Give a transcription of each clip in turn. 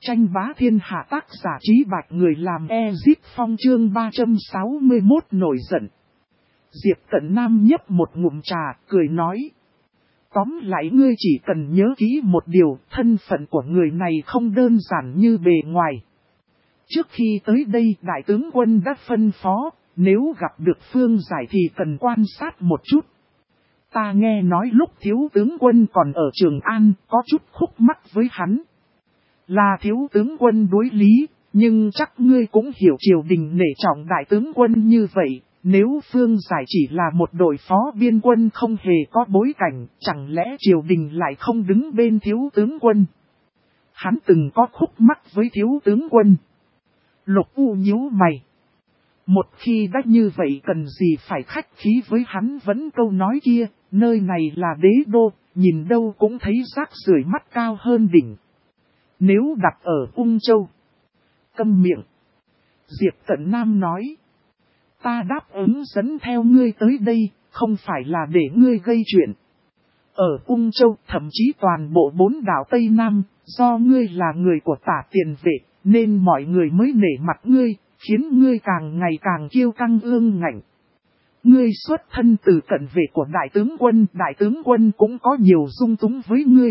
Tranh bá thiên hạ tác giả Trí Bạch người làm Ezip Phong chương 361 nổi giận. Diệp Cận Nam nhấp một ngụm trà, cười nói. Tóm lại ngươi chỉ cần nhớ kỹ một điều, thân phận của người này không đơn giản như bề ngoài. Trước khi tới đây Đại tướng quân đã phân phó, nếu gặp được Phương Giải thì cần quan sát một chút. Ta nghe nói lúc thiếu tướng quân còn ở Trường An có chút khúc mắc với hắn. Là thiếu tướng quân đối lý, nhưng chắc ngươi cũng hiểu triều đình nể trọng đại tướng quân như vậy. Nếu Phương Giải chỉ là một đội phó biên quân không hề có bối cảnh, chẳng lẽ triều đình lại không đứng bên thiếu tướng quân? Hắn từng có khúc mắc với thiếu tướng quân. Lục U nhíu mày. Một khi đã như vậy cần gì phải khách khí với hắn, vẫn câu nói kia, nơi này là đế đô, nhìn đâu cũng thấy rác rưởi mắt cao hơn đỉnh. Nếu đặt ở Ung Châu. Câm miệng. Diệp Cận Nam nói. Ta đáp ứng dẫn theo ngươi tới đây, không phải là để ngươi gây chuyện. Ở Ung Châu, thậm chí toàn bộ 4 đảo Tây Nam, do ngươi là người của Tả Tiền Vệ, nên mọi người mới nể mặt ngươi, khiến ngươi càng ngày càng kiêu căng ương ngạnh. Ngươi xuất thân từ cận vệ của đại tướng quân cũng có nhiều dung túng với ngươi.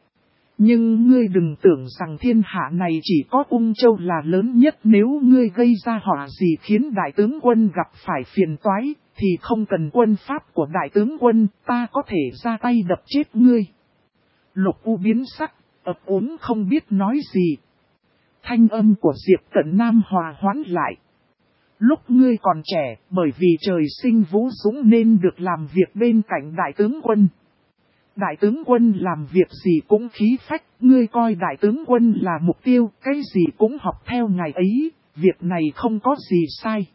Nhưng ngươi đừng tưởng rằng thiên hạ này chỉ có Ung Châu là lớn nhất, nếu ngươi gây ra họa gì khiến đại tướng quân gặp phải phiền toái, thì không cần quân pháp của đại tướng quân, ta có thể ra tay đập chết ngươi. Lục U biến sắc, ấp úng không biết nói gì. Thanh âm của Diệp Cận Nam hòa hoãn lại. Lúc ngươi còn trẻ, bởi vì trời sinh vũ dũng nên được làm việc bên cạnh đại tướng quân. Đại tướng quân làm việc gì cũng khí phách, ngươi coi đại tướng quân là mục tiêu, cái gì cũng học theo ngài ấy, việc này không có gì sai.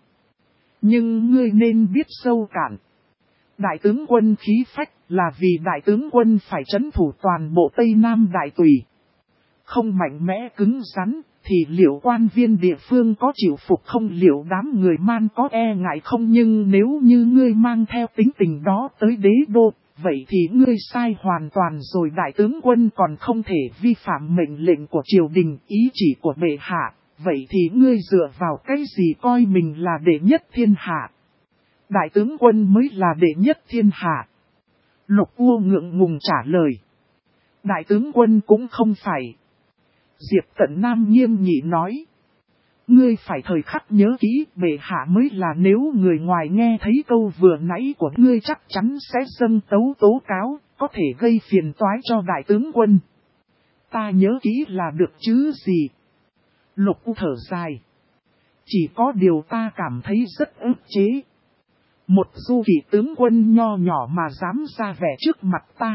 Nhưng ngươi nên biết sâu cạn. Đại tướng quân khí phách là vì đại tướng quân phải trấn thủ toàn bộ Tây Nam Đại Tùy. Không mạnh mẽ cứng rắn, thì liệu quan viên địa phương có chịu phục không, liệu đám người man có e ngại không, nhưng nếu như ngươi mang theo tính tình đó tới đế đô, vậy thì ngươi sai hoàn toàn rồi. Đại tướng quân còn không thể vi phạm mệnh lệnh của triều đình, ý chỉ của bệ hạ, vậy thì ngươi dựa vào cái gì coi mình là đệ nhất thiên hạ? Đại tướng quân mới là đệ nhất thiên hạ. Lục U ngượng ngùng trả lời. Đại tướng quân cũng không phải. Diệp Cận Nam nghiêm nghị nói. Ngươi phải thời khắc nhớ kỹ, bệ hạ mới là, nếu người ngoài nghe thấy câu vừa nãy của ngươi chắc chắn sẽ dâng tấu tố cáo, có thể gây phiền toái cho đại tướng quân. Ta nhớ kỹ là được chứ gì. Lục U thở dài. Chỉ có điều ta cảm thấy rất ức chế. Một du kỵ tướng quân nho nhỏ mà dám ra vẻ trước mặt ta.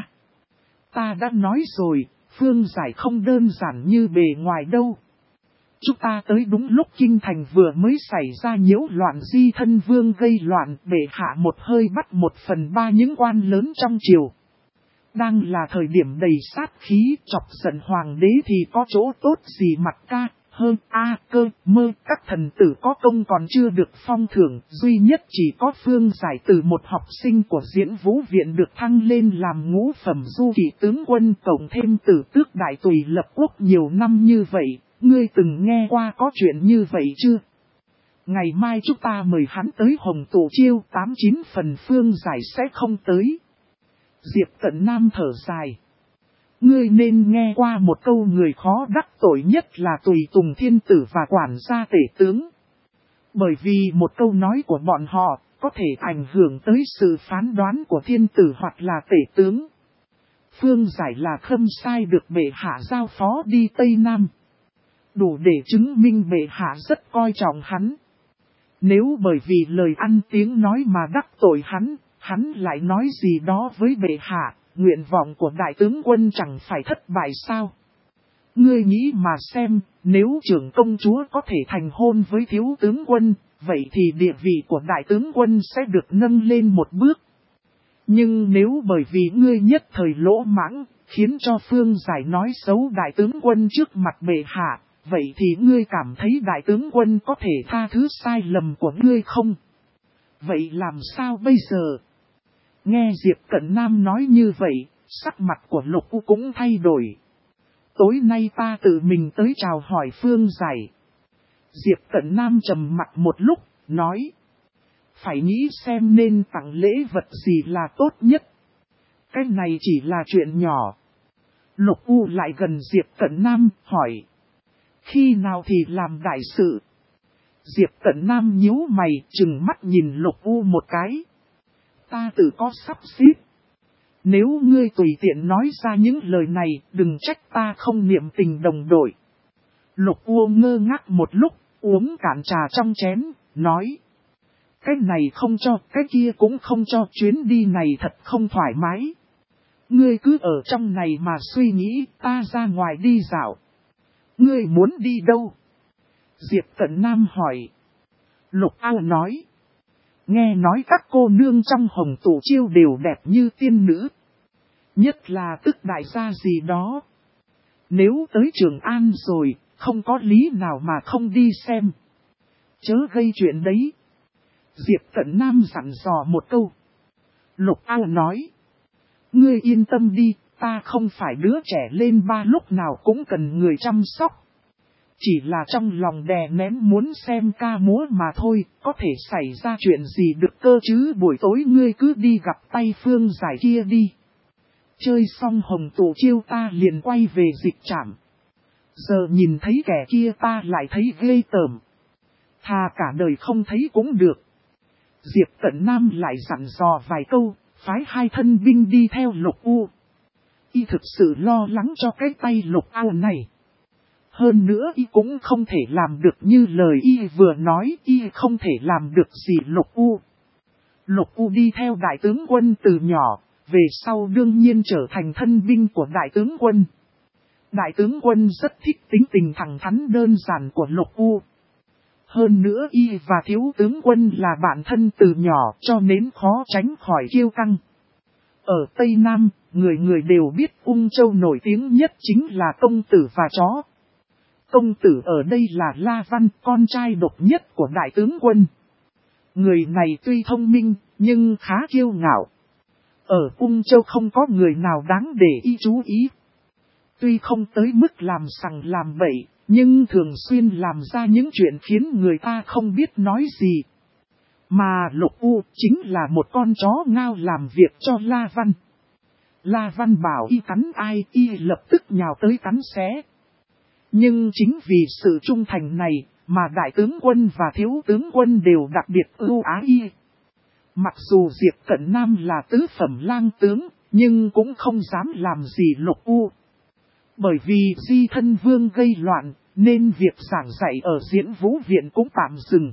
Ta đã nói rồi, Phương Giải không đơn giản như bề ngoài đâu. Chúng ta tới đúng lúc kinh thành vừa mới xảy ra nhiễu loạn, Di Thân Vương gây loạn, bệ hạ một hơi bắt 1/3 những quan lớn trong triều. Đang là thời điểm đầy sát khí, chọc giận hoàng đế thì có chỗ tốt gì mặt ca, hơn cơ mơ, các thần tử có công còn chưa được phong thưởng, duy nhất chỉ có Phương Giải từ một học sinh của Diễn Vũ Viện được thăng lên làm ngũ phẩm du kỵ tướng quân, cộng thêm Tử Tước Đại Tùy lập quốc nhiều năm như vậy. Ngươi từng nghe qua có chuyện như vậy chưa? Ngày mai chúng ta mời hắn tới Hồng Tụ Chiêu, 89 phần Phương Giải sẽ không tới. Diệp Cận Nam thở dài. Ngươi nên nghe qua một câu, người khó đắc tội nhất là tùy tùng thiên tử và quản gia tể tướng. Bởi vì một câu nói của bọn họ có thể ảnh hưởng tới sự phán đoán của thiên tử hoặc là tể tướng. Phương Giải là khâm sai được bệ hạ giao phó đi Tây Nam. Đủ để chứng minh bệ hạ rất coi trọng hắn. Nếu bởi vì lời ăn tiếng nói mà đắc tội hắn lại nói gì đó với bệ hạ, nguyện vọng của đại tướng quân chẳng phải thất bại sao? Ngươi nghĩ mà xem, nếu trưởng công chúa có thể thành hôn với thiếu tướng quân, vậy thì địa vị của đại tướng quân sẽ được nâng lên một bước. Nhưng nếu bởi vì ngươi nhất thời lỗ mãng, khiến cho Phương Giải nói xấu đại tướng quân trước mặt bệ hạ, vậy thì ngươi cảm thấy đại tướng quân có thể tha thứ sai lầm của ngươi không? Vậy làm sao bây giờ? Nghe Diệp Cận Nam nói như vậy, sắc mặt của Lục U cũng thay đổi. Tối nay ta tự mình tới chào hỏi Phương Giải. Diệp Cận Nam trầm mặt một lúc, nói. Phải nghĩ xem nên tặng lễ vật gì là tốt nhất. Cái này chỉ là chuyện nhỏ. Lục U lại gần Diệp Cận Nam, hỏi. Khi nào thì làm đại sự? Diệp Cận Nam nhíu mày, trừng mắt nhìn Lục U một cái. Ta tự có sắp xếp. Nếu ngươi tùy tiện nói ra những lời này, đừng trách ta không niệm tình đồng đội. Lục U ngơ ngác một lúc, uống cạn trà trong chén, nói. Cái này không cho, cái kia cũng không cho, chuyến đi này thật không thoải mái. Ngươi cứ ở trong này mà suy nghĩ, ta ra ngoài đi dạo. Ngươi muốn đi đâu? Diệp Cận Nam hỏi. Lục Ao nói. Nghe nói các cô nương trong Hồng Tụ Chiêu đều đẹp như tiên nữ. Nhất là tức đại gia gì đó. Nếu tới Trường An rồi, không có lý nào mà không đi xem. Chớ gây chuyện đấy. Diệp Cận Nam dặn dò một câu. Lục Ao nói. Ngươi yên tâm đi, ta không phải đứa trẻ lên ba lúc nào cũng cần người chăm sóc. Chỉ là trong lòng đè nén muốn xem ca múa mà thôi, có thể xảy ra chuyện gì được cơ chứ. Buổi tối ngươi cứ đi gặp tay Phương Giải kia đi. Chơi xong Hồng Tụ Chiêu ta liền quay về Dịch Trạm. Giờ nhìn thấy kẻ kia ta lại thấy ghê tởm. Thà cả đời không thấy cũng được. Diệp Cận Nam lại dặn dò vài câu, phái 2 thân binh đi theo Lục U. Y thực sự lo lắng cho cái tay Lục Ao này. Hơn nữa y cũng không thể làm được như lời y vừa nói, y không thể làm được gì Lục U. Lục U đi theo đại tướng quân từ nhỏ, về sau đương nhiên trở thành thân binh của đại tướng quân. Đại tướng quân rất thích tính tình thẳng thắn đơn giản của Lục U. Hơn nữa y và thiếu tướng quân là bạn thân từ nhỏ cho nên khó tránh khỏi kiêu căng. Ở Tây Nam, người người đều biết Ung Châu nổi tiếng nhất chính là công tử và chó. Công tử ở đây là La Văn, con trai độc nhất của đại tướng quân. Người này tuy thông minh, nhưng khá kiêu ngạo. Ở Ung Châu không có người nào đáng để y chú ý. Tuy không tới mức làm sằng làm bậy, nhưng thường xuyên làm ra những chuyện khiến người ta không biết nói gì. Mà Lục U chính là một con chó ngao làm việc cho La Văn. La Văn bảo y cắn ai, y lập tức nhào tới cắn xé. Nhưng chính vì sự trung thành này, mà đại tướng quân và thiếu tướng quân đều đặc biệt ưu ái y. Mặc dù Diệp Cận Nam là tứ phẩm lang tướng, nhưng cũng không dám làm gì Lục U. Bởi vì Di Thân Vương gây loạn, nên việc giảng dạy ở Diễn Vũ Viện cũng tạm dừng.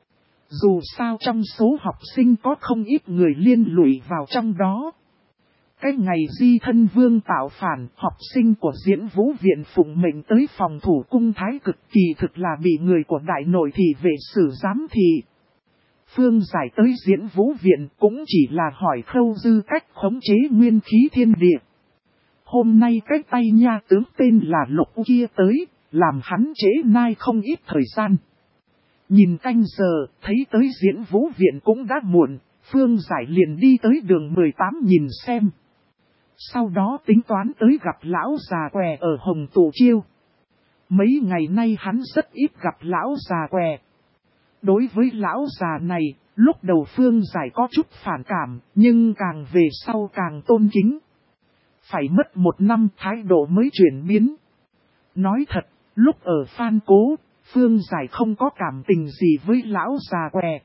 Dù sao trong số học sinh có không ít người liên lụy vào trong đó. Cái ngày Di Thân Vương tạo phản, học sinh của Diễn Vũ Viện phụng mệnh tới phòng thủ cung Thái Cực, kỳ thực là bị người của đại nội thị vệ xử giám thị. Phương Giải tới Diễn Vũ Viện cũng chỉ là hỏi Khâu Dư cách khống chế nguyên khí thiên địa. Hôm nay cái tay nha tướng tên là Lục kia tới, làm hắn trễ nai không ít thời gian. Nhìn canh giờ, thấy tới Diễn Vũ Viện cũng đã muộn, Phương Giải liền đi tới đường 18 nhìn xem. Sau đó tính toán tới gặp lão già què ở Hồng Tụ Chiêu. Mấy ngày nay hắn rất ít gặp lão già què. Đối với lão già này, lúc đầu Phương Giải có chút phản cảm, nhưng càng về sau càng tôn kính. Phải mất 1 năm thái độ mới chuyển biến. Nói thật, lúc ở Phan Cố, Phương Giải không có cảm tình gì với lão già què.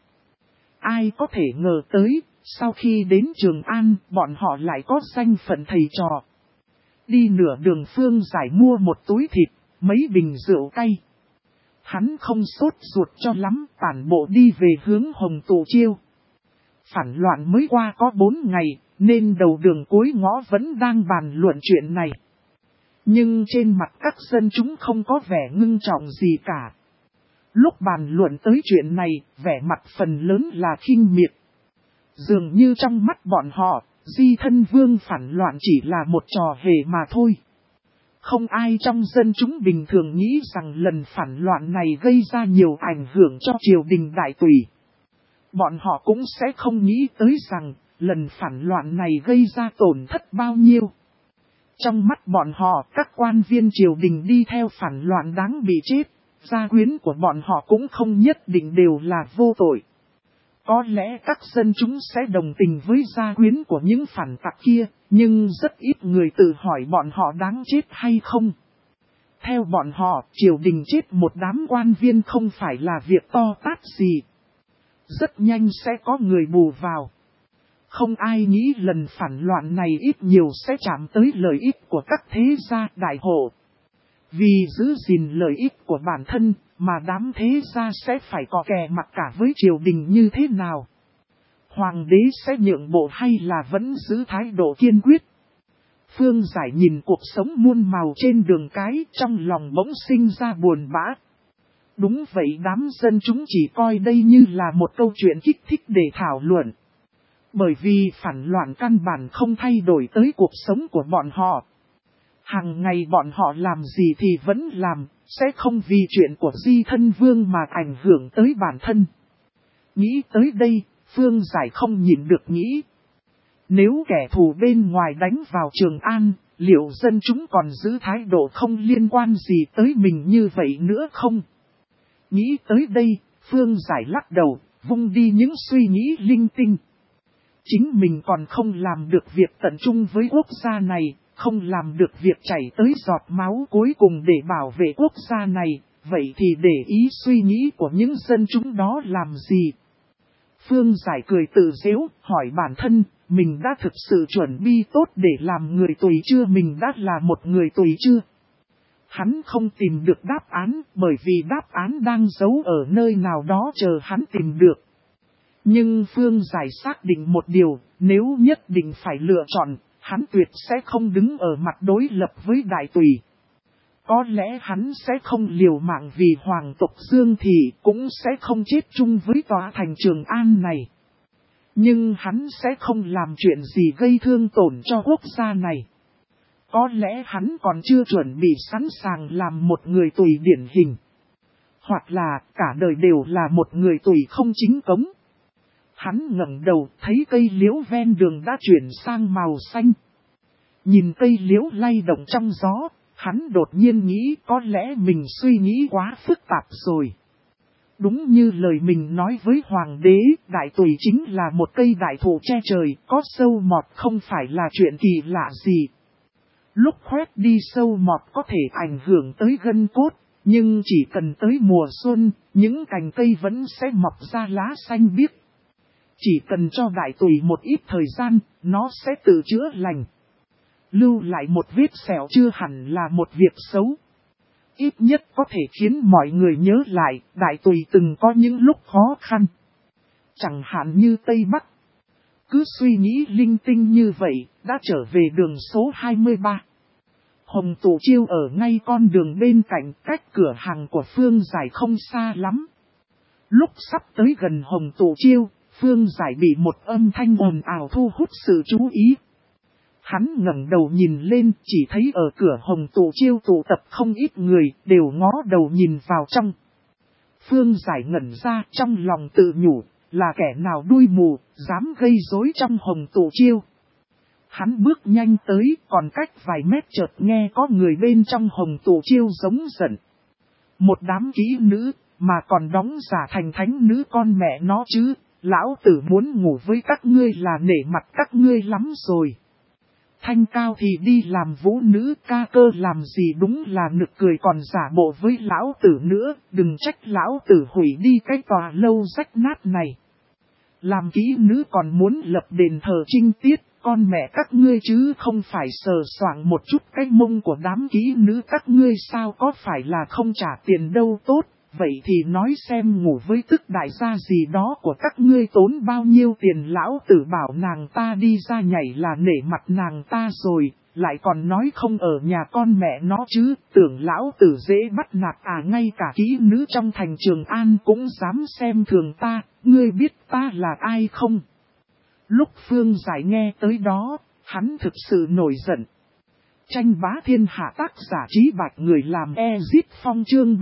Ai có thể ngờ tới, sau khi đến Trường An, bọn họ lại có danh phận thầy trò. Đi nửa đường Phương Giải mua một túi thịt, mấy bình rượu cay. Hắn không sốt ruột cho lắm, tản bộ đi về hướng Hồng Tụ Chiêu. Phản loạn mới qua có 4 ngày, nên đầu đường cuối ngõ vẫn đang bàn luận chuyện này. Nhưng trên mặt các dân chúng không có vẻ ngưng trọng gì cả. Lúc bàn luận tới chuyện này, vẻ mặt phần lớn là khinh miệt. Dường như trong mắt bọn họ, Di Thân Vương phản loạn chỉ là một trò hề mà thôi. Không ai trong dân chúng bình thường nghĩ rằng lần phản loạn này gây ra nhiều ảnh hưởng cho triều đình đại tùy. Bọn họ cũng sẽ không nghĩ tới rằng, lần phản loạn này gây ra tổn thất bao nhiêu. Trong mắt bọn họ, các quan viên triều đình đi theo phản loạn đáng bị chết, gia quyến của bọn họ cũng không nhất định đều là vô tội. Có lẽ các dân chúng sẽ đồng tình với gia quyến của những phản tặc kia, nhưng rất ít người tự hỏi bọn họ đáng chết hay không. Theo bọn họ, triều đình chết một đám quan viên không phải là việc to tát gì. Rất nhanh sẽ có người bù vào. Không ai nghĩ lần phản loạn này ít nhiều sẽ chạm tới lợi ích của các thế gia đại hộ. Vì giữ gìn lợi ích của bản thân, mà đám thế gia sẽ phải cọ kè mặt cả với triều đình như thế nào? Hoàng đế sẽ nhượng bộ hay là vẫn giữ thái độ kiên quyết? Phương Giải nhìn cuộc sống muôn màu trên đường cái, trong lòng bỗng sinh ra buồn bã. Đúng vậy, đám dân chúng chỉ coi đây như là một câu chuyện kích thích để thảo luận. Bởi vì phản loạn căn bản không thay đổi tới cuộc sống của bọn họ. Hàng ngày bọn họ làm gì thì vẫn làm, sẽ không vì chuyện của Di Thân Vương mà ảnh hưởng tới bản thân. Nghĩ tới đây, Phương Giải không nhìn được nghĩ. Nếu kẻ thù bên ngoài đánh vào Trường An, liệu dân chúng còn giữ thái độ không liên quan gì tới mình như vậy nữa không? Nghĩ tới đây, Phương Giải lắc đầu, vung đi những suy nghĩ linh tinh. Chính mình còn không làm được việc tận trung với quốc gia này, không làm được việc chảy tới giọt máu cuối cùng để bảo vệ quốc gia này, vậy thì để ý suy nghĩ của những dân chúng đó làm gì? Phương Giải cười tự giễu, hỏi bản thân, mình đã thực sự chuẩn bị tốt để làm người tùy chưa? Mình đã là một người tùy chưa? Hắn không tìm được đáp án, bởi vì đáp án đang giấu ở nơi nào đó chờ hắn tìm được. Nhưng Phương Giải xác định một điều, nếu nhất định phải lựa chọn, hắn tuyệt sẽ không đứng ở mặt đối lập với đại tùy. Có lẽ hắn sẽ không liều mạng vì hoàng tộc Dương Thị, cũng sẽ không chết chung với tòa thành Trường An này. Nhưng hắn sẽ không làm chuyện gì gây thương tổn cho quốc gia này. Có lẽ hắn còn chưa chuẩn bị sẵn sàng làm một người tùy điển hình. Hoặc là cả đời đều là một người tùy không chính cống. Hắn ngẩng đầu thấy cây liễu ven đường đã chuyển sang màu xanh. Nhìn cây liễu lay động trong gió, hắn đột nhiên nghĩ có lẽ mình suy nghĩ quá phức tạp rồi. Đúng như lời mình nói với hoàng đế, đại tùy chính là một cây đại thụ che trời, có sâu mọt không phải là chuyện kỳ lạ gì. Lúc khoét đi sâu mọt có thể ảnh hưởng tới gân cốt, nhưng chỉ cần tới mùa xuân, những cành cây vẫn sẽ mọc ra lá xanh biếc. Chỉ cần cho đại tùy một ít thời gian, nó sẽ tự chữa lành. Lưu lại một vết sẹo chưa hẳn là một việc xấu. Ít nhất có thể khiến mọi người nhớ lại, đại tùy từng có những lúc khó khăn. Chẳng hạn như Tây Bắc. Cứ suy nghĩ linh tinh như vậy, đã trở về đường số 23. Hồng Tụ Chiêu ở ngay con đường bên cạnh, cách cửa hàng của Phương Giải không xa lắm. Lúc sắp tới gần Hồng Tụ Chiêu, Phương Giải bị một âm thanh ồn ào thu hút sự chú ý. Hắn ngẩng đầu nhìn lên, chỉ thấy ở cửa Hồng Tụ Chiêu tụ tập không ít người, đều ngó đầu nhìn vào trong. Phương Giải ngẩn ra, trong lòng tự nhủ, là kẻ nào đuôi mù, dám gây rối trong Hồng Tụ Chiêu. Hắn bước nhanh tới, còn cách vài mét chợt nghe có người bên trong Hồng Tụ Chiêu giống giận. Một đám kỹ nữ, mà còn đóng giả thành thánh nữ con mẹ nó chứ, lão tử muốn ngủ với các ngươi là nể mặt các ngươi lắm rồi. Thanh cao thì đi làm vũ nữ, ca cơ làm gì đúng là nực cười, còn giả bộ với lão tử nữa, đừng trách lão tử hủy đi cái tòa lâu rách nát này. Làm kỹ nữ còn muốn lập đền thờ trinh tiết, con mẹ các ngươi chứ không phải sờ soạng một chút cái mông của đám kỹ nữ các ngươi sao, có phải là không trả tiền đâu. Tốt, vậy thì nói xem ngủ với tức đại gia gì đó của các ngươi tốn bao nhiêu tiền, lão tử bảo nàng ta đi ra nhảy là nể mặt nàng ta rồi, lại còn nói không ở nhà con mẹ nó chứ, tưởng lão tử dễ bắt nạt à? Ngay cả kỹ nữ trong thành Trường An cũng dám xem thường ta, ngươi biết ta là ai không? Lúc Phương Giải nghe tới đó, hắn thực sự nổi giận. Tranh bá thiên hạ, tác giả Trí Bạch, người làm Ezit Phong, chương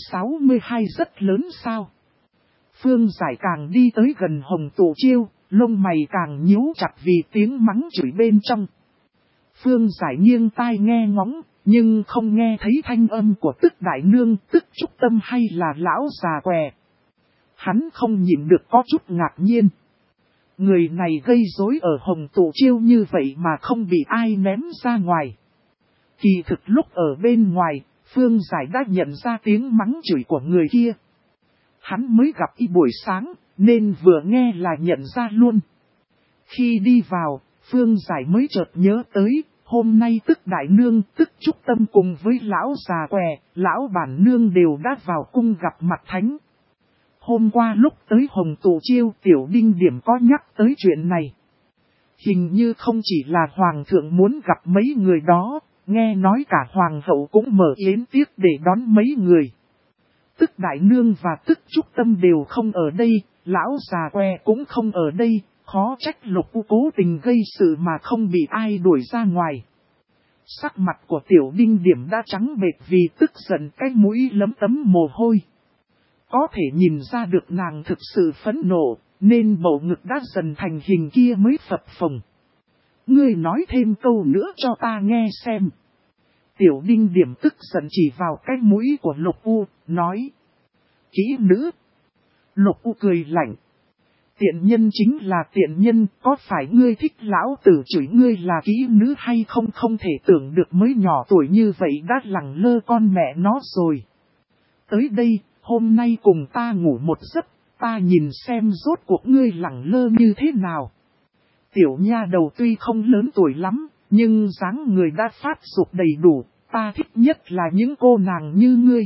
362 rất lớn sao? Phương Giải càng đi tới gần Hồng Tụ Chiêu, lông mày càng nhíu chặt vì tiếng mắng chửi bên trong. Phương Giải nghiêng tai nghe ngóng, nhưng không nghe thấy thanh âm của Tức Đại Nương, Tức Trúc Tâm hay là lão già què. Hắn không nhịn được có chút ngạc nhiên. Người này gây rối ở Hồng Tụ Chiêu như vậy mà không bị ai ném ra ngoài. Kỳ thực lúc ở bên ngoài, Phương Giải đã nhận ra tiếng mắng chửi của người kia. Hắn mới gặp y buổi sáng, nên vừa nghe là nhận ra luôn. Khi đi vào, Phương Giải mới chợt nhớ tới, hôm nay Tức Đại Nương, Tức Trúc Tâm cùng với lão già què, lão bản nương đều đã vào cung gặp mặt thánh. Hôm qua lúc tới Hồng Tụ Chiêu, Tiểu Đinh Điểm có nhắc tới chuyện này. Hình như không chỉ là Hoàng thượng muốn gặp mấy người đó, nghe nói cả Hoàng hậu cũng mở yến tiệc để đón mấy người. Tức Đại Nương và Tức Trúc Tâm đều không ở đây, lão già què cũng không ở đây, khó trách Lục U cố tình gây sự mà không bị ai đuổi ra ngoài. Sắc mặt của Tiểu Đinh Điểm đã trắng bệch vì tức giận, cái mũi lấm tấm mồ hôi. Có thể nhìn ra được nàng thực sự phẫn nộ, nên bầu ngực đã dần thành hình kia mới phập phồng. Ngươi nói thêm câu nữa cho ta nghe xem. Tiểu Đinh Điểm tức giận chỉ vào cái mũi của Lục U, nói. Kỹ nữ. Lục U cười lạnh. Tiện nhân chính là tiện nhân, có phải ngươi thích lão tử chửi ngươi là kỹ nữ hay không, không thể tưởng được mới nhỏ tuổi như vậy đã lẳng lơ con mẹ nó rồi. Tới đây, hôm nay cùng ta ngủ một giấc, ta nhìn xem rốt cuộc ngươi lẳng lơ như thế nào. Tiểu nha đầu tuy không lớn tuổi lắm, nhưng dáng người đã phát dục đầy đủ, ta thích nhất là những cô nàng như ngươi.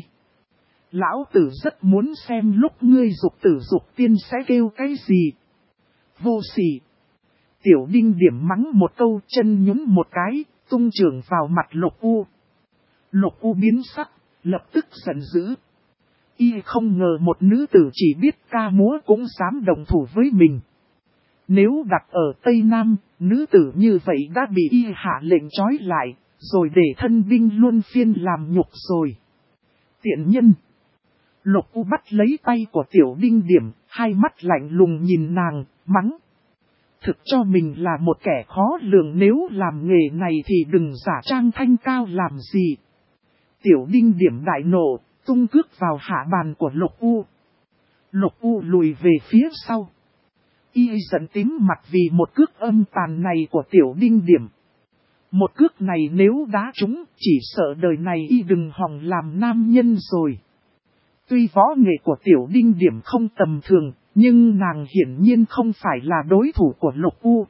Lão tử rất muốn xem lúc ngươi dục tử dục tiên sẽ kêu cái gì. Vô sỉ. Tiểu Đinh Điểm mắng một câu, chân nhún một cái, tung chưởng vào mặt Lục U. Lục U biến sắc, lập tức giận dữ. Y không ngờ một nữ tử chỉ biết ca múa cũng dám đồng thủ với mình. Nếu đặt ở Tây Nam, nữ tử như vậy đã bị y hạ lệnh trói lại, rồi để thân binh luôn phiên làm nhục rồi. Tiện nhân. Lục U bắt lấy tay của Tiểu Đinh Điểm, hai mắt lạnh lùng nhìn nàng, mắng. Thực cho mình là một kẻ khó lường, nếu làm nghề này thì đừng giả trang thanh cao làm gì. Tiểu Đinh Điểm đại nộ, tung cước vào hạ bàn của Lục U. Lục U lùi về phía sau. Y giận tím mặt vì một cước âm tàn này của Tiểu Đinh Điểm. Một cước này nếu đá trúng, chỉ sợ đời này y đừng hòng làm nam nhân rồi. Tuy võ nghệ của Tiểu Đinh Điểm không tầm thường, nhưng nàng hiển nhiên không phải là đối thủ của Lục U.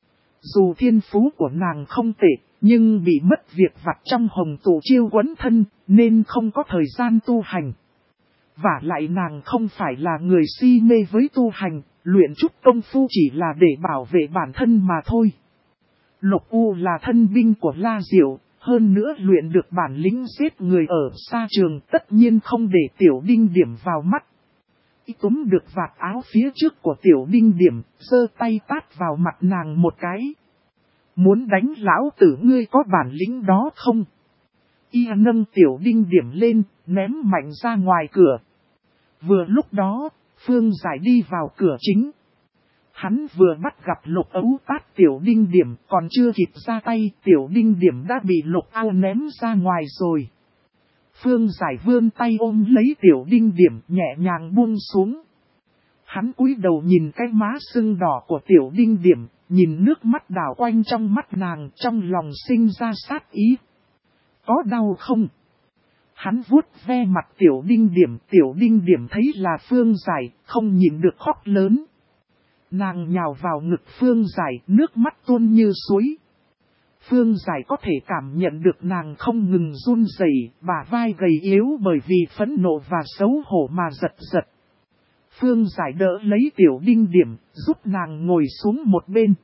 Dù thiên phú của nàng không tệ, nhưng bị mất việc vặt trong Hồng Tụ Chiêu quấn thân, nên không có thời gian tu hành. Và lại nàng không phải là người si mê với tu hành, luyện chút công phu chỉ là để bảo vệ bản thân mà thôi. Lục U là thân binh của La Diệu, hơn nữa luyện được bản lĩnh giết người ở xa trường, tất nhiên không để Tiểu Đinh Điểm vào mắt. Y túm được vạt áo phía trước của Tiểu Đinh Điểm, giơ tay tát vào mặt nàng một cái. Muốn đánh lão tử ngươi có bản lĩnh đó không? Y nâng Tiểu Đinh Điểm lên, ném mạnh ra ngoài cửa. Vừa lúc đó, Phương Giải đi vào cửa chính. Hắn vừa bắt gặp Lục Ấu tát Tiểu Đinh Điểm, còn chưa kịp ra tay, Tiểu Đinh Điểm đã bị Lục Âu ném ra ngoài rồi. Phương Giải vươn tay ôm lấy Tiểu Đinh Điểm, nhẹ nhàng buông xuống. Hắn cúi đầu nhìn cái má sưng đỏ của Tiểu Đinh Điểm, nhìn nước mắt đảo quanh trong mắt nàng, trong lòng sinh ra sát ý. Có đau không? Hắn vuốt ve mặt Tiểu Đinh Điểm, Tiểu Đinh Điểm thấy là Phương Giải, không nhịn được khóc lớn. Nàng nhào vào ngực Phương Giải, nước mắt tuôn như suối. Phương Giải có thể cảm nhận được nàng không ngừng run rẩy, bả vai gầy yếu bởi vì phẫn nộ và xấu hổ mà giật giật. Phương Giải đỡ lấy Tiểu Đinh Điểm, giúp nàng ngồi xuống một bên.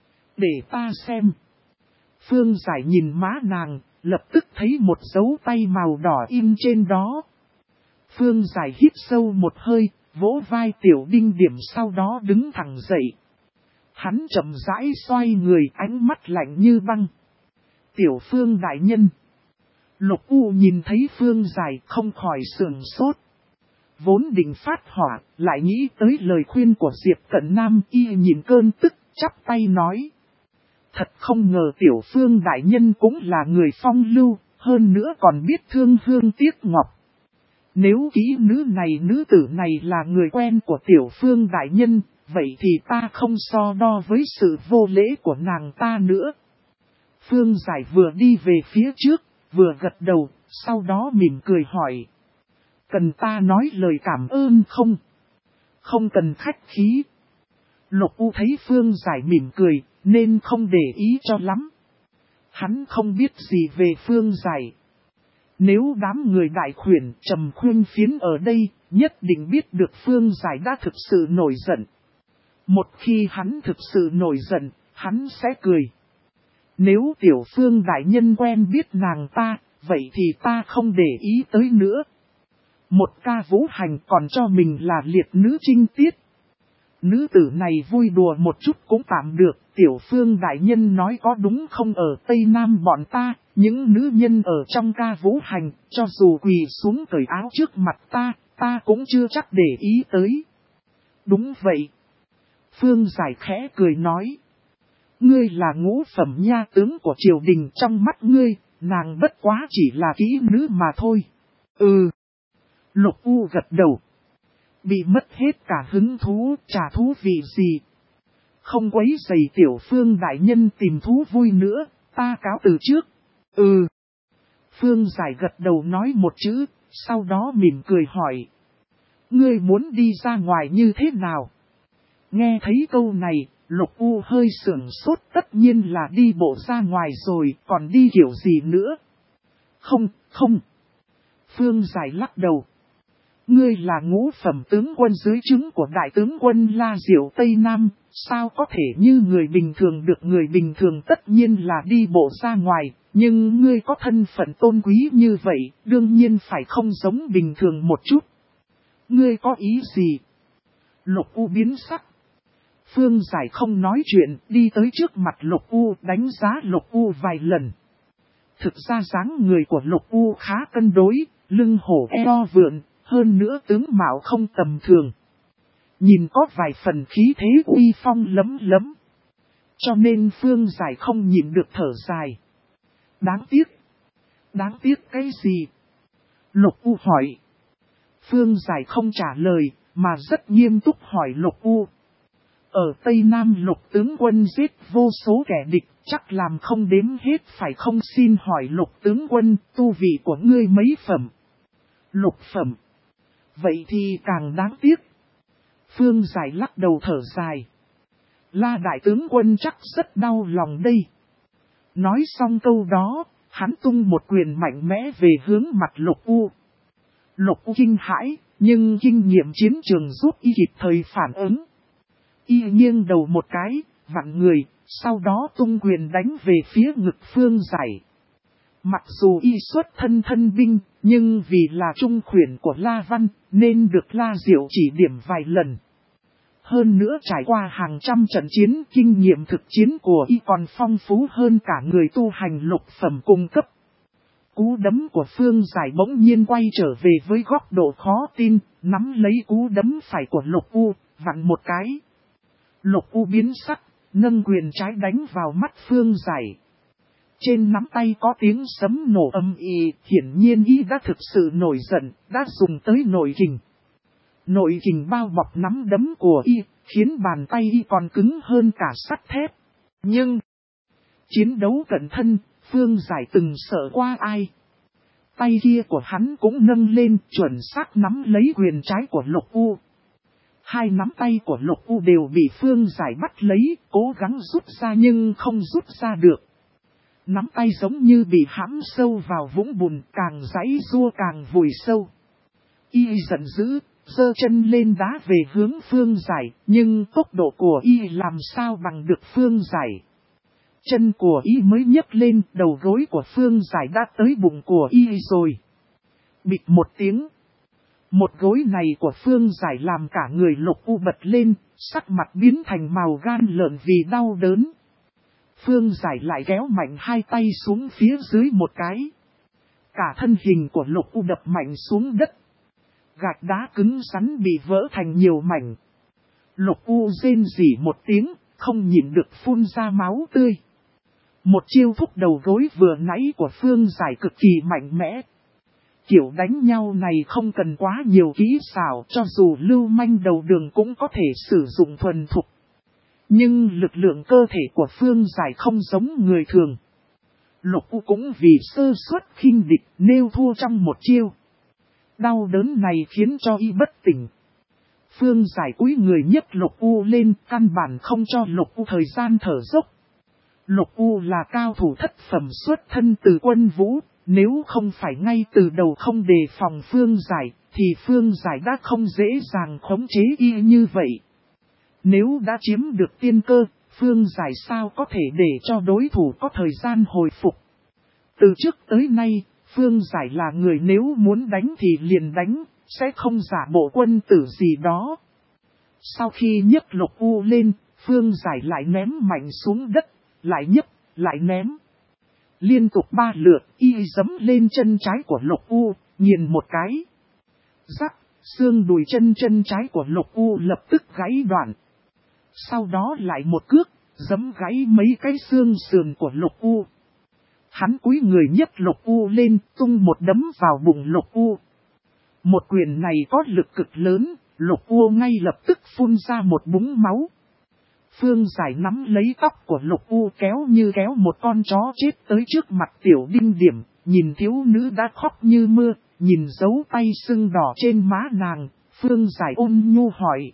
Để ta xem. Phương Giải nhìn má nàng, lập tức thấy một dấu tay màu đỏ in trên đó. Phương Giải hít sâu một hơi, vỗ vai Tiểu Đinh Điểm sau đó đứng thẳng dậy. Hắn chậm rãi xoay người, ánh mắt lạnh như băng. Tiểu Phương đại nhân. Lục U nhìn thấy Phương Giải không khỏi sườn sốt. Vốn định phát hỏa, lại nghĩ tới lời khuyên của Diệp Cận Nam, y nhìn cơn tức, chắp tay nói. Thật không ngờ Tiểu Phương đại nhân cũng là người phong lưu, hơn nữa còn biết thương hương tiếc ngọc. Nếu kỹ nữ tử này là người quen của Tiểu Phương đại nhân, vậy thì ta không so đo với sự vô lễ của nàng ta nữa. Phương Giải vừa đi về phía trước, vừa gật đầu, sau đó mỉm cười hỏi. Cần ta nói lời cảm ơn không? Không cần khách khí. Lục U thấy Phương Giải mỉm cười, nên không để ý cho lắm. Hắn không biết gì về Phương Giải. Nếu đám người đại khuyển Trầm Khuyên Phiến ở đây, nhất định biết được Phương Giải đã thực sự nổi giận. Một khi hắn thực sự nổi giận, hắn sẽ cười. Nếu Tiểu Phương đại nhân quen biết nàng ta, vậy thì ta không để ý tới nữa. Một ca vũ hành còn cho mình là liệt nữ trinh tiết. Nữ tử này vui đùa một chút cũng tạm được, Tiểu Phương đại nhân nói có đúng không, ở Tây Nam bọn ta, những nữ nhân ở trong ca vũ hành, cho dù quỳ xuống cởi áo trước mặt ta cũng chưa chắc để ý tới. Đúng vậy. Phương Giải khẽ cười nói. Ngươi là ngũ phẩm nha tướng của triều đình, trong mắt ngươi, nàng bất quá chỉ là kỹ nữ mà thôi. Ừ. Lục U gật đầu. Bị mất hết cả hứng thú, trả thú vị gì. Không quấy rầy Tiểu Phương đại nhân tìm thú vui nữa, ta cáo từ trước. Ừ. Phương Giải gật đầu nói một chữ, sau đó mỉm cười hỏi. Ngươi muốn đi ra ngoài như thế nào? Nghe thấy câu này, Lục U hơi sửng sốt, tất nhiên là đi bộ ra ngoài rồi, còn đi kiểu gì nữa? Không. Phương Giải lắc đầu. Ngươi là ngũ phẩm tướng quân dưới trướng của đại tướng quân La Diệu Tây Nam, sao có thể như người bình thường được? Người bình thường tất nhiên là đi bộ ra ngoài, nhưng ngươi có thân phận tôn quý như vậy, đương nhiên phải không giống bình thường một chút. Ngươi có ý gì? Lục U biến sắc. Phương Giải không nói chuyện, đi tới trước mặt Lục U, đánh giá Lục U vài lần. Thực ra dáng người của Lục U khá cân đối, lưng hổ eo vượn, hơn nữa tướng mạo không tầm thường. Nhìn có vài phần khí thế uy phong lấm lấm. Cho nên Phương Giải không nhịn được thở dài. Đáng tiếc. Đáng tiếc cái gì? Lục U hỏi. Phương Giải không trả lời, mà rất nghiêm túc hỏi Lục U. Ở Tây Nam Lục tướng quân giết vô số kẻ địch, chắc làm không đếm hết phải không? Xin hỏi Lục tướng quân, tu vị của ngươi mấy phẩm? Lục phẩm. Vậy thì càng đáng tiếc. Phương Giải lắc đầu thở dài. La đại tướng quân chắc rất đau lòng đây. Nói xong câu đó, hắn tung một quyền mạnh mẽ về hướng mặt Lục U. Lục U kinh hãi, nhưng kinh nghiệm chiến trường giúp y kịp thời phản ứng. Y nghiêng đầu một cái, vặn người, sau đó tung quyền đánh về phía ngực Phương Giải. Mặc dù y xuất thân binh, nhưng vì là trung khuyển của La Văn, nên được La Diệu chỉ điểm vài lần. Hơn nữa trải qua hàng trăm trận chiến, kinh nghiệm thực chiến của y còn phong phú hơn cả người tu hành lục phẩm cung cấp. Cú đấm của Phương Giải bỗng nhiên quay trở về với góc độ khó tin, nắm lấy cú đấm phải của Lục U, vặn một cái. Lục U biến sắc, nâng quyền trái đánh vào mắt Phương Giải. Trên nắm tay có tiếng sấm nổ âm ỉ, hiển nhiên y đã thực sự nổi giận, đã dùng tới nội kình. Nội kình bao bọc nắm đấm của y, khiến bàn tay y còn cứng hơn cả sắt thép. Nhưng, chiến đấu cận thân, Phương Giải từng sợ qua ai? Tay kia của hắn cũng nâng lên, chuẩn xác nắm lấy quyền trái của Lục U. Hai nắm tay của Lục U đều bị Phương Giải bắt lấy, cố gắng rút ra nhưng không rút ra được. Nắm tay giống như bị hãm sâu vào vũng bùn, càng giãy giụa càng vùi sâu. Y giận dữ, giơ chân lên đá về hướng Phương Giải, nhưng tốc độ của y làm sao bằng được Phương Giải. Chân của y mới nhấc lên, đầu gối của Phương Giải đã tới bụng của y rồi. Bịch một tiếng. Một gối này của Phương Giải làm cả người Lục U bật lên, sắc mặt biến thành màu gan lợn vì đau đớn. Phương Giải lại kéo mạnh hai tay xuống phía dưới một cái. Cả thân hình của Lục U đập mạnh xuống đất. Gạch đá cứng rắn bị vỡ thành nhiều mảnh. Lục U rên rỉ một tiếng, không nhịn được phun ra máu tươi. Một chiêu thúc đầu gối vừa nãy của Phương Giải cực kỳ mạnh mẽ. Kiểu đánh nhau này không cần quá nhiều kỹ xảo, cho dù lưu manh đầu đường cũng có thể sử dụng thuần thục. Nhưng lực lượng cơ thể của Phương Giải không giống người thường. Lục U cũng vì sơ suất khinh địch nêu thua trong một chiêu. Đau đớn này khiến cho y bất tỉnh. Phương Giải cúi người nhấc Lục U lên, căn bản không cho Lục U thời gian thở dốc. Lục U là cao thủ thất phẩm xuất thân từ quân vũ, nếu không phải ngay từ đầu không đề phòng Phương Giải, thì Phương Giải đã không dễ dàng khống chế y như vậy. Nếu đã chiếm được tiên cơ, Phương Giải sao có thể để cho đối thủ có thời gian hồi phục. Từ trước tới nay, Phương Giải là người nếu muốn đánh thì liền đánh, sẽ không giả bộ quân tử gì đó. Sau khi nhấc Lục U lên, Phương Giải lại ném mạnh xuống đất, lại nhấc, lại ném. Liên tục 3 lượt, y giẫm lên chân trái của Lục U, nghiền một cái. Rắc, xương đùi chân trái của Lục U lập tức gãy đoạn. Sau đó lại một cước, giẫm gãy mấy cái xương sườn của Lục U. Hắn cúi người nhấc Lục U lên, tung một đấm vào bụng Lục U. Một quyền này có lực cực lớn, Lục U ngay lập tức phun ra một búng máu. Phương Giải nắm lấy tóc của Lục U kéo như kéo một con chó chết tới trước mặt Tiểu Đinh Điểm, nhìn thiếu nữ đã khóc như mưa, nhìn dấu tay sưng đỏ trên má nàng, Phương Giải ôn nhu hỏi.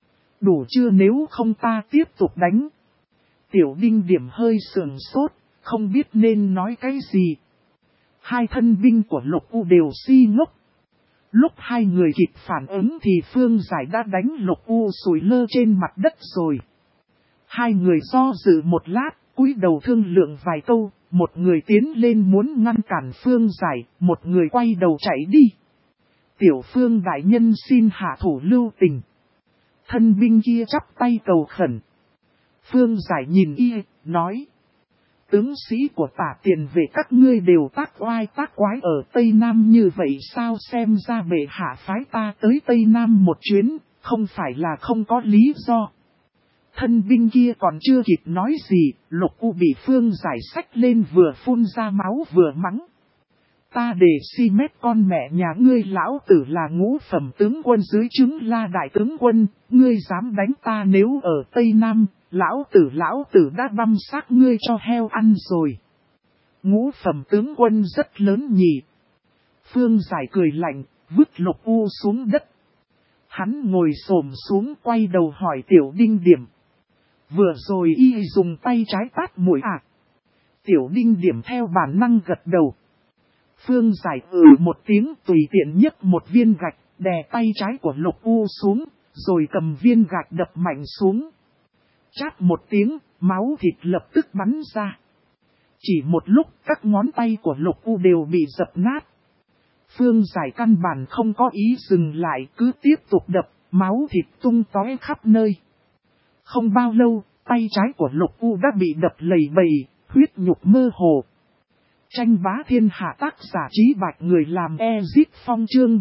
Đủ chưa nếu không ta tiếp tục đánh? Tiểu Đinh Điểm hơi sườn sốt, không biết nên nói cái gì. Hai thân binh của Lục U đều si ngốc. Lúc hai người kịp phản ứng thì Phương Giải đã đánh Lục U sủi lơ trên mặt đất rồi. Hai người do dự một lát, cúi đầu thương lượng vài câu, một người tiến lên muốn ngăn cản Phương Giải, một người quay đầu chạy đi. Tiểu Phương đại nhân xin hạ thủ lưu tình. Thân binh kia chắp tay cầu khẩn. Phương Giải nhìn y, nói. Tướng sĩ của Tả Tiền Vệ các ngươi đều tác oai tác quái ở Tây Nam như vậy sao, xem ra bệ hạ phái ta tới Tây Nam một chuyến, không phải là không có lý do. Thân binh kia còn chưa kịp nói gì, Lục U bị Phương Giải xách lên vừa phun ra máu vừa mắng. Ta để si mét con mẹ nhà ngươi, lão tử là ngũ phẩm tướng quân dưới trướng La đại tướng quân, ngươi dám đánh ta nếu ở Tây Nam, lão tử đã băm xác ngươi cho heo ăn rồi. Ngũ phẩm tướng quân rất lớn nhỉ. Phương Giải cười lạnh, vứt Lục U xuống đất. Hắn ngồi xổm xuống quay đầu hỏi Tiểu Đinh Điểm. Vừa rồi y dùng tay trái tát mũi à? Tiểu Đinh Điểm theo bản năng gật đầu. Phương Giải một tiếng tùy tiện nhấc một viên gạch, đè tay trái của Lục U xuống, rồi cầm viên gạch đập mạnh xuống. Chát một tiếng, máu thịt lập tức bắn ra. Chỉ một lúc các ngón tay của Lục U đều bị dập nát. Phương Giải căn bản không có ý dừng lại, cứ tiếp tục đập, máu thịt tung tóe khắp nơi. Không bao lâu, tay trái của Lục U đã bị đập lầy bầy, huyết nhục mơ hồ. Tranh bá thiên hạ tác giả Trí Bạch người làm Ezip Phong chương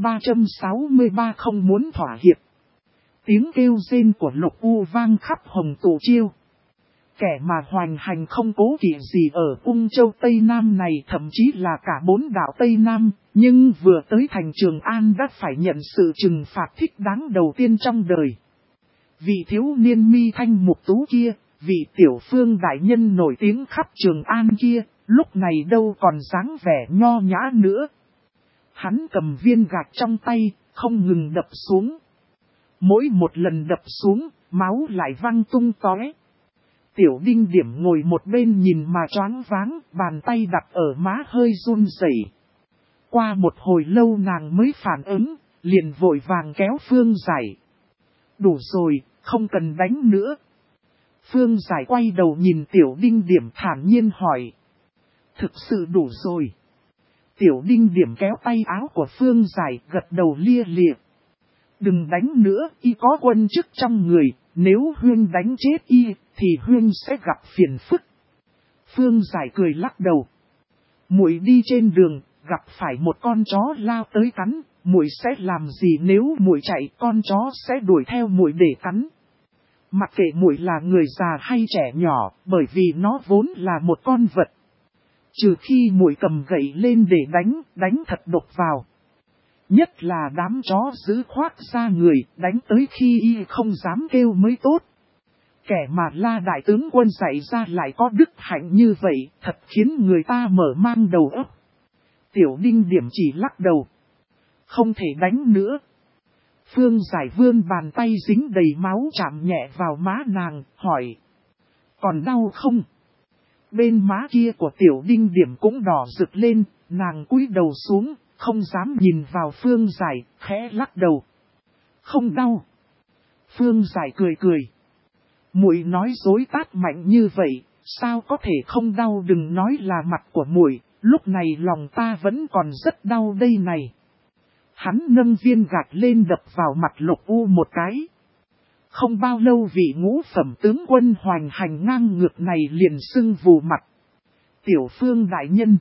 363 không muốn thỏa hiệp. Tiếng kêu rên của Lục U vang khắp Hồng Tụ Chiêu. Kẻ mà hoành hành không cố kỵ gì ở Ung Châu Tây Nam này, thậm chí là cả 4 đảo Tây Nam, nhưng vừa tới thành Trường An đã phải nhận sự trừng phạt thích đáng đầu tiên trong đời. Vị thiếu niên mi thanh mục tú kia, vị tiểu phương đại nhân nổi tiếng khắp Trường An kia, lúc này đâu còn dáng vẻ nho nhã nữa. Hắn cầm viên gạch trong tay, không ngừng đập xuống. Mỗi một lần đập xuống, máu lại văng tung tóe. Tiểu Đinh Điểm ngồi một bên nhìn mà choáng váng, bàn tay đặt ở má hơi run rẩy. Qua một hồi lâu nàng mới phản ứng, liền vội vàng kéo Phương Giải. Đủ rồi, không cần đánh nữa. Phương Giải quay đầu nhìn Tiểu Đinh Điểm thản nhiên hỏi. Thực sự đủ rồi. Tiểu Đinh Điểm kéo tay áo của Phương Giải, gật đầu lia lịa. Đừng đánh nữa, y có quân chức trong người, nếu Huyên đánh chết y, thì Huyên sẽ gặp phiền phức. Phương Giải cười lắc đầu. Muội đi trên đường, gặp phải một con chó lao tới cắn, muội sẽ làm gì nếu muội chạy, con chó sẽ đuổi theo muội để cắn. Mặc kệ muội là người già hay trẻ nhỏ, bởi vì nó vốn là một con vật. Trừ khi muội cầm gậy lên để đánh thật độc vào. Nhất là đám chó giữ khoác ra người, đánh tới khi y không dám kêu mới tốt. Kẻ mà La đại tướng quân dạy ra lại có đức hạnh như vậy, thật khiến người ta mở mang đầu óc. Tiểu Đinh Điểm chỉ lắc đầu. Không thể đánh nữa. Phương Giải vươn bàn tay dính đầy máu chạm nhẹ vào má nàng, hỏi. Còn đau không? Bên má kia của Tiểu Đinh Điểm cũng đỏ rực lên, nàng cúi đầu xuống, không dám nhìn vào Phương Giải, khẽ lắc đầu. Không đau. Phương Giải cười cười. Muội nói dối tát mạnh như vậy, sao có thể không đau, đừng nói là mặt của muội, lúc này lòng ta vẫn còn rất đau đây này. Hắn nâng viên gạch lên đập vào mặt Lục U một cái. Không bao lâu vị ngũ phẩm tướng quân hoành hành ngang ngược này liền sưng vù mặt. Tiểu Phương đại nhân.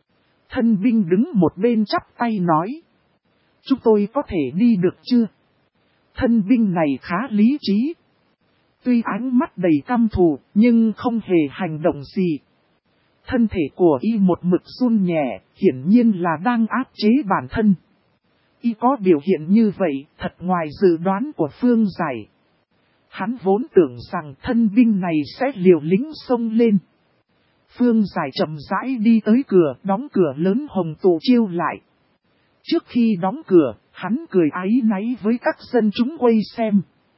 Thân binh đứng một bên chắp tay nói. Chúng tôi có thể đi được chưa? Thân binh này khá lý trí. Tuy ánh mắt đầy căm thù, nhưng không hề hành động gì. Thân thể của y một mực run nhẹ, hiển nhiên là đang áp chế bản thân. Y có biểu hiện như vậy, thật ngoài dự đoán của Phương Giải. Hắn vốn tưởng rằng thân binh này sẽ liều lĩnh xông lên. Phương Giải chậm rãi đi tới cửa, đóng cửa lớn hồng tụ chiêu lại. Trước khi đóng cửa, hắn cười áy náy với các dân chúng quay xem.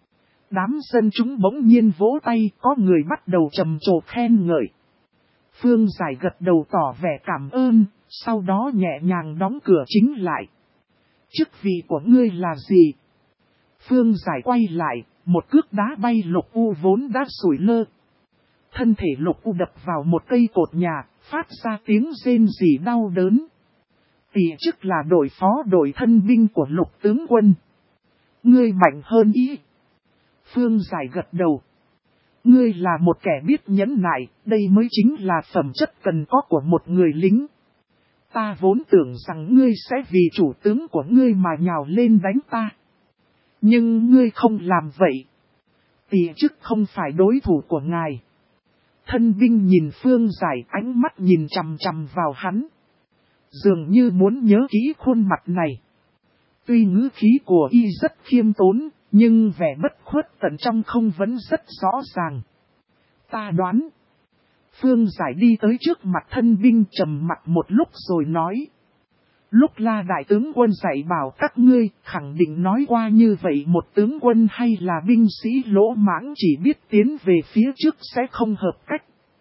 Đám dân chúng bỗng nhiên vỗ tay, có người bắt đầu trầm trồ khen ngợi. Phương Giải gật đầu tỏ vẻ cảm ơn, sau đó nhẹ nhàng đóng cửa chính lại. Chức vị của ngươi là gì? Phương Giải quay lại, một cước đá bay Lục U vốn đã sủi lơ. Thân thể Lục U đập vào một cây cột nhà, phát ra tiếng rên rỉ đau đớn. Tỷ chức là đội phó đội thân binh của Lục tướng quân. Ngươi mạnh hơn ý. Phương Giải gật đầu. Ngươi là một kẻ biết nhẫn nại, đây mới chính là phẩm chất cần có của một người lính. Ta vốn tưởng rằng ngươi sẽ vì chủ tướng của ngươi mà nhào lên đánh ta. Nhưng ngươi không làm vậy. Tỷ chức không phải đối thủ của ngài. Thân binh nhìn Phương Giải, ánh mắt nhìn chằm chằm vào hắn. Dường như muốn nhớ kỹ khuôn mặt này. Tuy ngữ khí của y rất khiêm tốn, nhưng vẻ bất khuất tận trong không vẫn rất rõ ràng. Ta đoán. Phương Giải đi tới trước mặt thân binh trầm mặt một lúc rồi nói. Lúc La đại tướng quân dạy bảo các ngươi, khẳng định nói qua như vậy, một tướng quân hay là binh sĩ lỗ mãng chỉ biết tiến về phía trước sẽ không hợp cách.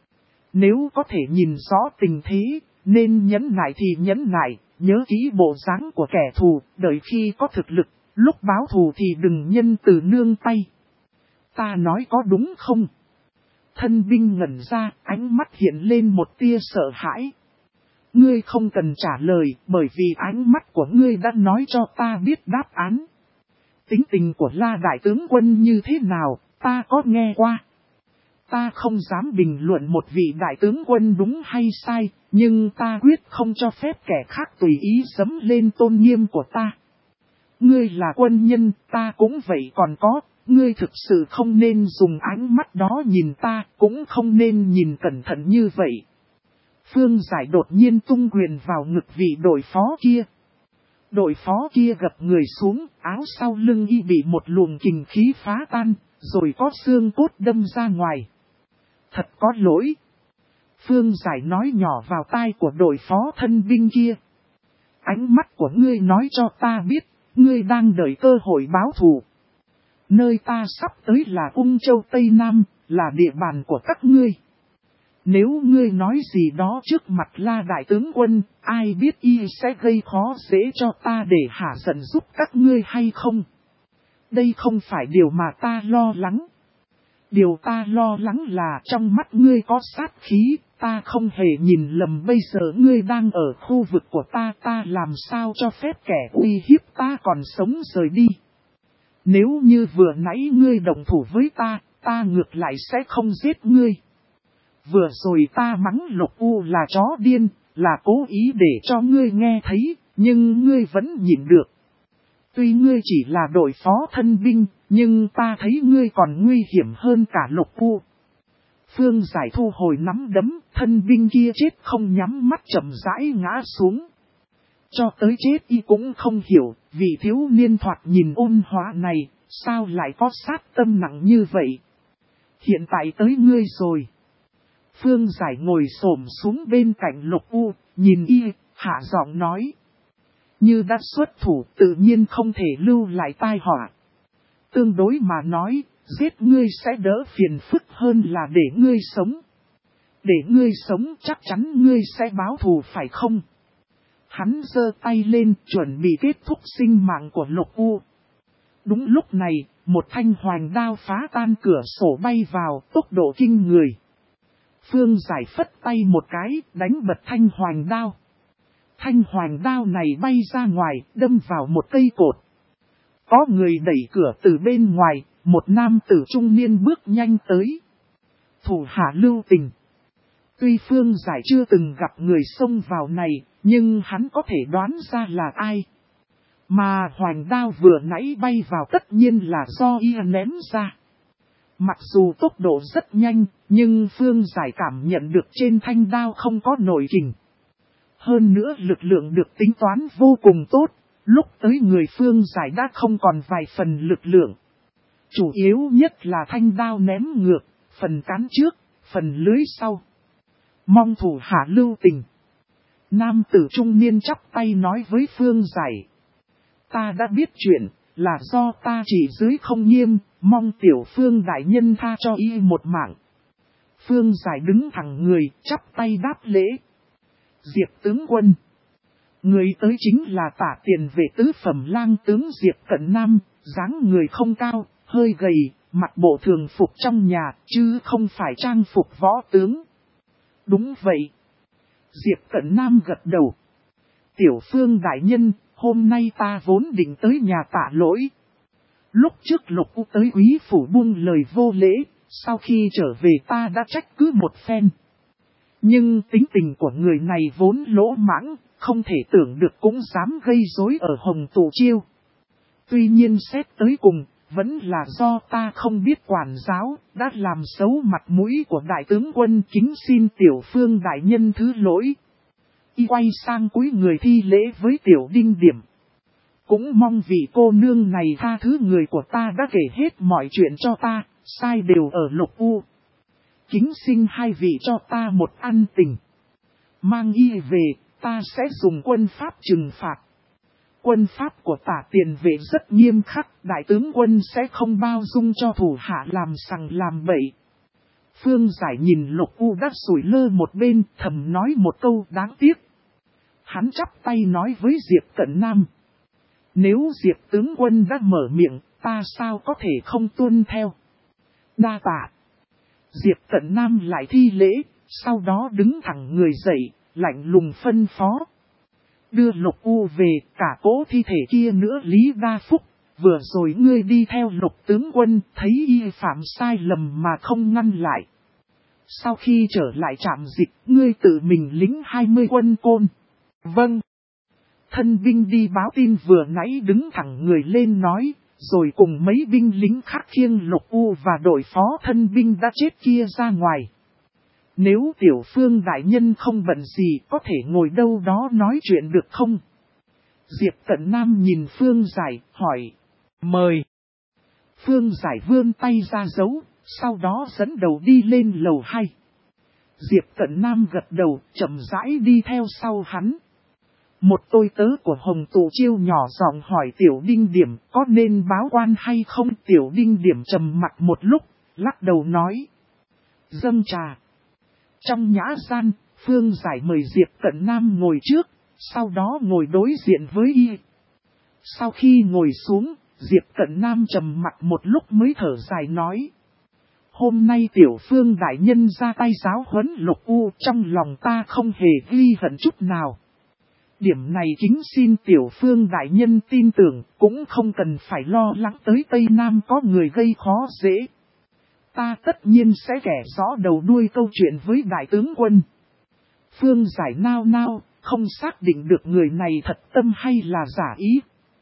Nếu có thể nhìn rõ tình thế, nên nhẫn nại thì nhẫn nại, nhớ kỹ bộ dáng của kẻ thù, đợi khi có thực lực, lúc báo thù thì đừng nhân từ nương tay. Ta nói có đúng không? Thân binh ngẩn ra, ánh mắt hiện lên một tia sợ hãi. Ngươi không cần trả lời, bởi vì ánh mắt của ngươi đã nói cho ta biết đáp án. Tính tình của La đại tướng quân như thế nào, ta có nghe qua. Ta không dám bình luận một vị đại tướng quân đúng hay sai, nhưng ta quyết không cho phép kẻ khác tùy ý dẫm lên tôn nghiêm của ta. Ngươi là quân nhân, ta cũng vậy còn có, ngươi thực sự không nên dùng ánh mắt đó nhìn ta, cũng không nên nhìn cẩn thận như vậy. Phương Giải đột nhiên tung quyền vào ngực vị đội phó kia. Đội phó kia gập người xuống, áo sau lưng y bị một luồng kình khí phá tan, rồi có xương cốt đâm ra ngoài. Thật có lỗi. Phương Giải nói nhỏ vào tai của đội phó thân binh kia. Ánh mắt của ngươi nói cho ta biết, ngươi đang đợi cơ hội báo thù. Nơi ta sắp tới là Ung Châu Tây Nam, là địa bàn của các ngươi. Nếu ngươi nói gì đó trước mặt La đại tướng quân, ai biết y sẽ gây khó dễ cho ta để hả giận giúp các ngươi hay không? Đây không phải điều mà ta lo lắng. Điều ta lo lắng là trong mắt ngươi có sát khí, ta không hề nhìn lầm, bây giờ ngươi đang ở khu vực của ta, ta làm sao cho phép kẻ uy hiếp ta còn sống rời đi. Nếu như vừa nãy ngươi đồng thủ với ta, ta ngược lại sẽ không giết ngươi. Vừa rồi ta mắng Lục U là chó điên, là cố ý để cho ngươi nghe thấy, nhưng ngươi vẫn nhịn được. Tuy ngươi chỉ là đội phó thân binh, nhưng ta thấy ngươi còn nguy hiểm hơn cả Lục U. Phương Giải thu hồi nắm đấm, thân binh kia chết không nhắm mắt chậm rãi ngã xuống. Cho tới chết y cũng không hiểu, vì thiếu niên thoạt nhìn ôn hòa này, sao lại có sát tâm nặng như vậy. Hiện tại tới ngươi rồi. Phương Giải ngồi xổm xuống bên cạnh Lục U, nhìn y, hạ giọng nói. Như đã xuất thủ tự nhiên không thể lưu lại tai họa. Tương đối mà nói, giết ngươi sẽ đỡ phiền phức hơn là để ngươi sống. Để ngươi sống chắc chắn ngươi sẽ báo thù phải không? Hắn giơ tay lên chuẩn bị kết thúc sinh mạng của Lục U. Đúng lúc này, một thanh hoành đao phá tan cửa sổ bay vào, tốc độ kinh người. Phương Giải phất tay một cái, đánh bật thanh hoành đao. Thanh hoành đao này bay ra ngoài, đâm vào một cây cột. Có người đẩy cửa từ bên ngoài, một nam tử trung niên bước nhanh tới. Thủ hạ Lưu Tình. Tuy Phương Giải chưa từng gặp người xông vào này, nhưng hắn có thể đoán ra là ai. Mà hoành đao vừa nãy bay vào tất nhiên là do y ném ra. Mặc dù tốc độ rất nhanh, nhưng Phương Giải cảm nhận được trên thanh đao không có nội kình. Hơn nữa lực lượng được tính toán vô cùng tốt, lúc tới người Phương Giải đã không còn vài phần lực lượng. Chủ yếu nhất là thanh đao ném ngược, phần cán trước, phần lưới sau. Mong thủ hạ Lưu Tình. Nam tử trung niên chắp tay nói với Phương Giải. Ta đã biết chuyện, là do ta chỉ dưới không nghiêm, mong tiểu Phương đại nhân tha cho y một mạng. Phương Giải đứng thẳng người, chắp tay đáp lễ. Diệp tướng quân. Người tới chính là Tả Tiền Vệ tứ phẩm lang tướng Diệp Cận Nam, dáng người không cao, hơi gầy, mặc bộ thường phục trong nhà, chứ không phải trang phục võ tướng. Đúng vậy. Diệp Cận Nam gật đầu. Tiểu Phương đại nhân, hôm nay ta vốn định tới nhà tạ lỗi. Lúc trước Lục U tới quý phủ buông lời vô lễ, sau khi trở về ta đã trách cứ một phen. Nhưng tính tình của người này vốn lỗ mãng, không thể tưởng được cũng dám gây rối ở Hồng Tụ Chiêu. Tuy nhiên xét tới cùng, vẫn là do ta không biết quản giáo, đã làm xấu mặt mũi của đại tướng quân, kính xin tiểu Phương đại nhân thứ lỗi. Y quay sang cúi người thi lễ với tiểu Đinh Điểm. Cũng mong vị cô nương này tha thứ, người của ta đã kể hết mọi chuyện cho ta, sai đều ở Lục U. Kính xin hai vị cho ta một ân tình. Mang y về, ta sẽ dùng quân pháp trừng phạt. Quân pháp của Tả Tiền Vệ rất nghiêm khắc, đại tướng quân sẽ không bao dung cho thủ hạ làm sằng làm bậy. Phương Giải nhìn Lục U đã sủi lơ một bên, thầm nói một câu đáng tiếc. Hắn chắp tay nói với Diệp Cận Nam. Nếu Diệp tướng quân đã mở miệng, ta sao có thể không tuân theo. Đa tạ. Diệp Cận Nam lại thi lễ, sau đó đứng thẳng người dậy, lạnh lùng phân phó. Đưa Lục U về, cả cỗ thi thể kia nữa Lý Đa Phúc. Vừa rồi ngươi đi theo Lục tướng quân, thấy y phạm sai lầm mà không ngăn lại. Sau khi trở lại trạm dịch, ngươi tự mình lính 20 quân côn. Vâng. Thân binh đi báo tin vừa nãy đứng thẳng người lên nói, rồi cùng mấy binh lính khác khiêng Lục U và đội phó thân binh đã chết kia ra ngoài. Nếu tiểu Phương đại nhân không bận gì có thể ngồi đâu đó nói chuyện được không? Diệp Cận Nam nhìn Phương Giải, hỏi. Mời. Phương Giải vươn tay ra dấu, sau đó dẫn đầu đi lên lầu 2. Diệp Cận Nam gật đầu, chậm rãi đi theo sau hắn. Một tôi tớ của Hồng Tụ Chiêu nhỏ giọng hỏi tiểu Đinh Điểm có nên báo quan hay không. Tiểu Đinh Điểm trầm mặc một lúc, lắc đầu nói. Dâng trà. Trong nhã gian, Phương Giải mời Diệp Cận Nam ngồi trước, sau đó ngồi đối diện với y. Sau khi ngồi xuống, Diệp Cận Nam trầm mặc một lúc mới thở dài nói. Hôm nay tiểu Phương đại nhân ra tay giáo huấn Lục U, trong lòng ta không hề ghi hận chút nào. Điểm này kính xin tiểu Phương đại nhân tin tưởng, cũng không cần phải lo lắng tới Tây Nam có người gây khó dễ. Ta tất nhiên sẽ kẻ rõ đầu đuôi câu chuyện với đại tướng quân. Phương Giải nao nao, không xác định được người này thật tâm hay là giả ý.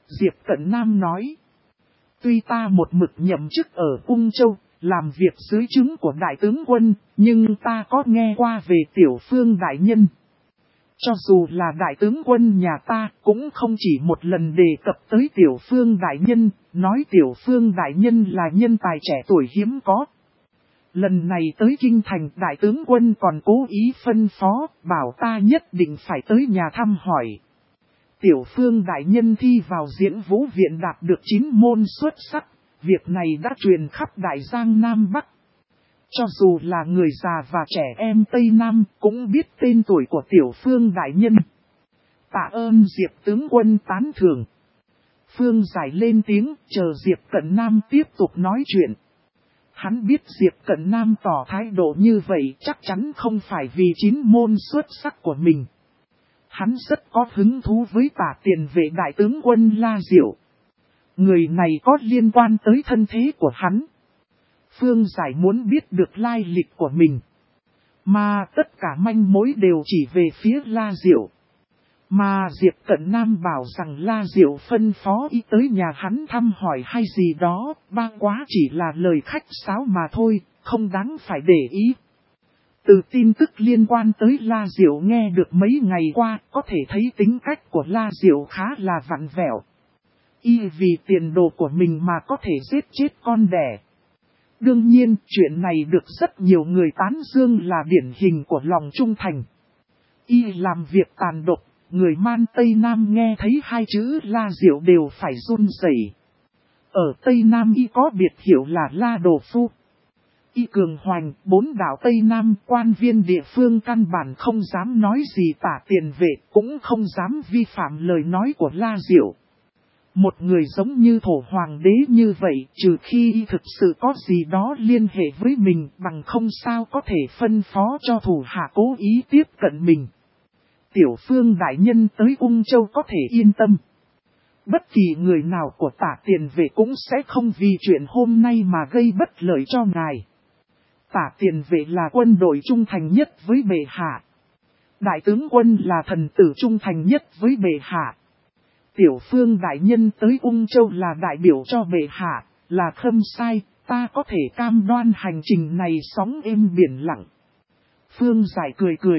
Diệp Cận Nam nói. Tuy ta một mực nhậm chức ở Ung Châu, làm việc dưới trướng của đại tướng quân, nhưng ta có nghe qua về Tiểu Phương đại nhân. Cho dù là đại tướng quân nhà ta cũng không chỉ một lần đề cập tới Tiểu Phương đại nhân, nói Tiểu Phương đại nhân là nhân tài trẻ tuổi hiếm có. Lần này tới Kinh Thành đại tướng quân còn cố ý phân phó, bảo ta nhất định phải tới nhà thăm hỏi. Tiểu Phương đại nhân thi vào Diễn Vũ Viện đạt được 9 môn xuất sắc, việc này đã truyền khắp Đại Giang Nam Bắc. Cho dù là người già và trẻ em Tây Nam cũng biết tên tuổi của Tiểu Phương đại nhân. Tạ ơn Diệp tướng quân tán thưởng. Phương Giải lên tiếng, chờ Diệp Cận Nam tiếp tục nói chuyện. Hắn biết Diệp Cận Nam tỏ thái độ như vậy chắc chắn không phải vì 9 môn xuất sắc của mình. Hắn rất có hứng thú với Tả Tiền Vệ đại tướng quân La Diệu. Người này có liên quan tới thân thế của hắn. Phương Giải muốn biết được lai lịch của mình. Mà tất cả manh mối đều chỉ về phía La Diệu. Mà Diệp Cận Nam bảo rằng La Diệu phân phó ý tới nhà hắn thăm hỏi hay gì đó, ba quá chỉ là lời khách sáo mà thôi, không đáng phải để ý. Từ tin tức liên quan tới La Diệu nghe được mấy ngày qua, có thể thấy tính cách của La Diệu khá là vặn vẹo. Y vì tiền đồ của mình mà có thể giết chết con đẻ. Đương nhiên, chuyện này được rất nhiều người tán dương là điển hình của lòng trung thành. Y làm việc tàn độc, người Man Tây Nam nghe thấy hai chữ La Diệu đều phải run rẩy. Ở Tây Nam Y có biệt hiệu là La Đồ Phu. Y cường hoành, 4 đảo Tây Nam, quan viên địa phương căn bản không dám nói gì Tả Tiền Vệ, cũng không dám vi phạm lời nói của La Diệu. Một người giống như thổ hoàng đế như vậy, trừ khi Y thực sự có gì đó liên hệ với mình, bằng không sao có thể phân phó cho thủ hạ cố ý tiếp cận mình. Tiểu Phương đại nhân tới Ung Châu có thể yên tâm. Bất kỳ người nào của Tả Tiền Vệ cũng sẽ không vì chuyện hôm nay mà gây bất lợi cho ngài. Tả Tiền Vệ là quân đội trung thành nhất với bệ hạ. Đại tướng quân là thần tử trung thành nhất với bệ hạ. Tiểu Phương đại nhân tới Ung Châu là đại biểu cho bệ hạ, là khâm sai, ta có thể cam đoan hành trình này sóng êm biển lặng. Phương Giải cười cười.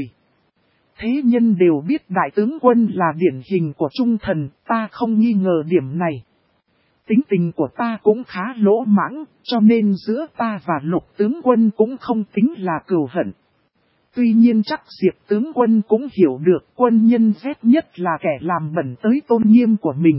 Thế nhân đều biết đại tướng quân là điển hình của trung thần, ta không nghi ngờ điểm này. Tính tình của ta cũng khá lỗ mãng, cho nên giữa ta và Lục tướng quân cũng không tính là cừu hận. Tuy nhiên chắc Diệp tướng quân cũng hiểu được quân nhân ghét nhất là kẻ làm bẩn tới tôn nghiêm của mình.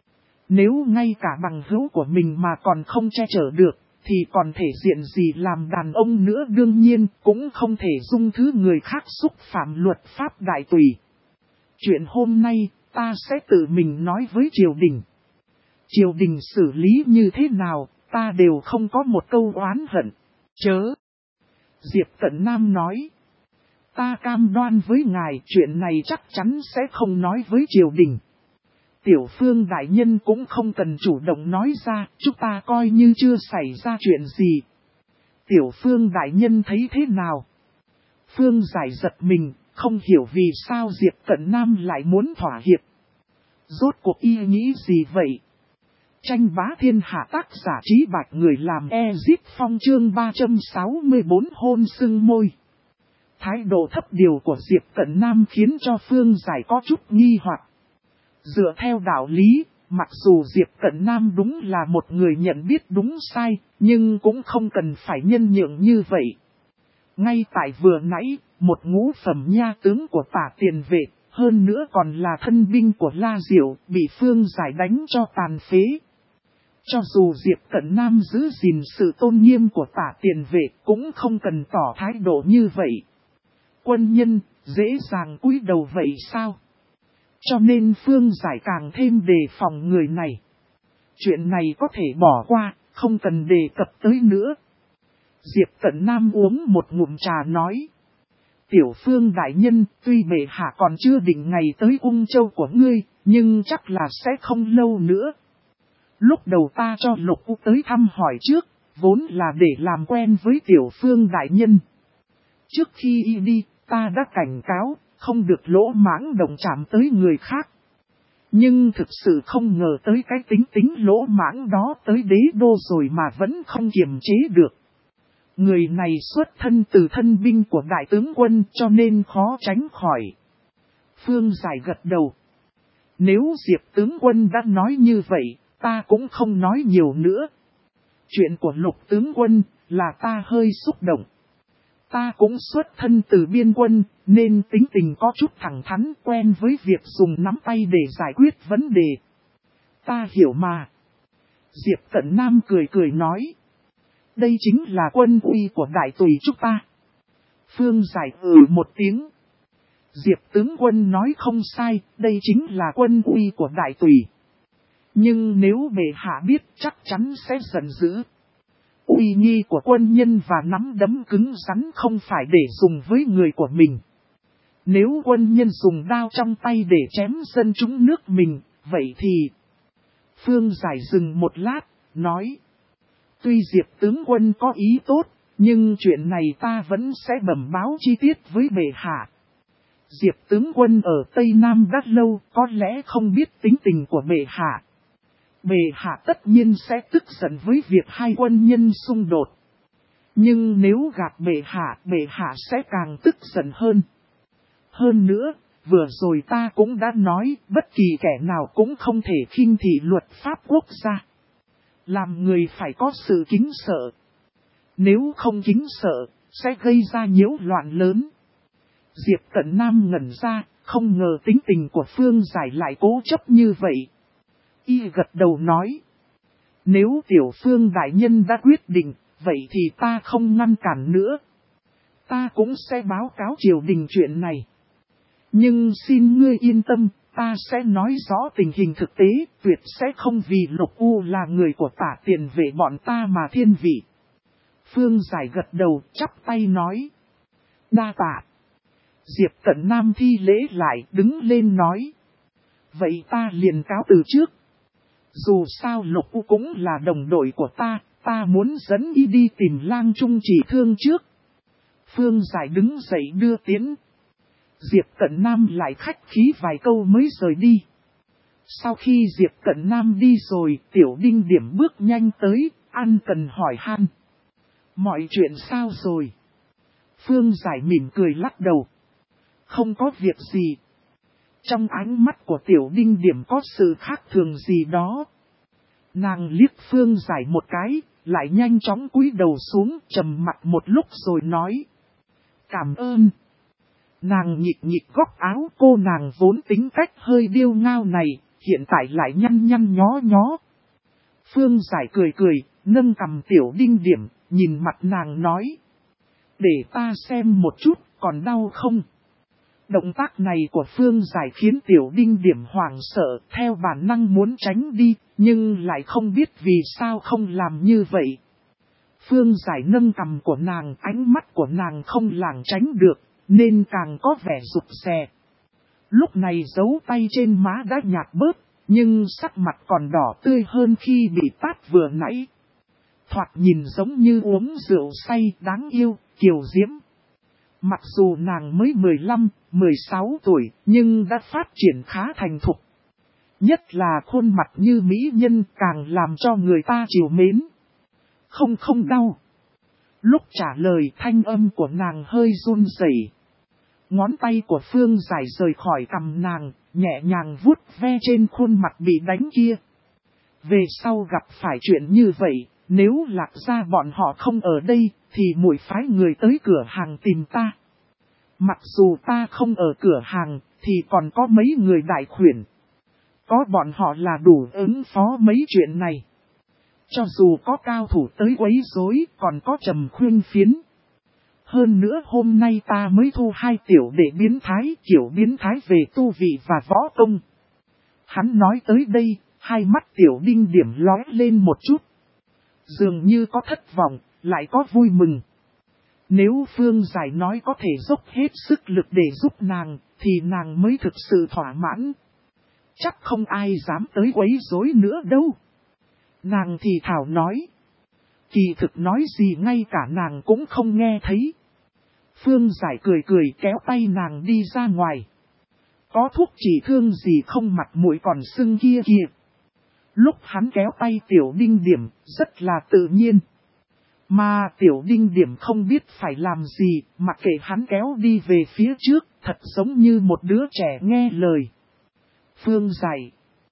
Nếu ngay cả bằng hữu của mình mà còn không che chở được, thì còn thể diện gì làm đàn ông nữa, đương nhiên cũng không thể dung thứ người khác xúc phạm luật pháp đại tùy. Chuyện hôm nay ta sẽ tự mình nói với triều đình. Triều đình xử lý như thế nào, ta đều không có một câu oán hận. Chớ! Diệp Cận Nam nói. Ta cam đoan với ngài chuyện này chắc chắn sẽ không nói với triều đình. Tiểu Phương đại nhân cũng không cần chủ động nói ra, chúng ta coi như chưa xảy ra chuyện gì. Tiểu Phương đại nhân thấy thế nào? Phương Giải giật mình, không hiểu vì sao Diệp Cận Nam lại muốn thỏa hiệp. Rốt cuộc y nghĩ gì vậy? Tranh bá thiên hạ tác giả Trí Bạch người làm Ezip Phong chương 364 hôn sưng môi. Thái độ thấp điều của Diệp Cận Nam khiến cho Phương Giải có chút nghi hoặc. Dựa theo đạo lý, mặc dù Diệp Cận Nam đúng là một người nhận biết đúng sai, nhưng cũng không cần phải nhân nhượng như vậy. Ngay tại vừa nãy, một ngũ phẩm nha tướng của Tả Tiền Vệ, hơn nữa còn là thân binh của La Diệu, bị Phương Giải đánh cho tàn phế. Cho dù Diệp Cận Nam giữ gìn sự tôn nghiêm của Tả Tiền Vệ, cũng không cần tỏ thái độ như vậy. Quân nhân, dễ dàng cúi đầu vậy sao? Cho nên Phương Giải càng thêm đề phòng người này. Chuyện này có thể bỏ qua, không cần đề cập tới nữa. Diệp Cận Nam uống một ngụm trà nói. Tiểu Phương đại nhân, tuy bệ hạ còn chưa định ngày tới Ung Châu của ngươi, nhưng chắc là sẽ không lâu nữa. Lúc đầu ta cho Lục U tới thăm hỏi trước, vốn là để làm quen với Tiểu Phương đại nhân. Trước khi y đi, ta đã cảnh cáo, không được lỗ mãng động chạm tới người khác. Nhưng thực sự không ngờ tới cái tính lỗ mãng đó tới đế đô rồi mà vẫn không kiềm chế được. Người này xuất thân từ thân binh của đại tướng quân cho nên khó tránh khỏi. Phương Giải gật đầu. Nếu Diệp tướng quân đã nói như vậy, ta cũng không nói nhiều nữa. Chuyện của Lục tướng quân là ta hơi xúc động. Ta cũng xuất thân từ biên quân, nên tính tình có chút thẳng thắn, quen với việc dùng nắm tay để giải quyết vấn đề. Ta hiểu mà. Diệp Cận Nam cười cười nói. Đây chính là quân uy của đại tùy chúng ta. Phương Giải một tiếng. Diệp tướng quân nói không sai, đây chính là quân uy của đại tùy. Nhưng nếu bệ hạ biết chắc chắn sẽ giận dữ. Uy nghi của quân nhân và nắm đấm cứng rắn không phải để dùng với người của mình. Nếu quân nhân dùng đao trong tay để chém dân chúng nước mình, vậy thì... Phương Giải dừng một lát, nói. Tuy Diệp tướng quân có ý tốt, nhưng chuyện này ta vẫn sẽ bẩm báo chi tiết với bệ hạ. Diệp tướng quân ở Tây Nam đã lâu, có lẽ không biết tính tình của bệ hạ. Bệ hạ tất nhiên sẽ tức giận với việc hai quân nhân xung đột. Nhưng nếu gạt bệ hạ sẽ càng tức giận hơn. Hơn nữa, vừa rồi ta cũng đã nói, bất kỳ kẻ nào cũng không thể khinh thị luật pháp quốc gia. Làm người phải có sự kính sợ. Nếu không kính sợ, sẽ gây ra nhiễu loạn lớn. Diệp Cận Nam ngẩn ra, không ngờ tính tình của Phương Giải lại cố chấp như vậy. Y gật đầu nói. Nếu Tiểu Phương đại nhân đã quyết định, vậy thì ta không ngăn cản nữa. Ta cũng sẽ báo cáo triều đình chuyện này. Nhưng xin ngươi yên tâm, ta sẽ nói rõ tình hình thực tế, tuyệt sẽ không vì Lục U là người của Tả Tiền Vệ bọn ta mà thiên vị. Phương Giải gật đầu, chắp tay nói. Đa tạ. Diệp Cận Nam thi lễ lại, đứng lên nói. Vậy ta liền cáo từ trước. Dù sao Lục U cũng là đồng đội của ta muốn dẫn y đi tìm Lang Trung chỉ thương trước. Phương Giải đứng dậy đưa tiến. Diệp Cận Nam lại khách khí vài câu mới rời đi. Sau khi Diệp Cận Nam đi rồi, Tiểu Đinh Điểm bước nhanh tới, ăn cần hỏi han. Mọi chuyện sao rồi? Phương Giải mỉm cười lắc đầu. Không có việc gì. Trong ánh mắt của Tiểu Đinh Điểm có sự khác thường gì đó. Nàng liếc Phương Giải một cái, lại nhanh chóng cúi đầu xuống, trầm mặt một lúc rồi nói. Cảm ơn. Nàng nhịp nhịp góc áo, cô nàng vốn tính cách hơi điêu ngao này, hiện tại lại nhăn nhăn nhó nhó. Phương Giải cười cười, nâng cầm Tiểu Đinh Điểm, nhìn mặt nàng nói. Để ta xem một chút, còn đau không? Động tác này của Phương Giải khiến Tiểu Đinh Điểm hoảng sợ, theo bản năng muốn tránh đi, nhưng lại không biết vì sao không làm như vậy. Phương Giải nâng cầm của nàng, ánh mắt của nàng không lảng tránh được, nên càng có vẻ rụt rè. Lúc này dấu tay trên má đã nhạt bớt, nhưng sắc mặt còn đỏ tươi hơn khi bị tát vừa nãy. Thoạt nhìn giống như uống rượu say đáng yêu, kiều diễm. Mặc dù nàng mới 15, 16 tuổi, nhưng đã phát triển khá thành thục. Nhất là khuôn mặt như mỹ nhân càng làm cho người ta trìu mến. Không đau. Lúc trả lời thanh âm của nàng hơi run rẩy. Ngón tay của Phương Giải rời khỏi cằm nàng, nhẹ nhàng vuốt ve trên khuôn mặt bị đánh kia. Về sau gặp phải chuyện như vậy, nếu Lạc Gia bọn họ không ở đây, thì muội phái người tới cửa hàng tìm ta. Mặc dù ta không ở cửa hàng, thì còn có mấy người đại khuyển. Có bọn họ là đủ ứng phó mấy chuyện này. Cho dù có cao thủ tới quấy rối, còn có Trầm Khuyên Phiến. Hơn nữa hôm nay ta mới thu 2 tiểu đệ biến thái, kiểu biến thái về tu vị và võ công. Hắn nói tới đây, hai mắt Tiểu Đinh Điểm lóe lên một chút. Dường như có thất vọng, lại có vui mừng. Nếu Phương Giải nói có thể dốc hết sức lực để giúp nàng, thì nàng mới thực sự thỏa mãn. Chắc không ai dám tới quấy rối nữa đâu. Nàng thì thảo nói. Kỳ thực nói gì ngay cả nàng cũng không nghe thấy. Phương Giải cười cười kéo tay nàng đi ra ngoài. Có thuốc trị thương gì không, mặt mũi còn sưng kia kìa. Lúc hắn kéo tay Tiểu Đinh Điểm, rất là tự nhiên. Mà Tiểu Đinh Điểm không biết phải làm gì, mặc kệ hắn kéo đi về phía trước, thật giống như một đứa trẻ nghe lời. Phương dạy,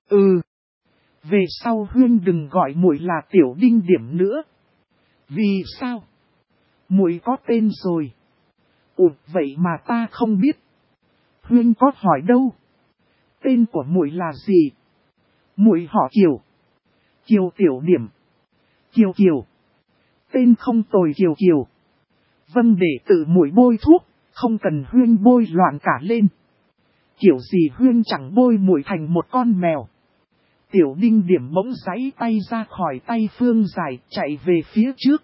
về sau Huyên đừng gọi muội là Tiểu Đinh Điểm nữa. Vì sao? Muội có tên rồi. Vậy mà ta không biết. Huyên có hỏi đâu. Tên của muội là gì? Muội họ Kiều. Kiều Tiểu Điểm. Kiều Kiều. Tên không tồi Kiều Kiều. Vâng, để tự muội bôi thuốc, không cần Huyên bôi loạn cả lên. Kiểu gì Huyên chẳng bôi muội thành một con mèo. Tiểu Đinh Điểm bỗng giãy tay ra khỏi tay Phương Giải, chạy về phía trước.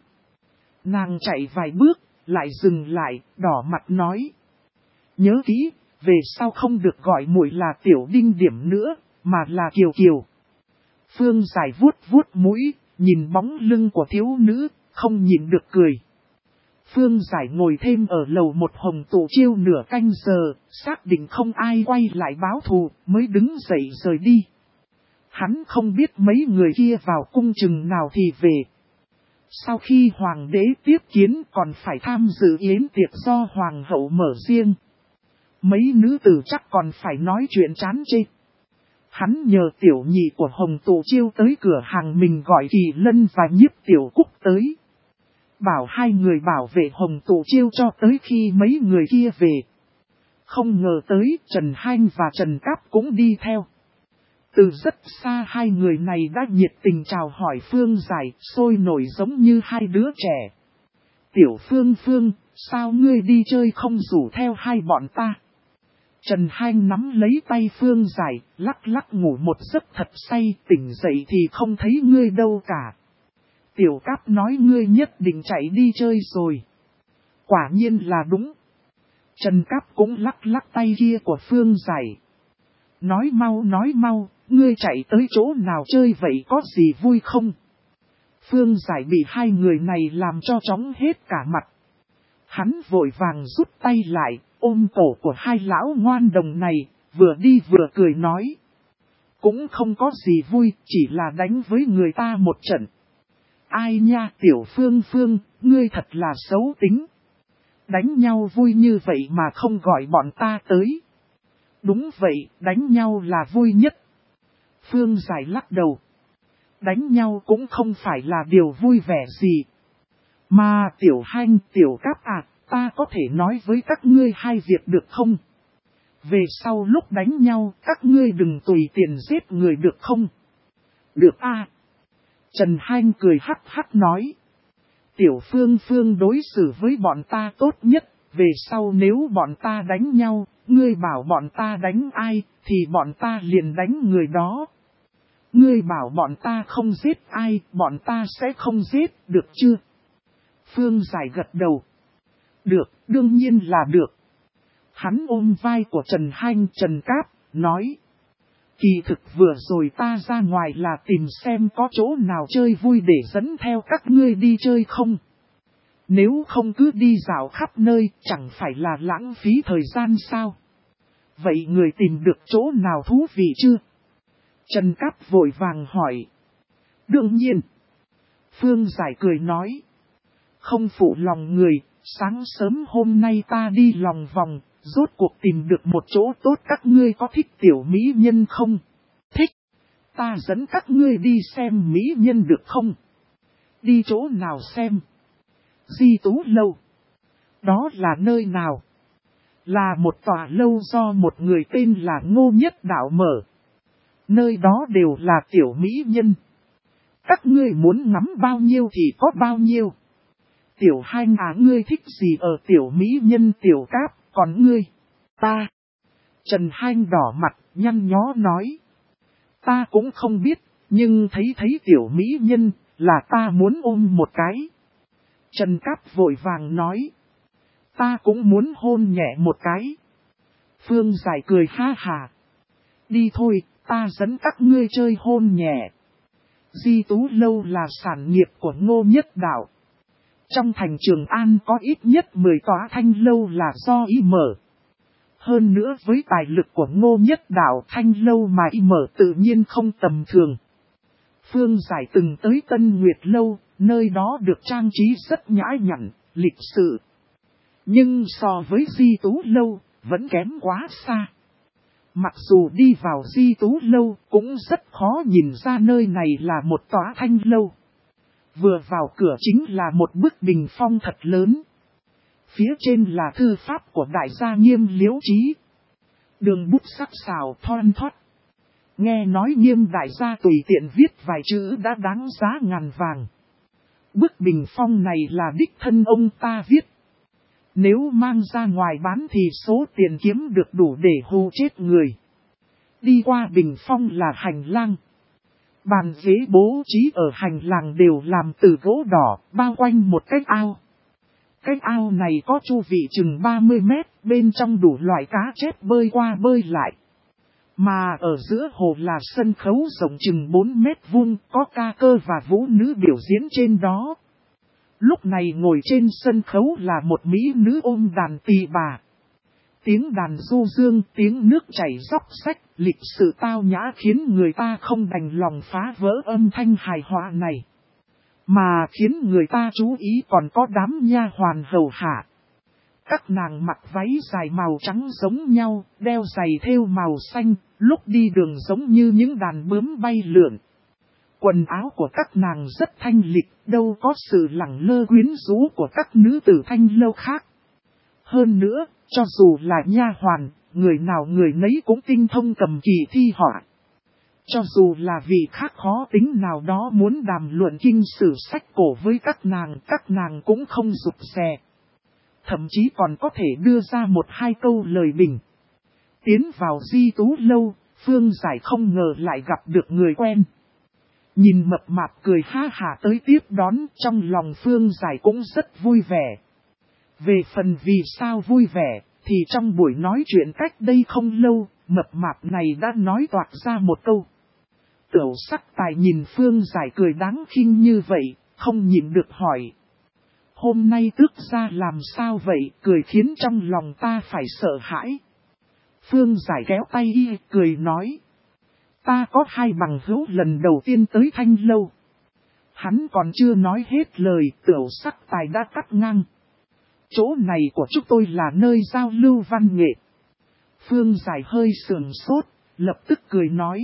Nàng chạy vài bước, lại dừng lại, đỏ mặt nói. Nhớ kỹ, về sau không được gọi muội là Tiểu Đinh Điểm nữa, mà là Kiều Kiều. Phương Giải vuốt vuốt mũi, nhìn bóng lưng của thiếu nữ, không nhịn được cười. Phương Giải ngồi thêm ở lầu một Hồng Tụ Chiêu nửa canh giờ, xác định không ai quay lại báo thù, mới đứng dậy rời đi. Hắn không biết mấy người kia vào cung chừng nào thì về. Sau khi hoàng đế tiếp kiến còn phải tham dự yến tiệc do hoàng hậu mở riêng. Mấy nữ tử chắc còn phải nói chuyện chán chê. Hắn nhờ tiểu nhị của Hồng Tụ Chiêu tới cửa hàng mình gọi Kỳ Lân và Nhiếp Tiểu Cúc tới. Bảo hai người bảo vệ Hồng Tụ Chiêu cho tới khi mấy người kia về. Không ngờ tới Trần Hanh và Trần Cáp cũng đi theo. Từ rất xa hai người này đã nhiệt tình chào hỏi Phương Giải, sôi nổi giống như hai đứa trẻ. Tiểu Phương, sao ngươi đi chơi không rủ theo hai bọn ta? Trần Hanh nắm lấy tay Phương Giải, lắc lắc ngủ một giấc thật say, tỉnh dậy thì không thấy ngươi đâu cả. Tiểu Cáp nói ngươi nhất định chạy đi chơi rồi. Quả nhiên là đúng. Trần Cáp cũng lắc lắc tay kia của Phương Giải. Nói mau, ngươi chạy tới chỗ nào chơi vậy, có gì vui không? Phương Giải bị hai người này làm cho chóng hết cả mặt. Hắn vội vàng rút tay lại, ôm cổ của hai lão ngoan đồng này, vừa đi vừa cười nói. Cũng không có gì vui, chỉ là đánh với người ta một trận. Ai nha Tiểu Phương, ngươi thật là xấu tính. Đánh nhau vui như vậy mà không gọi bọn ta tới. Đúng vậy, đánh nhau là vui nhất. Phương Giải lắc đầu. Đánh nhau cũng không phải là điều vui vẻ gì. Mà Tiểu Hanh, Tiểu Cáp ta có thể nói với các ngươi hai việc được không? Về sau lúc đánh nhau, các ngươi đừng tùy tiện giết người được không? Được Trần Hanh cười hắc hắc nói. Tiểu Phương đối xử với bọn ta tốt nhất, về sau nếu bọn ta đánh nhau, ngươi bảo bọn ta đánh ai, thì bọn ta liền đánh người đó. Ngươi bảo bọn ta không giết ai, bọn ta sẽ không giết, được chưa? Phương Giải gật đầu. Được, đương nhiên là được. Hắn ôm vai của Trần Hanh, Trần Cáp, nói. Kỳ thực vừa rồi ta ra ngoài là tìm xem có chỗ nào chơi vui để dẫn theo các ngươi đi chơi không. Nếu không cứ đi dạo khắp nơi, chẳng phải là lãng phí thời gian sao? Vậy người tìm được chỗ nào thú vị chưa? Trần Cáp vội vàng hỏi. Đương nhiên. Phương Giải cười nói. Không phụ lòng người, sáng sớm hôm nay ta đi lòng vòng, rốt cuộc tìm được một chỗ tốt. Các ngươi có thích tiểu mỹ nhân không? Thích. Ta dẫn các ngươi đi xem mỹ nhân được không? Đi chỗ nào xem? Di Tú Lâu. Đó là nơi nào? Là một tòa lâu do một người tên là Ngô Nhất Đạo mở. Nơi đó đều là tiểu mỹ nhân. Các ngươi muốn ngắm bao nhiêu thì có bao nhiêu. Tiểu Hanh ngươi thích gì ở tiểu mỹ nhân Tiểu Cáp, còn ngươi? Ta. Trần Hanh đỏ mặt, nhăn nhó nói. Ta cũng không biết, nhưng thấy tiểu mỹ nhân, là ta muốn ôm một cái. Trần Cáp vội vàng nói. Ta cũng muốn hôn nhẹ một cái. Phương Giải cười ha hà. Đi thôi, ta dẫn các ngươi chơi hôn nhẹ. Di Tú Lâu là sản nghiệp của Ngô Nhất Đạo. Trong thành Trường An có ít nhất 10 tòa thanh lâu là do y mở. Hơn nữa với tài lực của Ngô Nhất Đạo, Thanh lâu mà y mở tự nhiên không tầm thường. Phương Giải từng tới Tân Nguyệt lâu, nơi đó được trang trí rất nhã nhặn, lịch sự. Nhưng so với Di Tú lâu, vẫn kém quá xa. Mặc dù đi vào Di Tú lâu, cũng rất khó nhìn ra nơi này là một tòa thanh lâu. Vừa vào cửa chính là một bức bình phong thật lớn. Phía trên là thư pháp của đại gia Nghiêm Liễu Trí. Đường bút sắc sảo thon thoắt. Nghe nói Nghiêm đại gia tùy tiện viết vài chữ đã đáng giá ngàn vàng. Bức bình phong này là đích thân ông ta viết. Nếu mang ra ngoài bán thì số tiền kiếm được đủ để hù chết người. Đi qua bình phong là hành lang. Bàn ghế bố trí ở hành lang đều làm từ gỗ đỏ, bao quanh một cái ao. Cái ao này có chu vị chừng 30 mét, bên trong đủ loại cá chép bơi qua bơi lại. Mà ở giữa hồ là sân khấu rộng chừng 4 mét vuông, có ca cơ và vũ nữ biểu diễn trên đó. Lúc này ngồi trên sân khấu là một mỹ nữ ôm đàn tỳ bà. Tiếng đàn du dương, tiếng nước chảy róc rách, lịch sự tao nhã khiến người ta không đành lòng phá vỡ âm thanh hài hòa này. Mà khiến người ta chú ý còn có đám nha hoàn hầu hạ. Các nàng mặc váy dài màu trắng giống nhau, đeo giày thêu màu xanh, lúc đi đường giống như những đàn bướm bay lượn. Quần áo của các nàng rất thanh lịch, đâu có sự lẳng lơ quyến rũ của các nữ tử thanh lâu khác. Hơn nữa, cho dù là nha hoàn, người nào người nấy cũng tinh thông cầm kỳ thi họa. Cho dù là vị khác khó tính nào đó muốn đàm luận kinh sử sách cổ với các nàng cũng không rụt rè. Thậm chí còn có thể đưa ra một hai câu lời bình. Tiến vào Di Tú lâu, Phương Giải không ngờ lại gặp được người quen. Nhìn mập mạp cười ha hả tới tiếp đón, trong lòng Phương Giải cũng rất vui vẻ. Về phần vì sao vui vẻ, thì trong buổi nói chuyện cách đây không lâu, mập mạp này đã nói toạc ra một câu. Tiểu Sắc Tài nhìn Phương Giải cười đáng khinh như vậy, không nhịn được hỏi. Hôm nay tức ra làm sao vậy, cười khiến trong lòng ta phải sợ hãi. Phương Giải kéo tay y, cười nói. Ta có hai bằng hữu lần đầu tiên tới Thanh lâu. Hắn còn chưa nói hết lời, Tiểu Sắc Tài đã cắt ngang. Chỗ này của chúng tôi là nơi giao lưu văn nghệ. Phương Giải hơi sườn sốt, lập tức cười nói.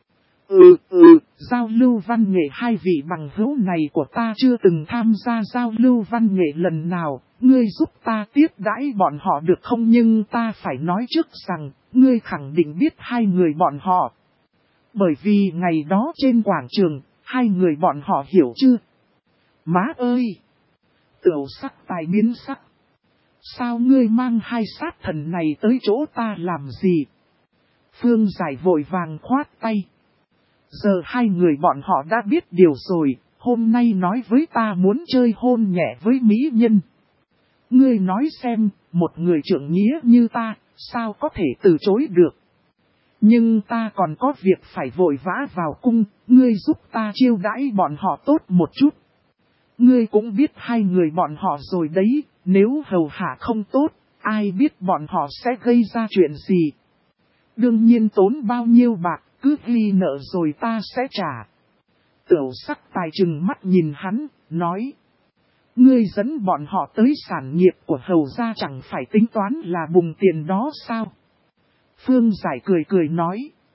Giao lưu văn nghệ, hai vị bằng hữu này của ta chưa từng tham gia giao lưu văn nghệ lần nào, ngươi giúp ta tiếp đãi bọn họ được không? Nhưng ta phải nói trước rằng, ngươi khẳng định biết hai người bọn họ. Bởi vì ngày đó trên quảng trường, hai người bọn họ hiểu chưa? Má ơi! Tiểu Sắc Tài biến sắc. Sao ngươi mang hai sát thần này tới chỗ ta làm gì? Phương Giải vội vàng khoát tay. Giờ hai người bọn họ đã biết điều rồi, hôm nay nói với ta muốn chơi hôn nhẹ với mỹ nhân. Ngươi nói xem, một người trượng nghĩa như ta, sao có thể từ chối được? Nhưng ta còn có việc phải vội vã vào cung, ngươi giúp ta chiêu đãi bọn họ tốt một chút. Ngươi cũng biết hai người bọn họ rồi đấy, nếu hầu hạ không tốt, ai biết bọn họ sẽ gây ra chuyện gì. Đương nhiên tốn bao nhiêu bạc, cứ ghi nợ rồi ta sẽ trả. Tiểu Sắc Tài trừng mắt nhìn hắn, nói. Ngươi dẫn bọn họ tới sản nghiệp của hầu gia chẳng phải tính toán là bùng tiền đó sao? Phương Giải cười nói.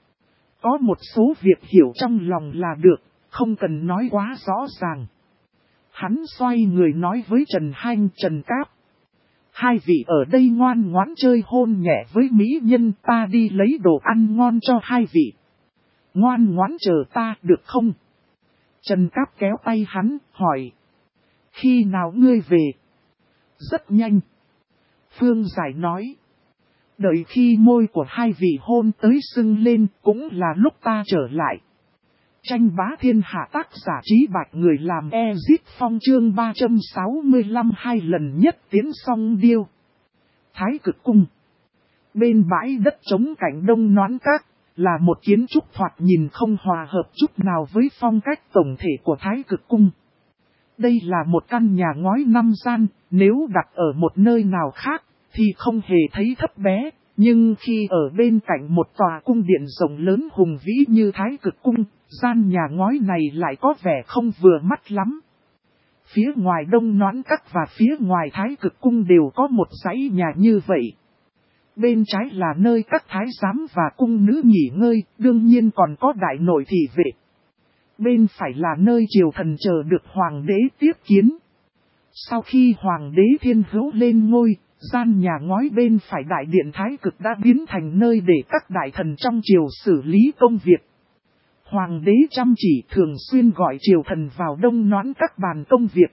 Có một số việc hiểu trong lòng là được, không cần nói quá rõ ràng. Hắn xoay người nói với Trần Hanh, Trần Cáp. Hai vị ở đây ngoan ngoãn chơi hôn nhẹ với mỹ nhân, ta đi lấy đồ ăn ngon cho hai vị. Ngoan ngoãn chờ ta được không? Trần Cáp kéo tay hắn, hỏi. Khi nào ngươi về? Rất nhanh. Phương Giải nói. Đợi khi môi của hai vị hôn tới sưng lên cũng là lúc ta trở lại. Tranh bá thiên hạ, tác giả Trí Bạch, người làm Ezit Phong, chương 365, hai lần nhất tiến song điêu. Thái Cực Cung. Bên bãi đất trống cạnh Đông Noãn Các, là một kiến trúc thoạt nhìn không hòa hợp chút nào với phong cách tổng thể của Thái Cực Cung. Đây là một căn nhà ngói 5 gian, nếu đặt ở một nơi nào khác, thì không hề thấy thấp bé, Nhưng khi ở bên cạnh một tòa cung điện rộng lớn hùng vĩ như Thái Cực Cung, gian nhà ngói này lại có vẻ không vừa mắt lắm. Phía ngoài Đông Noãn Các và phía ngoài Thái Cực Cung đều có một dãy nhà như vậy. Bên trái là nơi các thái giám và cung nữ nghỉ ngơi, đương nhiên còn có đại nội thị vệ. Bên phải là nơi triều thần chờ được hoàng đế tiếp kiến. Sau khi hoàng đế Thiên Hữu lên ngôi, gian nhà ngói bên phải đại điện Thái Cực đã biến thành nơi để các đại thần trong triều xử lý công việc. Hoàng đế chăm chỉ thường xuyên gọi triều thần vào Đông Noãn Các bàn công việc.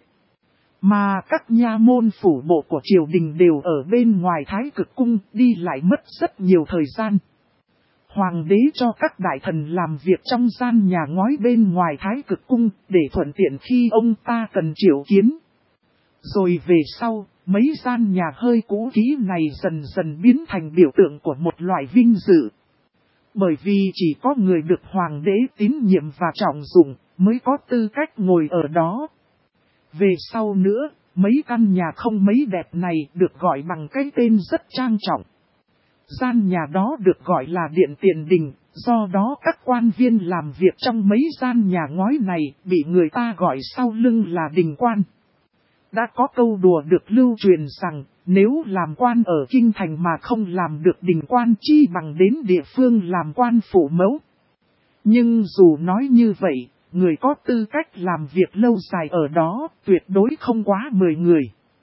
Mà các nha môn phủ bộ của triều đình đều ở bên ngoài Thái Cực Cung, đi lại mất rất nhiều thời gian. Hoàng đế cho các đại thần làm việc trong gian nhà ngói bên ngoài Thái Cực Cung, để thuận tiện khi ông ta cần triệu kiến. Rồi về sau, mấy gian nhà hơi cũ kỹ này dần dần biến thành biểu tượng của một loại vinh dự. Bởi vì chỉ có người được hoàng đế tín nhiệm và trọng dụng, mới có tư cách ngồi ở đó. Về sau nữa, mấy căn nhà không mấy đẹp này được gọi bằng cái tên rất trang trọng. Gian nhà đó được gọi là Điện Tiền Đình, do đó các quan viên làm việc trong mấy gian nhà ngói này bị người ta gọi sau lưng là đình quan. Đã có câu đùa được lưu truyền rằng, nếu làm quan ở kinh thành mà không làm được đình quan chi bằng đến địa phương làm quan phụ mẫu. Nhưng dù nói như vậy, người có tư cách làm việc lâu dài ở đó tuyệt đối không quá 10 người.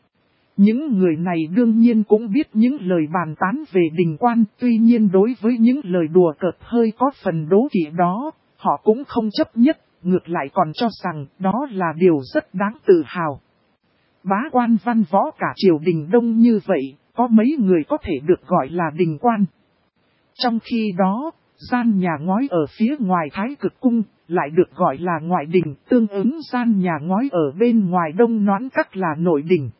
Những người này đương nhiên cũng biết những lời bàn tán về đình quan, tuy nhiên đối với những lời đùa cợt hơi có phần đố kỵ đó, họ cũng không chấp nhất, ngược lại còn cho rằng đó là điều rất đáng tự hào. Bá quan văn võ cả triều đình đông như vậy, có mấy người có thể được gọi là đình quan. Trong khi đó, gian nhà ngói ở phía ngoài Thái Cực Cung lại được gọi là ngoại đình, tương ứng gian nhà ngói ở bên ngoài Đông Noãn Các là nội đình.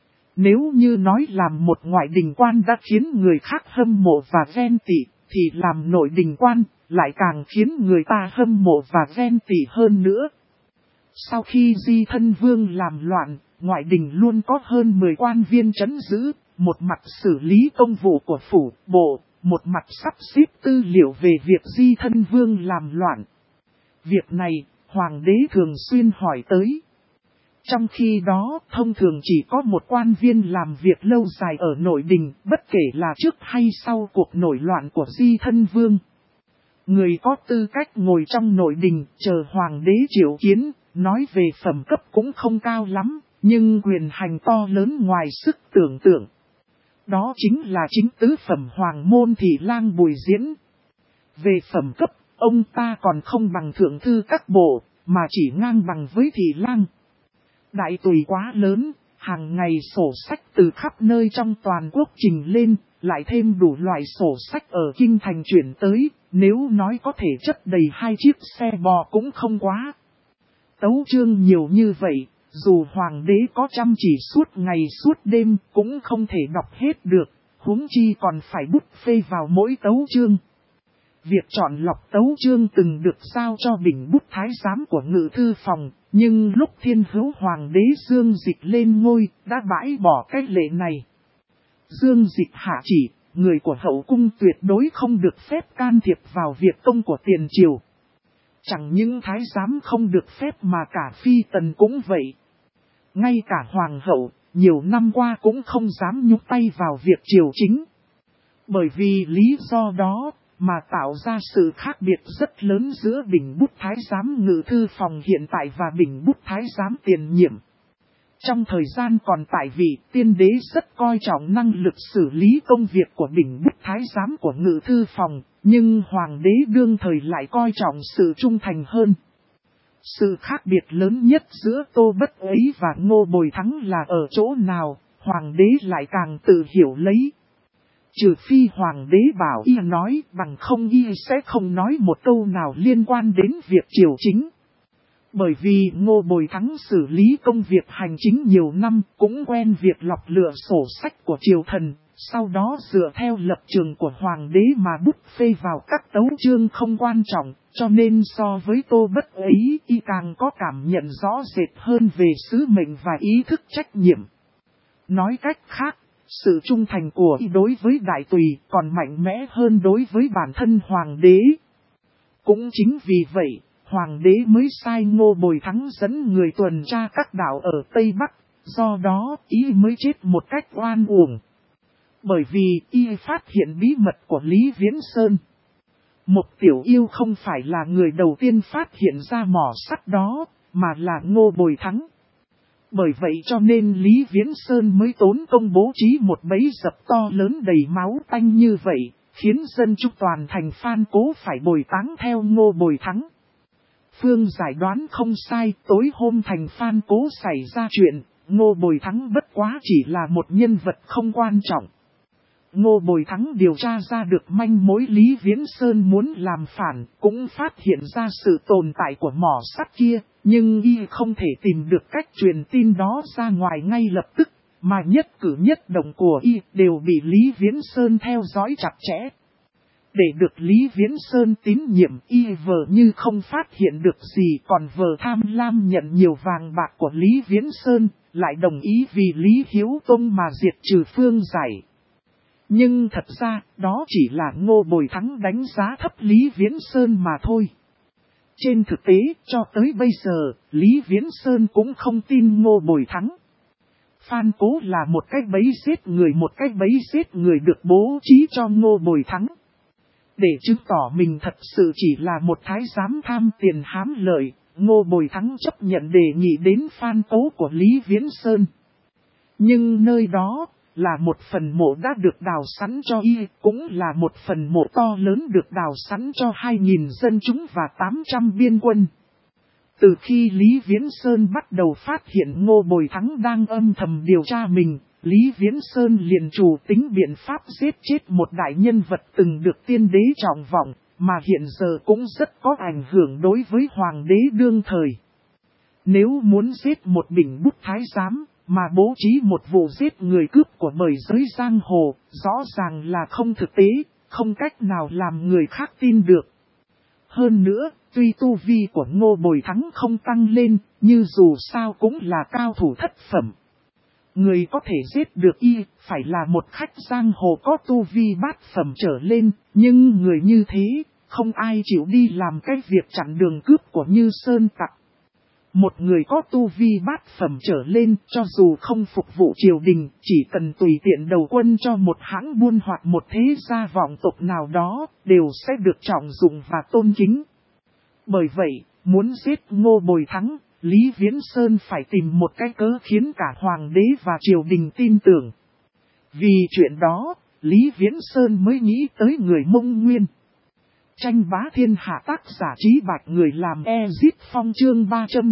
Nếu như nói làm một ngoại đình quan đã khiến người khác hâm mộ và ghen tị, thì làm nội đình quan lại càng khiến người ta hâm mộ và ghen tị hơn nữa. Sau khi Di Thân Vương làm loạn, ngoại đình luôn có hơn 10 quan viên trấn giữ, một mặt xử lý công vụ của phủ, bộ, một mặt sắp xếp tư liệu về việc Di Thân Vương làm loạn. Việc này, hoàng đế thường xuyên hỏi tới. Trong khi đó, thông thường chỉ có một quan viên làm việc lâu dài ở nội đình, bất kể là trước hay sau cuộc nổi loạn của Di Thân Vương. Người có tư cách ngồi trong nội đình, chờ hoàng đế triệu kiến, nói về phẩm cấp cũng không cao lắm, nhưng quyền hành to lớn ngoài sức tưởng tượng. Đó chính là chính tứ phẩm hoàng môn thị lang Bùi Diễn. Về phẩm cấp, ông ta còn không bằng thượng thư các bộ, mà chỉ ngang bằng với thị lang. Đại tùy quá lớn, hàng ngày sổ sách từ khắp nơi trong toàn quốc trình lên, lại thêm đủ loại sổ sách ở kinh thành chuyển tới, nếu nói có thể chất đầy 2 chiếc xe bò cũng không quá. Tấu chương nhiều như vậy, dù hoàng đế có chăm chỉ suốt ngày suốt đêm cũng không thể đọc hết được, huống chi còn phải bút phê vào mỗi tấu chương. Việc chọn lọc tấu chương từng được giao cho bình bút thái giám của ngự thư phòng, nhưng lúc Thiên Hữu hoàng đế Dương Dịch lên ngôi, đã bãi bỏ cái lệ này. Dương Dịch hạ chỉ, người của hậu cung tuyệt đối không được phép can thiệp vào việc công của tiền triều. Chẳng những thái giám không được phép mà cả phi tần cũng vậy. Ngay cả hoàng hậu, nhiều năm qua cũng không dám nhúc tay vào việc triều chính. Bởi vì lý do đó, mà tạo ra sự khác biệt rất lớn giữa bình bút thái giám ngự thư phòng hiện tại và bình bút thái giám tiền nhiệm. Trong thời gian còn tại vị, tiên đế rất coi trọng năng lực xử lý công việc của bình bút thái giám của ngự thư phòng, nhưng hoàng đế đương thời lại coi trọng sự trung thành hơn. Sự khác biệt lớn nhất giữa Tô Bất Ấy và Ngô Bồi Thắng là ở chỗ nào, hoàng đế lại càng tự hiểu lấy. Trừ phi hoàng đế bảo y nói, bằng không y sẽ không nói một câu nào liên quan đến việc triều chính. Bởi vì Ngô Bồi Thắng xử lý công việc hành chính nhiều năm, cũng quen việc lọc lựa sổ sách của triều thần, sau đó dựa theo lập trường của hoàng đế mà bút phê vào các tấu chương không quan trọng, cho nên so với Tô Bất Ấy y càng có cảm nhận rõ rệt hơn về sứ mệnh và ý thức trách nhiệm. Nói cách khác, Sự trung thành của y đối với đại tùy còn mạnh mẽ hơn đối với bản thân hoàng đế. Cũng chính vì vậy, hoàng đế mới sai Ngô Bồi Thắng dẫn người tuần tra các đảo ở Tây Bắc, do đó y mới chết một cách oan uổng. Bởi vì y phát hiện bí mật của Lý Viễn Sơn. Một tiểu yêu không phải là người đầu tiên phát hiện ra mỏ sắt đó, mà là Ngô Bồi Thắng. Bởi vậy cho nên Lý Viễn Sơn mới tốn công bố trí một bẫy dập to lớn đầy máu tanh như vậy, khiến dân chúng toàn thành Phan Cố phải bồi táng theo Ngô Bồi Thắng. Phương giải đoán không sai, tối hôm thành Phan Cố xảy ra chuyện, Ngô Bồi Thắng bất quá chỉ là một nhân vật không quan trọng. Ngô Bồi Thắng điều tra ra được manh mối Lý Viễn Sơn muốn làm phản, cũng phát hiện ra sự tồn tại của mỏ sắt kia, nhưng y không thể tìm được cách truyền tin đó ra ngoài ngay lập tức, mà nhất cử nhất động của y đều bị Lý Viễn Sơn theo dõi chặt chẽ. Để được Lý Viễn Sơn tín nhiệm, y vờ như không phát hiện được gì, còn vờ tham lam nhận nhiều vàng bạc của Lý Viễn Sơn, lại đồng ý vì Lý Hiếu Tông mà diệt trừ Phương Giải. Nhưng thật ra, đó chỉ là Ngô Bồi Thắng đánh giá thấp Lý Viễn Sơn mà thôi. Trên thực tế, cho tới bây giờ, Lý Viễn Sơn cũng không tin Ngô Bồi Thắng. Phan Cố là một cách bẫy giết người, một cách bẫy giết người được bố trí cho Ngô Bồi Thắng. Để chứng tỏ mình thật sự chỉ là một thái giám tham tiền hám lợi, Ngô Bồi Thắng chấp nhận đề nghị đến Phan Cố của Lý Viễn Sơn. Nhưng nơi đó là một phần mộ đã được đào sẵn cho y, cũng là một phần mộ to lớn được đào sẵn cho 2.000 dân chúng và 800 biên quân. Từ khi Lý Viễn Sơn bắt đầu phát hiện Ngô Bồi Thắng đang âm thầm điều tra mình, Lý Viễn Sơn liền chủ tính biện pháp giết chết một đại nhân vật từng được tiên đế trọng vọng, mà hiện giờ cũng rất có ảnh hưởng đối với hoàng đế đương thời. Nếu muốn giết một bình bút thái giám, mà bố trí một vụ giết người cướp của bầy giới giang hồ, rõ ràng là không thực tế, không cách nào làm người khác tin được. Hơn nữa, tuy tu vi của Ngô Bồi Thắng không tăng lên, nhưng dù sao cũng là cao thủ thất phẩm. Người có thể giết được y, phải là một khách giang hồ có tu vi bát phẩm trở lên, nhưng người như thế, không ai chịu đi làm cái việc chặn đường cướp của Như Sơn Tặc. Một người có tu vi bát phẩm trở lên, cho dù không phục vụ triều đình, chỉ cần tùy tiện đầu quân cho một hãng buôn hoặc một thế gia vọng tộc nào đó, đều sẽ được trọng dụng và tôn kính. Bởi vậy, muốn giết Ngô Bồi Thắng, Lý Viễn Sơn phải tìm một cái cớ khiến cả hoàng đế và triều đình tin tưởng. Vì chuyện đó, Lý Viễn Sơn mới nghĩ tới người Mông Nguyên. Tranh bá thiên hạ, tác giả Trí Bạch, người làm Ezit Phong, chương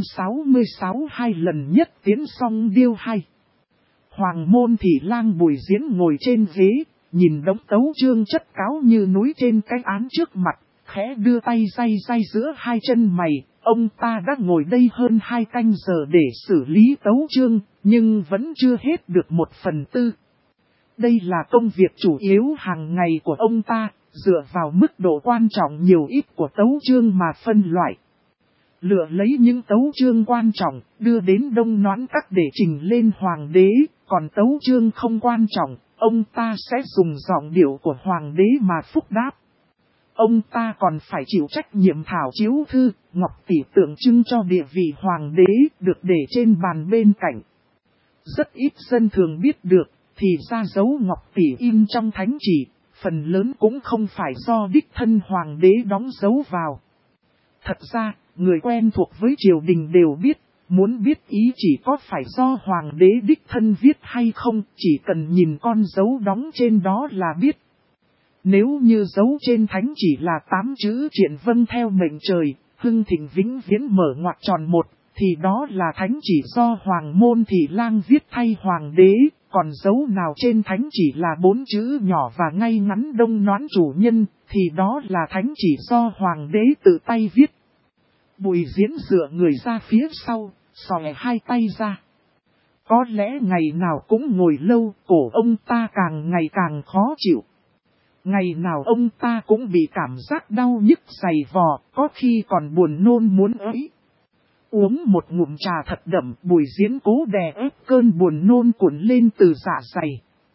366, hai lần nhất tiến song điêu hay. Hoàng môn thị lang Bùi Diễn ngồi trên ghế, nhìn đống tấu chương chất cáo như núi trên cái án trước mặt, khẽ đưa tay day giữa hai chân mày. Ông ta đã ngồi đây hơn 2 canh giờ để xử lý tấu chương, nhưng vẫn chưa hết được 1/4. Đây là công việc chủ yếu hàng ngày của ông ta, dựa vào mức độ quan trọng nhiều ít của tấu chương mà phân loại. Lựa lấy những tấu chương quan trọng, đưa đến Đông Noãn Các để trình lên hoàng đế, còn tấu chương không quan trọng, ông ta sẽ dùng giọng điệu của hoàng đế mà phúc đáp. Ông ta còn phải chịu trách nhiệm thảo chiếu thư, ngọc tỷ tượng trưng cho địa vị hoàng đế, được để trên bàn bên cạnh. Rất ít dân thường biết được, thì ra dấu ngọc tỷ in trong thánh chỉ, phần lớn cũng không phải do đích thân hoàng đế đóng dấu vào. Thật ra, người quen thuộc với triều đình đều biết, muốn biết ý chỉ có phải do hoàng đế đích thân viết hay không, chỉ cần nhìn con dấu đóng trên đó là biết. Nếu như dấu trên thánh chỉ là 8 chữ triện vâng theo mệnh trời, hưng thịnh vĩnh viễn mở ngoặc tròn 1, thì đó là thánh chỉ do hoàng môn thị lang viết thay hoàng đế, còn dấu nào trên thánh chỉ là 4 chữ nhỏ và ngay ngắn Đông Noãn chủ nhân, thì đó là thánh chỉ do hoàng đế tự tay viết. Bùi Diễn dựa người ra phía sau, xòe hai tay ra. Có lẽ ngày nào cũng ngồi lâu, cổ ông ta càng ngày càng khó chịu. Ngày nào ông ta cũng bị cảm giác đau nhức dày vò, có khi còn buồn nôn muốn ới. Uống một ngụm trà thật đậm, Bùi Diễn cố đè ép cơn buồn nôn cuộn lên từ dạ dày.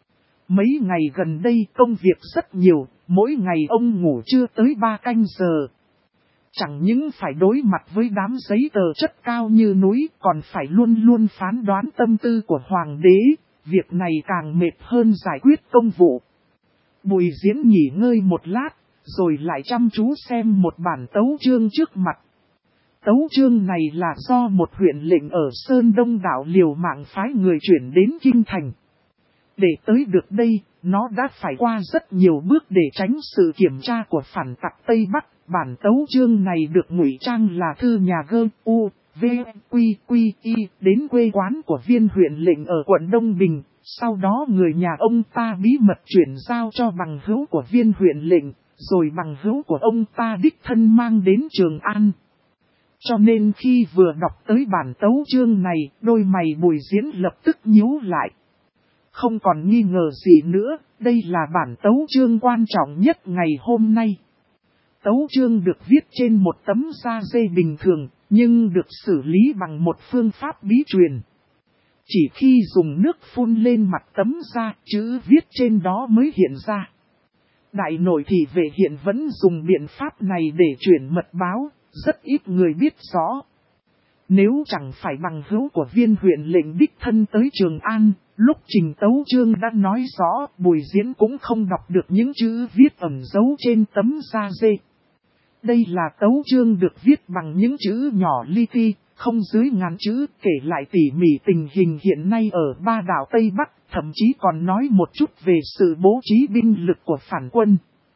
Mấy ngày gần đây công việc rất nhiều, mỗi ngày ông ngủ chưa tới 3 canh giờ. Chẳng những phải đối mặt với đám giấy tờ chất cao như núi, còn phải luôn luôn phán đoán tâm tư của hoàng đế, việc này càng mệt hơn giải quyết công vụ. Bùi Diễn nghỉ ngơi một lát, rồi lại chăm chú xem một bản tấu chương trước mặt. Tấu chương này là do một huyện lệnh ở Sơn Đông đảo liều mạng phái người chuyển đến Kinh Thành. Để tới được đây, nó đã phải qua rất nhiều bước để tránh sự kiểm tra của phản tặc Tây Bắc. Bản tấu chương này được ngụy trang là thư nhà gơ u, v, quy, quy, y đến quê quán của viên huyện lệnh ở quận Đông Bình. Sau đó người nhà ông ta bí mật chuyển giao cho bằng hữu của viên huyện lệnh, rồi bằng hữu của ông ta đích thân mang đến Trường An. Cho nên khi vừa đọc tới bản tấu chương này, đôi mày Bùi Diễn lập tức nhíu lại. Không còn nghi ngờ gì nữa, đây là bản tấu chương quan trọng nhất ngày hôm nay. Tấu chương được viết trên một tấm da dê bình thường, nhưng được xử lý bằng một phương pháp bí truyền. Chỉ khi dùng nước phun lên mặt tấm da, chữ viết trên đó mới hiện ra. Đại nội thị vệ hiện vẫn dùng biện pháp này để chuyển mật báo, rất ít người biết rõ. Nếu chẳng phải bằng hữu của viên huyện lệnh đích thân tới Trường An, lúc trình tấu chương đã nói rõ, Bùi Diễn cũng không đọc được những chữ viết ẩn dấu trên tấm da dê. Đây là tấu chương được viết bằng những chữ nhỏ li ti, không dưới ngàn chữ, kể lại tỉ mỉ tình hình hiện nay ở ba đảo Tây Bắc, thậm chí còn nói một chút về sự bố trí binh lực của phản quân.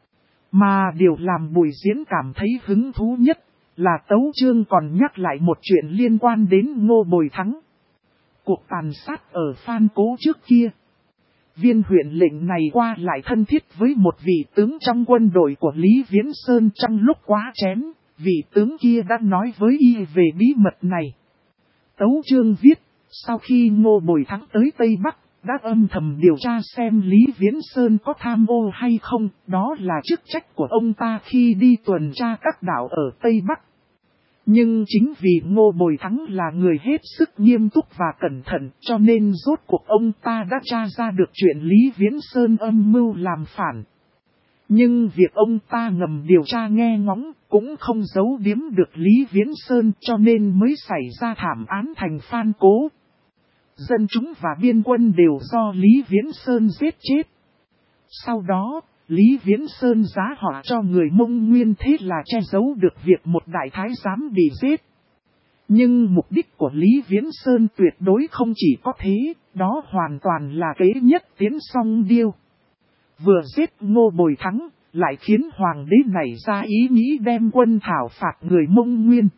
Mà điều làm Bùi Diễn cảm thấy hứng thú nhất là tấu chương còn nhắc lại một chuyện liên quan đến Ngô Bồi Thắng. Cuộc tàn sát ở Phan Cố trước kia. Viên huyện lệnh này qua lại thân thiết với một vị tướng trong quân đội của Lý Viễn Sơn trong lúc quá chén, vị tướng kia đã nói với y về bí mật này. Tấu chương viết, sau khi Ngô Bồi Thắng tới Tây Bắc, đã âm thầm điều tra xem Lý Viễn Sơn có tham ô hay không, đó là chức trách của ông ta khi đi tuần tra các đảo ở Tây Bắc. Nhưng chính vì Ngô Bồi Thắng là người hết sức nghiêm túc và cẩn thận, cho nên rốt cuộc ông ta đã tra ra được chuyện Lý Viễn Sơn âm mưu làm phản. Nhưng việc ông ta ngầm điều tra nghe ngóng cũng không giấu giếm được Lý Viễn Sơn, cho nên mới xảy ra thảm án thành Phan Cố. Dân chúng và biên quân đều do Lý Viễn Sơn giết chết. Sau đó, Lý Viễn Sơn giá họa cho người Mông Nguyên, thế là che giấu được việc một đại thái giám bị giết. Nhưng mục đích của Lý Viễn Sơn tuyệt đối không chỉ có thế, đó hoàn toàn là kế nhất tiến song điêu. Vừa giết Ngô Bồi Thắng, lại khiến hoàng đế nảy ra ý nghĩ đem quân thảo phạt người Mông Nguyên.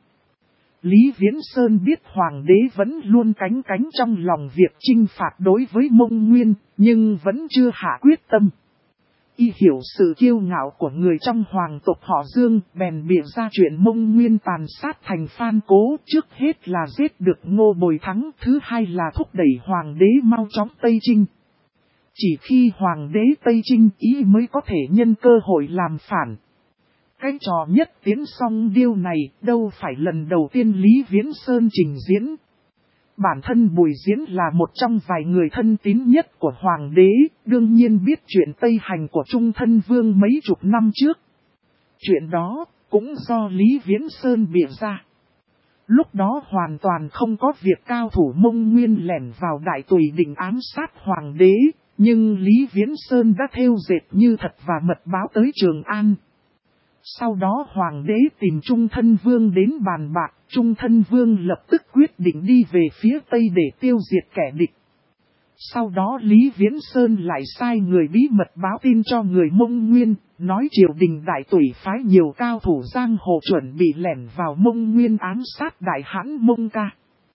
Lý Viễn Sơn biết hoàng đế vẫn luôn cánh cánh trong lòng việc chinh phạt đối với Mông Nguyên, nhưng vẫn chưa hạ quyết tâm. Y hiểu sự kiêu ngạo của người trong hoàng tộc họ Dương, bèn bịa ra chuyện Mông Nguyên tàn sát thành Phan Cố, trước hết là giết được Ngô Bồi Thắng, thứ hai là thúc đẩy hoàng đế mau chóng Tây Chinh. Chỉ khi hoàng đế Tây Chinh ý mới có thể nhân cơ hội làm phản. Cái trò nhất tiến song điêu này đâu phải lần đầu tiên Lý Viễn Sơn trình diễn. Bản thân Bùi Diễn là một trong vài người thân tín nhất của hoàng đế, đương nhiên biết chuyện Tây Hành của Trung Thân Vương mấy chục năm trước. Chuyện đó cũng do Lý Viễn Sơn bịa ra. Lúc đó hoàn toàn không có việc cao thủ Mông Nguyên lẻn vào Đại Tùy định ám sát hoàng đế, nhưng Lý Viễn Sơn đã thêu dệt như thật và mật báo tới Trường An. Sau đó hoàng đế tìm Trung Thân Vương đến bàn bạc, Trung Thân Vương lập tức quyết định đi về phía Tây để tiêu diệt kẻ địch. Sau đó Lý Viễn Sơn lại sai người bí mật báo tin cho người Mông Nguyên, nói triều đình Đại Tùy phái nhiều cao thủ giang hồ chuẩn bị lẻn vào Mông Nguyên ám sát Đại Hãn Mông Ca.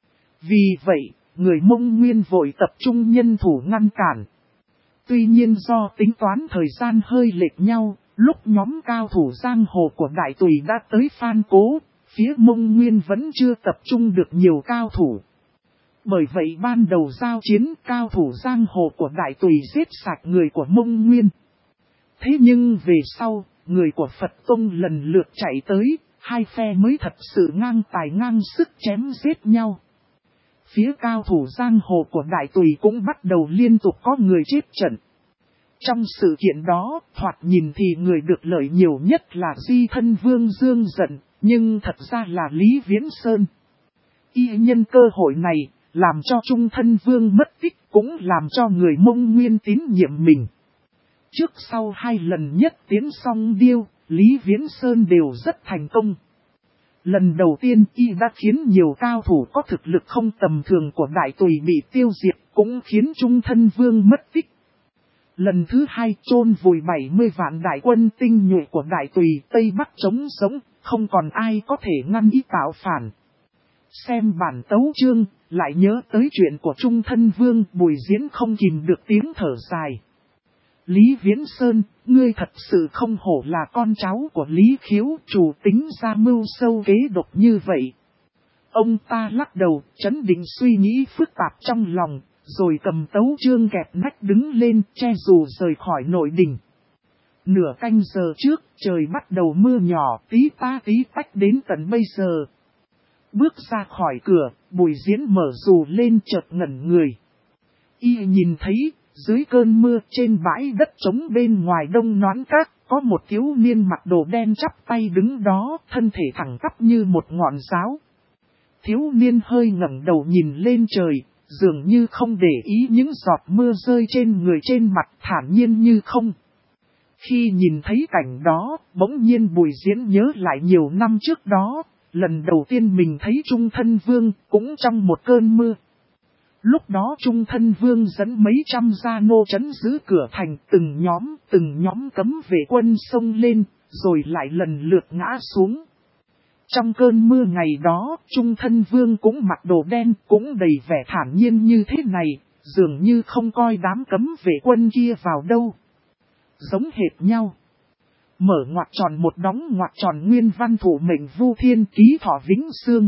Vì vậy, người Mông Nguyên vội tập trung nhân thủ ngăn cản. Tuy nhiên do tính toán thời gian hơi lệch nhau, lúc nhóm cao thủ giang hồ của Đại Tùy đã tới Phan Cố, phía Mông Nguyên vẫn chưa tập trung được nhiều cao thủ. Bởi vậy ban đầu giao chiến, cao thủ giang hồ của Đại Tùy giết sạch người của Mông Nguyên. Thế nhưng về sau, người của Phật Tông lần lượt chạy tới, hai phe mới thật sự ngang tài ngang sức chém giết nhau. Phía cao thủ giang hồ của Đại Tùy cũng bắt đầu liên tục có người chết trận. Trong sự kiện đó, thoạt nhìn thì người được lợi nhiều nhất là Di Thân Vương Dương Dận, nhưng thật ra là Lý Viễn Sơn. Y nhân cơ hội này, làm cho Trung Thân Vương mất tích, cũng làm cho người Mông Nguyên tín nhiệm mình. Trước sau 2 lần nhất tiến song điêu, Lý Viễn Sơn đều rất thành công. Lần đầu tiên y đã khiến nhiều cao thủ có thực lực không tầm thường của Đại Tùy bị tiêu diệt, cũng khiến Trung Thân Vương mất tích. Lần thứ 2 chôn vùi 70 vạn đại quân tinh nhuệ của Đại Tùy Tây Bắc trống sống, không còn ai có thể ngăn y tạo phản. Xem bản tấu chương, lại nhớ tới chuyện của Trung Thân Vương, Bùi Diễn không kìm được tiếng thở dài. Lý Viễn Sơn, ngươi thật sự không hổ là con cháu của Lý Khiếu, chủ tính ra mưu sâu kế độc như vậy. Ông ta lắc đầu, trấn định suy nghĩ phức tạp trong lòng, rồi cầm tấu chương kẹp nách đứng lên, che dù rời khỏi nội đình. Nửa canh giờ trước, trời bắt đầu mưa nhỏ, tí ta tí tách đến tận bây giờ. Bước ra khỏi cửa, Bùi Diễn mở dù lên chợt ngẩn người. Y nhìn thấy, dưới cơn mưa trên bãi đất trống bên ngoài Đông Noãn Các, có một thiếu niên mặc đồ đen chắp tay đứng đó, thân thể thẳng tắp như một ngọn giáo. Thiếu niên hơi ngẩng đầu nhìn lên trời, dường như không để ý những giọt mưa rơi trên người trên mặt, thản nhiên như không. Khi nhìn thấy cảnh đó, bỗng nhiên Bùi Diễn nhớ lại nhiều năm trước đó, lần đầu tiên mình thấy Trung Thân Vương cũng trong một cơn mưa. Lúc đó Trung Thân Vương dẫn mấy trăm gia nô trấn giữ cửa thành, từng nhóm cấm vệ quân xông lên, rồi lại lần lượt ngã xuống. Trong cơn mưa ngày đó, Trung Thân Vương cũng mặc đồ đen, cũng đầy vẻ thản nhiên như thế này, dường như không coi đám cấm vệ quân kia vào đâu. Giống hệt nhau. Mở ngoặc tròn một đóng ngoặc tròn nguyên văn thủ mệnh Vu Thiên ký thọ Vĩnh Xương.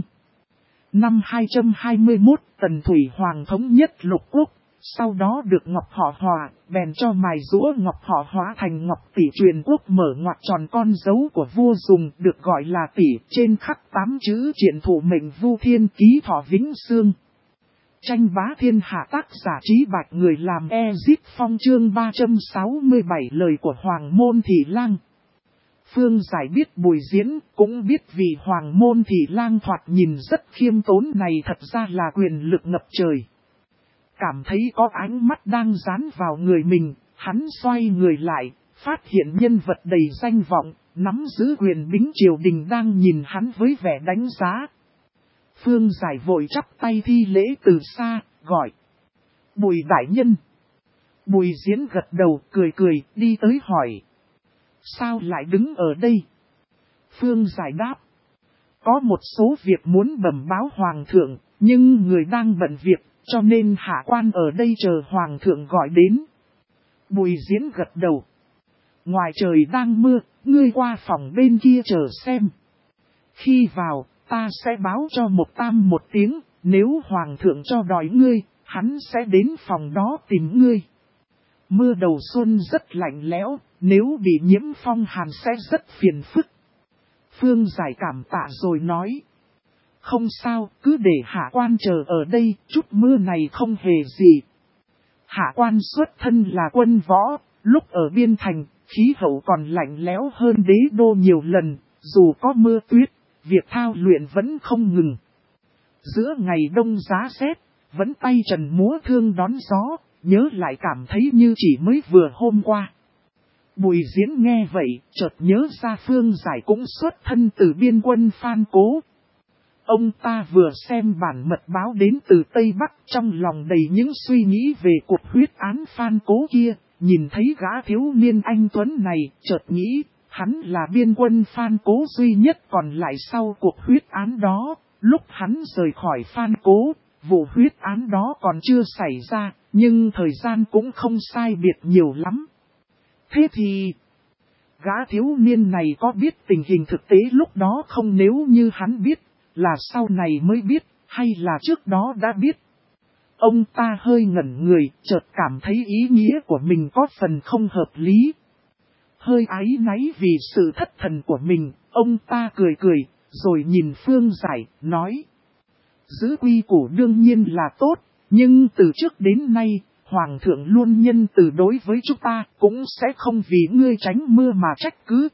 Năm 221, Tần Thủy Hoàng thống nhất lục quốc, sau đó được Ngọc Họ Hòa, bèn cho mài rũa Ngọc Họ hóa thành Ngọc Tỷ truyền quốc, mở ngoặc tròn con dấu của vua dùng, được gọi là Tỷ, trên khắc 8 chữ triện thủ mệnh Vu Thiên ký thọ Vĩnh Xương. Tranh bá thiên hạ, tác giả Trí Bạch, người làm Ezip Phong, chương 367, lời của Hoàng Môn Thị Lang. Phương Giải biết Bùi Diễn, cũng biết vì Hoàng Môn Thị Lang thoạt nhìn rất khiêm tốn này thật ra là quyền lực ngập trời. Cảm thấy có ánh mắt đang dán vào người mình, hắn xoay người lại, phát hiện nhân vật đầy danh vọng, nắm giữ quyền bính triều đình đang nhìn hắn với vẻ đánh giá. Phương Giải vội chắp tay thi lễ từ xa, gọi: Bùi đại nhân. Bùi Diễn gật đầu, cười, đi tới hỏi: Sao lại đứng ở đây? Phương Giải đáp: Có một số việc muốn bẩm báo Hoàng thượng, nhưng người đang bận việc, cho nên hạ quan ở đây chờ Hoàng thượng gọi đến. Bùi Diễn gật đầu: Ngoài trời đang mưa, ngươi qua phòng bên kia chờ xem. Khi vào, ta sẽ báo cho Mộc Tam một tiếng, nếu Hoàng thượng cho đòi ngươi, hắn sẽ đến phòng đó tìm ngươi. Mưa đầu xuân rất lạnh lẽo, nếu bị nhiễm phong hàn sẽ rất phiền phức. Phương Giải cảm tạ rồi nói: Không sao, cứ để hạ quan chờ ở đây, chút mưa này không hề gì. Hạ quan xuất thân là quân võ, lúc ở biên thành, khí hậu còn lạnh lẽo hơn đế đô nhiều lần, dù có mưa tuyết, việc thao luyện vẫn không ngừng. Giữa ngày đông giá rét, vẫn tay trần múa thương đón gió, nhớ lại cảm thấy như chỉ mới vừa hôm qua. Bùi Diễn nghe vậy, chợt nhớ ra Phương Giải cũng xuất thân từ biên quân Phan Cố. Ông ta vừa xem bản mật báo đến từ Tây Bắc, trong lòng đầy những suy nghĩ về cuộc huyết án Phan Cố kia, nhìn thấy gã thiếu niên anh tuấn này, chợt nghĩ, hắn là biên quân Phan Cố duy nhất còn lại sau cuộc huyết án đó. Lúc hắn rời khỏi Phan Cố, vụ huyết án đó còn chưa xảy ra, nhưng thời gian cũng không sai biệt nhiều lắm. Thế thì, gã thiếu niên này có biết tình hình thực tế lúc đó không? Nếu như hắn biết, là sau này mới biết, hay là trước đó đã biết? Ông ta hơi ngẩn người, chợt cảm thấy ý nghĩa của mình có phần không hợp lý. Hơi áy náy vì sự thất thần của mình, ông ta cười, rồi nhìn Phương Giải, nói: Giữ quy củ đương nhiên là tốt, nhưng từ trước đến nay, Hoàng thượng luôn nhân từ đối với chúng ta, cũng sẽ không vì ngươi tránh mưa mà trách cứ.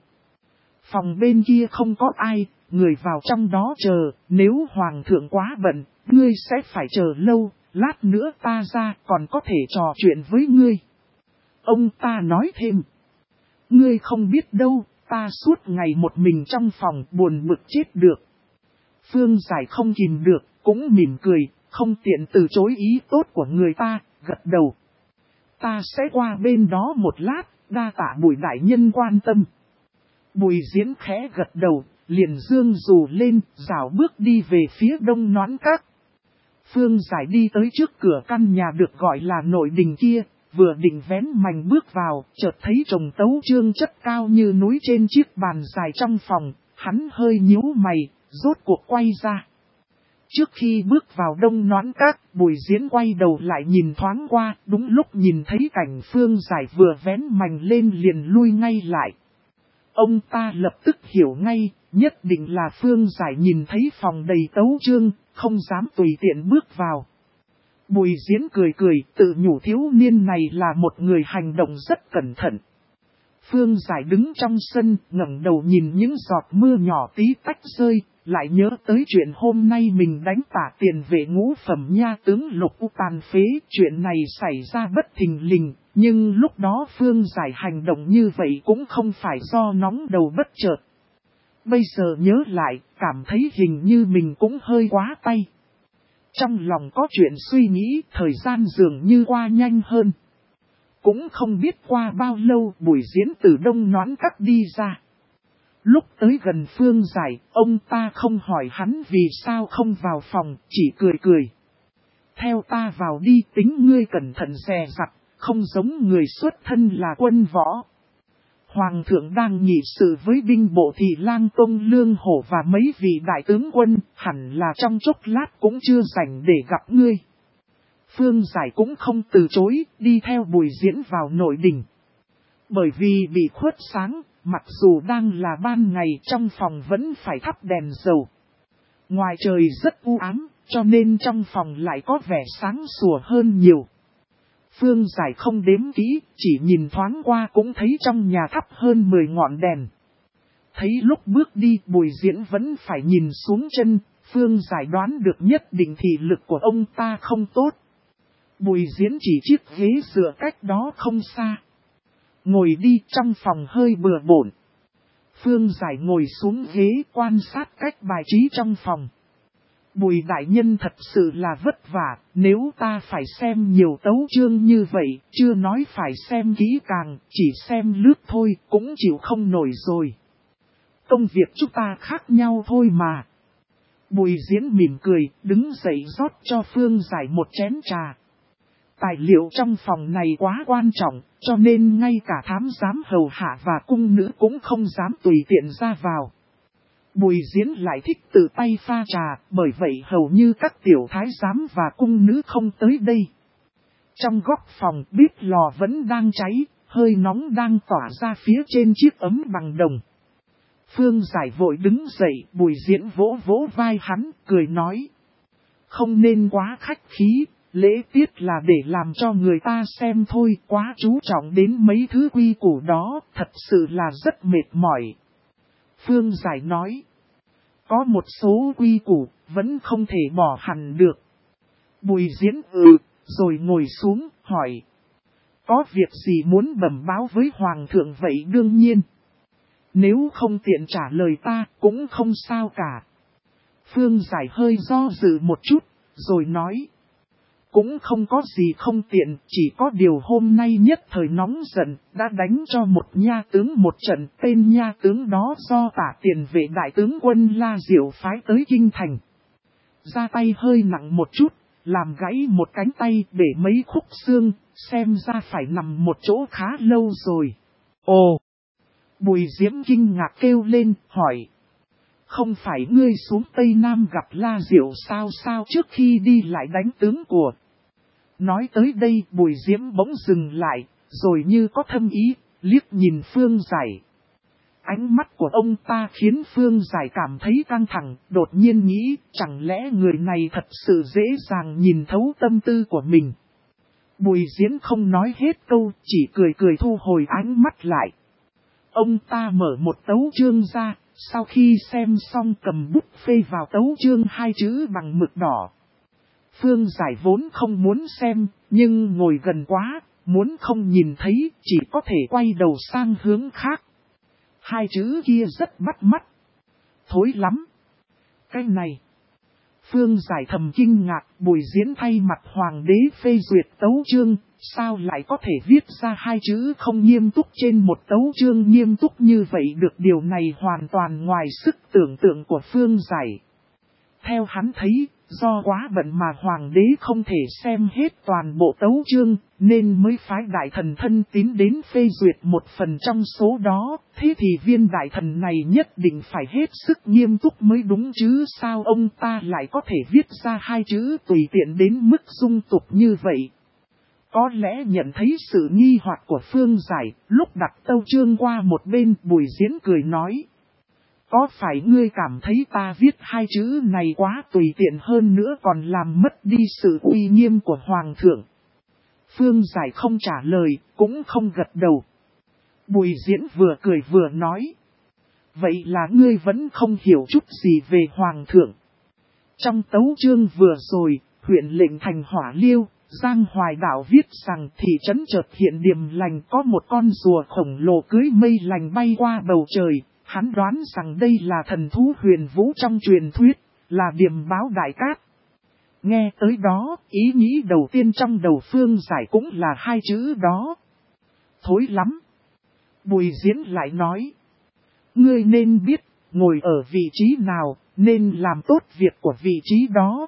Phòng bên kia không có ai, người vào trong đó chờ, nếu Hoàng thượng quá bận, ngươi sẽ phải chờ lâu, lát nữa ta ra còn có thể trò chuyện với ngươi. Ông ta nói thêm, ngươi không biết đâu, ta suốt ngày một mình trong phòng buồn bực chết được. Phương Giải không kìm được, cũng mỉm cười, không tiện từ chối ý tốt của người ta, gật đầu. Ta sẽ qua bên đó một lát, đa tạ Bùi đại nhân quan tâm. Bùi Diễn khẽ gật đầu, liền dương dù lên, rảo bước đi về phía Đông Noãn Các. Phương Giải đi tới trước cửa căn nhà được gọi là nội đình kia, vừa định vén mành bước vào, chợt thấy chồng tấu chương chất cao như núi trên chiếc bàn dài trong phòng, hắn hơi nhíu mày, rốt cuộc quay ra. Trước khi bước vào Đông Noãn Các, Bùi Diễn quay đầu lại nhìn thoáng qua, đúng lúc nhìn thấy cảnh Phương Giải vừa vén mành lên liền lui ngay lại. Ông ta lập tức hiểu ngay, nhất định là Phương Giải nhìn thấy phòng đầy tấu chương, không dám tùy tiện bước vào. Bùi Diễn cười cười, tự nhủ thiếu niên này là một người hành động rất cẩn thận. Phương Giải đứng trong sân, ngẩng đầu nhìn những giọt mưa nhỏ tí tách rơi, lại nhớ tới chuyện hôm nay mình đánh tả tiền vệ ngũ phẩm nha tướng Lục U tàn phế. Chuyện này xảy ra bất thình lình, nhưng lúc đó Phương Giải hành động như vậy cũng không phải do nóng đầu bất chợt. Bây giờ nhớ lại, cảm thấy hình như mình cũng hơi quá tay. Trong lòng có chuyện suy nghĩ, thời gian dường như qua nhanh hơn. Cũng không biết qua bao lâu Bùi Diễn từ Đông Noãn Các đi ra. Lúc tới gần Phương Giải, ông ta không hỏi hắn vì sao không vào phòng, chỉ cười cười. Theo ta vào đi, tính ngươi cẩn thận dè dặt, không giống người xuất thân là quân võ. Hoàng thượng đang nghị sự với binh bộ thì Lang Tông Lương Hổ và mấy vị đại tướng quân, hẳn là trong chốc lát cũng chưa rảnh để gặp ngươi. Phương Giải cũng không từ chối, đi theo Bùi Diễn vào nội đình. Bởi vì bị khuất sáng, mặc dù đang là ban ngày trong phòng vẫn phải thắp đèn dầu. Ngoài trời rất u ám, cho nên trong phòng lại có vẻ sáng sủa hơn nhiều. Phương Giải không đếm kỹ, chỉ nhìn thoáng qua cũng thấy trong nhà thắp hơn 10 ngọn đèn. Thấy lúc bước đi Bùi Diễn vẫn phải nhìn xuống chân, Phương Giải đoán được nhất định thị lực của ông ta không tốt. Bùi Diễn chỉ chiếc ghế dựa cách đó không xa. Ngồi đi, trong phòng hơi bừa bộn. Phương Giải ngồi xuống ghế quan sát cách bài trí trong phòng. Bùi đại nhân thật sự là vất vả, nếu ta phải xem nhiều tấu chương như vậy, chưa nói phải xem kỹ càng, chỉ xem lướt thôi, cũng chịu không nổi rồi. Công việc chúng ta khác nhau thôi mà. Bùi Diễn mỉm cười, đứng dậy rót cho Phương Giải một chén trà. Tài liệu trong phòng này quá quan trọng, cho nên ngay cả thám giám hầu hạ và cung nữ cũng không dám tùy tiện ra vào. Bùi Diễn lại thích tự tay pha trà, bởi vậy hầu như các tiểu thái giám và cung nữ không tới đây. Trong góc phòng bếp lò vẫn đang cháy, hơi nóng đang tỏa ra phía trên chiếc ấm bằng đồng. Phương Giải vội đứng dậy, Bùi Diễn vỗ vỗ vai hắn, cười nói. Không nên quá khách khí, lễ tiết là để làm cho người ta xem thôi, quá chú trọng đến mấy thứ quy củ đó, thật sự là rất mệt mỏi. Phương Giải nói. Có một số quy củ, vẫn không thể bỏ hẳn được. Bùi Diễn rồi ngồi xuống, hỏi. Có việc gì muốn bẩm báo với Hoàng thượng vậy đương nhiên. Nếu không tiện trả lời ta, cũng không sao cả. Phương Giải hơi do dự một chút, rồi nói. Cũng không có gì không tiện, chỉ có điều hôm nay nhất thời nóng giận, đã đánh cho một nha tướng một trận, tên nha tướng đó do tả tiền vệ đại tướng quân La Diệu phái tới Kinh Thành. Ra tay hơi nặng một chút, làm gãy một cánh tay để mấy khúc xương, xem ra phải nằm một chỗ khá lâu rồi. Ồ! Bùi Diễm kinh ngạc kêu lên, hỏi. Không phải ngươi xuống Tây Nam gặp La Diệu sao trước khi đi lại đánh tướng của. Nói tới đây Bùi Diễm bỗng dừng lại, rồi như có thâm ý, liếc nhìn Phương Giải. Ánh mắt của ông ta khiến Phương Giải cảm thấy căng thẳng, đột nhiên nghĩ, chẳng lẽ người này thật sự dễ dàng nhìn thấu tâm tư của mình. Bùi Diễn không nói hết câu, chỉ cười cười thu hồi ánh mắt lại. Ông ta mở một tấu chương ra, sau khi xem xong cầm bút phê vào tấu chương hai chữ bằng mực đỏ. Phương Giải vốn không muốn xem, nhưng ngồi gần quá, muốn không nhìn thấy, chỉ có thể quay đầu sang hướng khác. Hai chữ kia rất bắt mắt. Thối lắm. Cái này. Phương Giải thầm kinh ngạc, Bùi Diễn thay mặt hoàng đế phê duyệt tấu chương, sao lại có thể viết ra hai chữ không nghiêm túc trên một tấu chương nghiêm túc như vậy được, điều này hoàn toàn ngoài sức tưởng tượng của Phương Giải. Theo hắn thấy, do quá bận mà hoàng đế không thể xem hết toàn bộ tấu chương, nên mới phái đại thần thân tín đến phê duyệt một phần trong số đó, thế thì viên đại thần này nhất định phải hết sức nghiêm túc mới đúng chứ, sao ông ta lại có thể viết ra hai chữ tùy tiện đến mức dung tục như vậy. Có lẽ nhận thấy sự nghi hoặc của Phương Giải, lúc đặt tấu chương qua một bên, Bùi Diễn cười nói. Có phải ngươi cảm thấy ta viết hai chữ này quá tùy tiện hơn nữa còn làm mất đi sự uy nghiêm của Hoàng thượng? Phương Giải không trả lời, cũng không gật đầu. Bùi Diễn vừa cười vừa nói. Vậy là ngươi vẫn không hiểu chút gì về Hoàng thượng. Trong tấu chương vừa rồi, huyện lệnh thành Hỏa Liêu, Giang Hoài Đạo viết rằng thị trấn chợt hiện điềm lành có một con rùa khổng lồ cưới mây lành bay qua bầu trời. Hắn đoán rằng đây là thần thú huyền vũ trong truyền thuyết, là điềm báo đại cát. Nghe tới đó, ý nghĩ đầu tiên trong đầu Phương Giải cũng là hai chữ đó. Thối lắm. Bùi Diễn lại nói. Ngươi nên biết, ngồi ở vị trí nào, nên làm tốt việc của vị trí đó.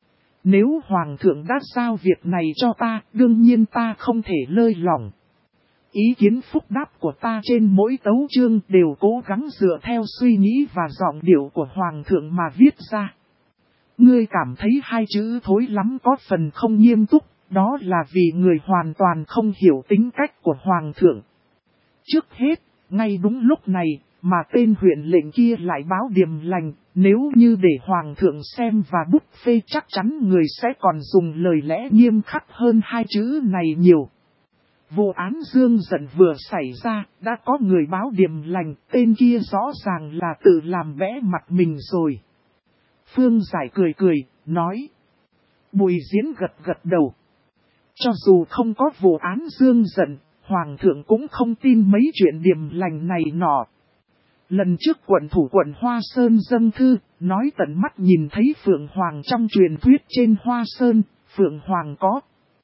Nếu Hoàng thượng đã giao việc này cho ta, đương nhiên ta không thể lơi lỏng. Ý kiến phúc đáp của ta trên mỗi tấu chương đều cố gắng dựa theo suy nghĩ và giọng điệu của Hoàng thượng mà viết ra. Ngươi cảm thấy hai chữ thối lắm có phần không nghiêm túc, đó là vì người hoàn toàn không hiểu tính cách của Hoàng thượng. Trước hết, ngay đúng lúc này, mà tên huyện lệnh kia lại báo điềm lành, nếu như để Hoàng thượng xem và bút phê chắc chắn người sẽ còn dùng lời lẽ nghiêm khắc hơn hai chữ này nhiều. Vụ án Dương Dận vừa xảy ra, đã có người báo điềm lành, tên kia rõ ràng là tự làm vẽ mặt mình rồi. Phương Giải cười cười, nói. Bùi Diễn gật gật đầu. Cho dù không có vụ án Dương Dận, Hoàng thượng cũng không tin mấy chuyện điềm lành này nọ. Lần trước quận thủ quận Hoa Sơn dâng thư, nói tận mắt nhìn thấy Phượng Hoàng trong truyền thuyết trên Hoa Sơn, Phượng Hoàng có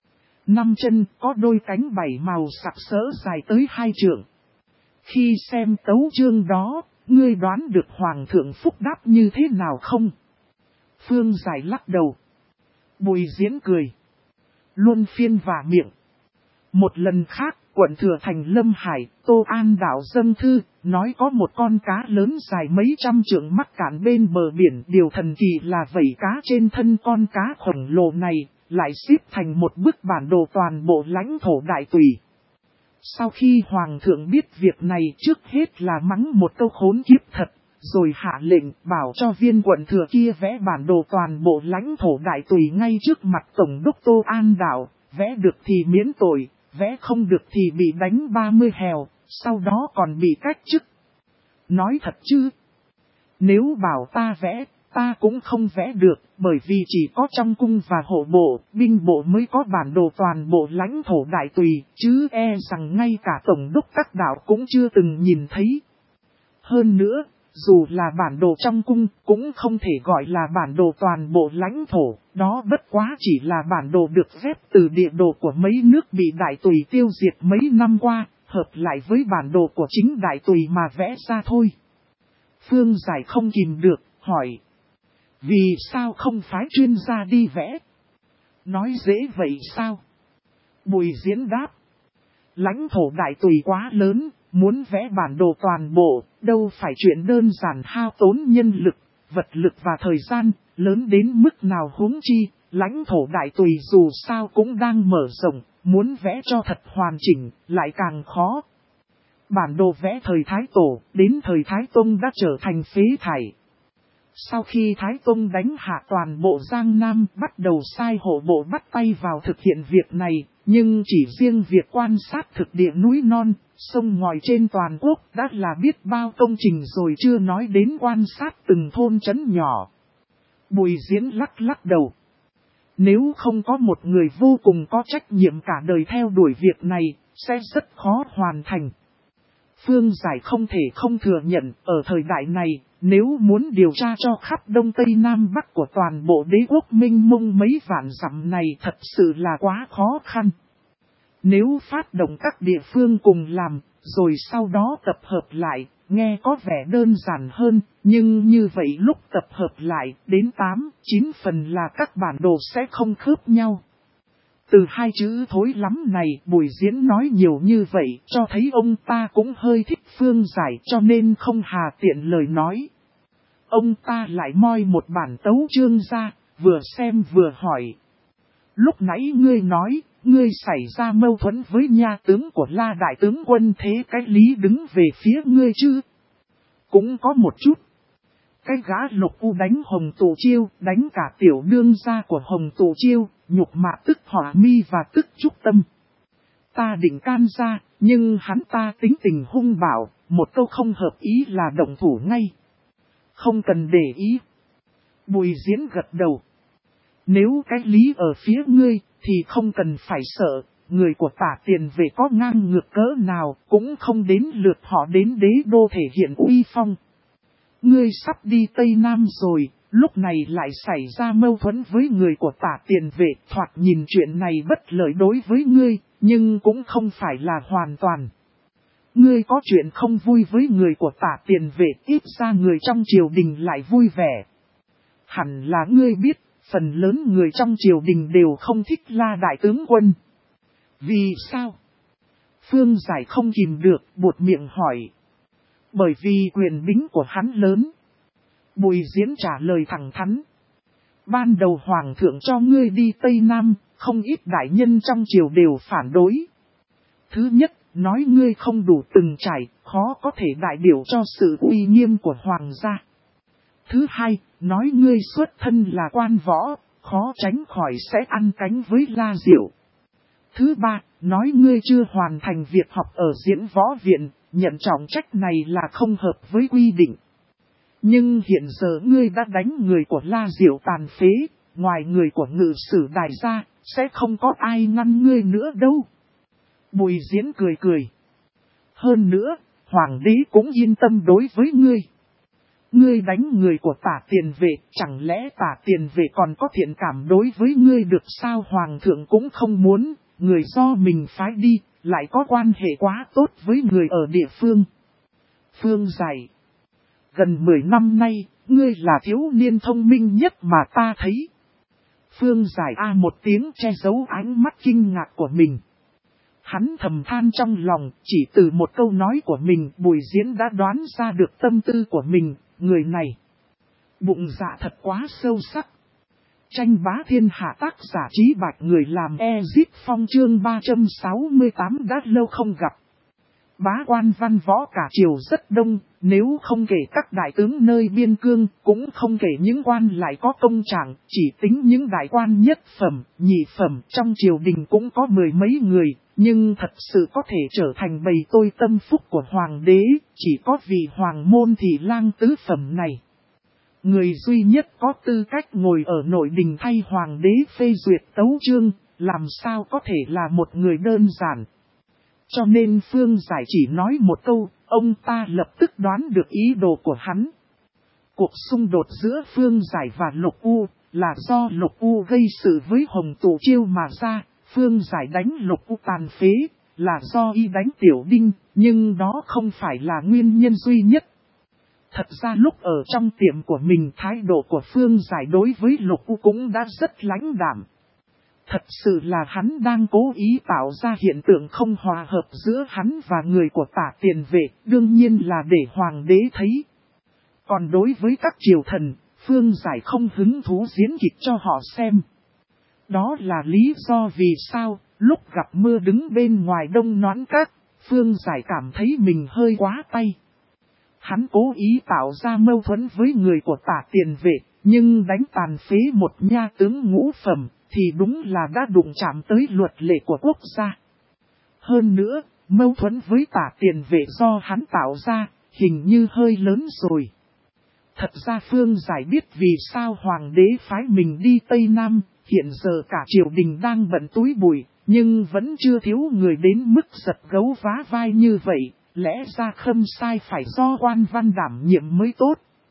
5 chân, có đôi cánh 7 màu sặc sỡ dài tới 2 trượng. Khi xem tấu chương đó, ngươi đoán được Hoàng thượng phúc đáp như thế nào không? Phương Giải lắc đầu. Bùi Diễn cười. Luôn phiên vả miệng. Một lần khác, quận Thừa Thành Lâm Hải, Tô An Đạo dâng thư, nói có một con cá lớn dài mấy trăm trượng mắc cạn bên bờ biển. Điều thần kỳ là vảy cá trên thân con cá khổng lồ này, lại xếp thành một bức bản đồ toàn bộ lãnh thổ đại tùy. Sau khi Hoàng thượng biết việc này, trước hết là mắng một câu khốn kiếp thật, rồi hạ lệnh bảo cho viên quận thừa kia vẽ bản đồ toàn bộ lãnh thổ đại tùy ngay trước mặt Tổng đốc Tô An Đạo, vẽ được thì miễn tội, vẽ không được thì bị đánh 30 hèo, sau đó còn bị cách chức. Nói thật chứ, nếu bảo ta vẽ, ta cũng không vẽ được, bởi vì chỉ có trong cung và hộ bộ, binh bộ mới có bản đồ toàn bộ lãnh thổ đại tùy, chứ e rằng ngay cả Tổng đốc các đạo cũng chưa từng nhìn thấy. Hơn nữa, dù là bản đồ trong cung, cũng không thể gọi là bản đồ toàn bộ lãnh thổ, đó bất quá chỉ là bản đồ được ghép từ địa đồ của mấy nước bị đại tùy tiêu diệt mấy năm qua, hợp lại với bản đồ của chính đại tùy mà vẽ ra thôi. Phương Giải không kìm được, hỏi. Vì sao không phái chuyên gia đi vẽ? Nói dễ vậy sao? Bùi Diễn đáp. Lãnh thổ đại tùy quá lớn, muốn vẽ bản đồ toàn bộ, đâu phải chuyện đơn giản, hao tốn nhân lực, vật lực và thời gian, lớn đến mức nào huống chi, lãnh thổ đại tùy dù sao cũng đang mở rộng, muốn vẽ cho thật hoàn chỉnh, lại càng khó. Bản đồ vẽ thời Thái Tổ, đến thời Thái Tông đã trở thành phế thải. Sau khi Thái Tông đánh hạ toàn bộ Giang Nam bắt đầu sai hộ bộ bắt tay vào thực hiện việc này, nhưng chỉ riêng việc quan sát thực địa núi non, sông ngòi trên toàn quốc đã là biết bao công trình rồi chưa nói đến quan sát từng thôn trấn nhỏ. Bùi Diễn lắc lắc đầu. Nếu không có một người vô cùng có trách nhiệm cả đời theo đuổi việc này, sẽ rất khó hoàn thành. Phương Giải không thể không thừa nhận, ở thời đại này, nếu muốn điều tra cho khắp Đông Tây Nam Bắc của toàn bộ đế quốc mênh mông mấy vạn dặm này thật sự là quá khó khăn. Nếu phát động các địa phương cùng làm, rồi sau đó tập hợp lại, nghe có vẻ đơn giản hơn, nhưng như vậy lúc tập hợp lại, đến 8-9 phần là các bản đồ sẽ không khớp nhau. Từ hai chữ thối lắm này, Bùi Diễn nói nhiều như vậy, cho thấy ông ta cũng hơi thích Phương Giải cho nên không hà tiện lời nói. Ông ta lại moi một bản tấu chương ra, vừa xem vừa hỏi. Lúc nãy ngươi nói, ngươi xảy ra mâu thuẫn với nha tướng của La Đại tướng quân, thế cái lý đứng về phía ngươi chứ? Cũng có một chút. Cái gã Lục U đánh Hồng Tụ Chiêu, đánh cả tiểu đương gia của Hồng Tụ Chiêu, nhục mạ tức Hỏa Mi và tức Trúc Tâm. Ta định can ra, nhưng hắn ta tính tình hung bạo, một câu không hợp ý là động thủ ngay. Không cần để ý. Bùi Diễn gật đầu. Nếu cái lý ở phía ngươi, thì không cần phải sợ, người của Tả Tiền Vệ có ngang ngược cỡ nào, cũng không đến lượt họ đến đế đô thể hiện uy phong. Ngươi sắp đi Tây Nam rồi, lúc này lại xảy ra mâu thuẫn với người của Tả Tiền Vệ, thoạt nhìn chuyện này bất lợi đối với ngươi, nhưng cũng không phải là hoàn toàn. Ngươi có chuyện không vui với người của Tả Tiền Vệ, ít ra người trong triều đình lại vui vẻ. Hẳn là ngươi biết, phần lớn người trong triều đình đều không thích La Đại tướng quân. Vì sao? Phương Giải không kìm được, buột miệng hỏi. Bởi vì quyền bính của hắn lớn. Bùi Diễn trả lời thẳng thắn. Ban đầu hoàng thượng cho ngươi đi Tây Nam, không ít đại nhân trong triều đều phản đối. Thứ nhất, nói ngươi không đủ từng trải, khó có thể đại biểu cho sự uy nghiêm của hoàng gia. Thứ hai, nói ngươi xuất thân là quan võ, khó tránh khỏi sẽ ăn cánh với La Diệu. Thứ ba, nói ngươi chưa hoàn thành việc học ở Diễn Võ Viện, nhận trọng trách này là không hợp với quy định. Nhưng hiện giờ ngươi đã đánh người của La Diệu tàn phế, ngoài người của Ngự Sử Đài ra, sẽ không có ai ngăn ngươi nữa đâu. Bùi Diễn cười cười. Hơn nữa, Hoàng đế cũng yên tâm đối với ngươi. Ngươi đánh người của Tả Tiền Vệ, chẳng lẽ Tả Tiền Vệ còn có thiện cảm đối với ngươi được sao? Hoàng thượng cũng không muốn, người do mình phái đi, lại có quan hệ quá tốt với người ở địa phương. Phương Giải. Gần 10 năm nay, ngươi là thiếu niên thông minh nhất mà ta thấy. Phương Giải một tiếng che giấu ánh mắt kinh ngạc của mình. Hắn thầm than trong lòng, chỉ từ một câu nói của mình, Bùi Diễn đã đoán ra được tâm tư của mình, người này. Bụng dạ thật quá sâu sắc. Tranh bá thiên hạ, tác giả Trí Bạch, người làm Ezip Phong, chương 368 đã lâu không gặp. Bá quan văn võ cả triều rất đông, nếu không kể các đại tướng nơi biên cương, cũng không kể những quan lại có công trạng, chỉ tính những đại quan nhất phẩm, nhị phẩm trong triều đình cũng có 10 mấy người, nhưng thật sự có thể trở thành bầy tôi tâm phúc của hoàng đế, chỉ có vị hoàng môn thị lang tứ phẩm này. Người duy nhất có tư cách ngồi ở nội đình thay hoàng đế phê duyệt tấu chương, làm sao có thể là một người đơn giản. Cho nên Phương Giải chỉ nói một câu, ông ta lập tức đoán được ý đồ của hắn. Cuộc xung đột giữa Phương Giải và Lục U là do Lục U gây sự với Hồng Tụ Chiêu mà ra, Phương Giải đánh Lục U tàn phế là do y đánh Tiểu Đinh, nhưng đó không phải là nguyên nhân duy nhất. Thật ra lúc ở trong tiệm của mình, thái độ của Phương Giải đối với Lục U cũng đã rất lãnh đạm. Thật sự là hắn đang cố ý tạo ra hiện tượng không hòa hợp giữa hắn và người của Tả Tiền Vệ, đương nhiên là để hoàng đế thấy. Còn đối với các triều thần, Phương Giải không hứng thú diễn kịch cho họ xem. Đó là lý do vì sao, lúc gặp mưa đứng bên ngoài Đông Noãn Các, Phương Giải cảm thấy mình hơi quá tay. Hắn cố ý tạo ra mâu thuẫn với người của Tả Tiền Vệ, nhưng đánh tàn phế một nha tướng ngũ phẩm, thì đúng là đã đụng chạm tới luật lệ của quốc gia. Hơn nữa, mâu thuẫn với Tả Tiền Vệ do hắn tạo ra, hình như hơi lớn rồi. Thật ra Phương Giải biết vì sao Hoàng đế phái mình đi Tây Nam, hiện giờ cả triều đình đang bận túi bụi, nhưng vẫn chưa thiếu người đến mức giật gấu vá vai như vậy, lẽ ra Khâm Sai phải do quan văn đảm nhiệm mới tốt.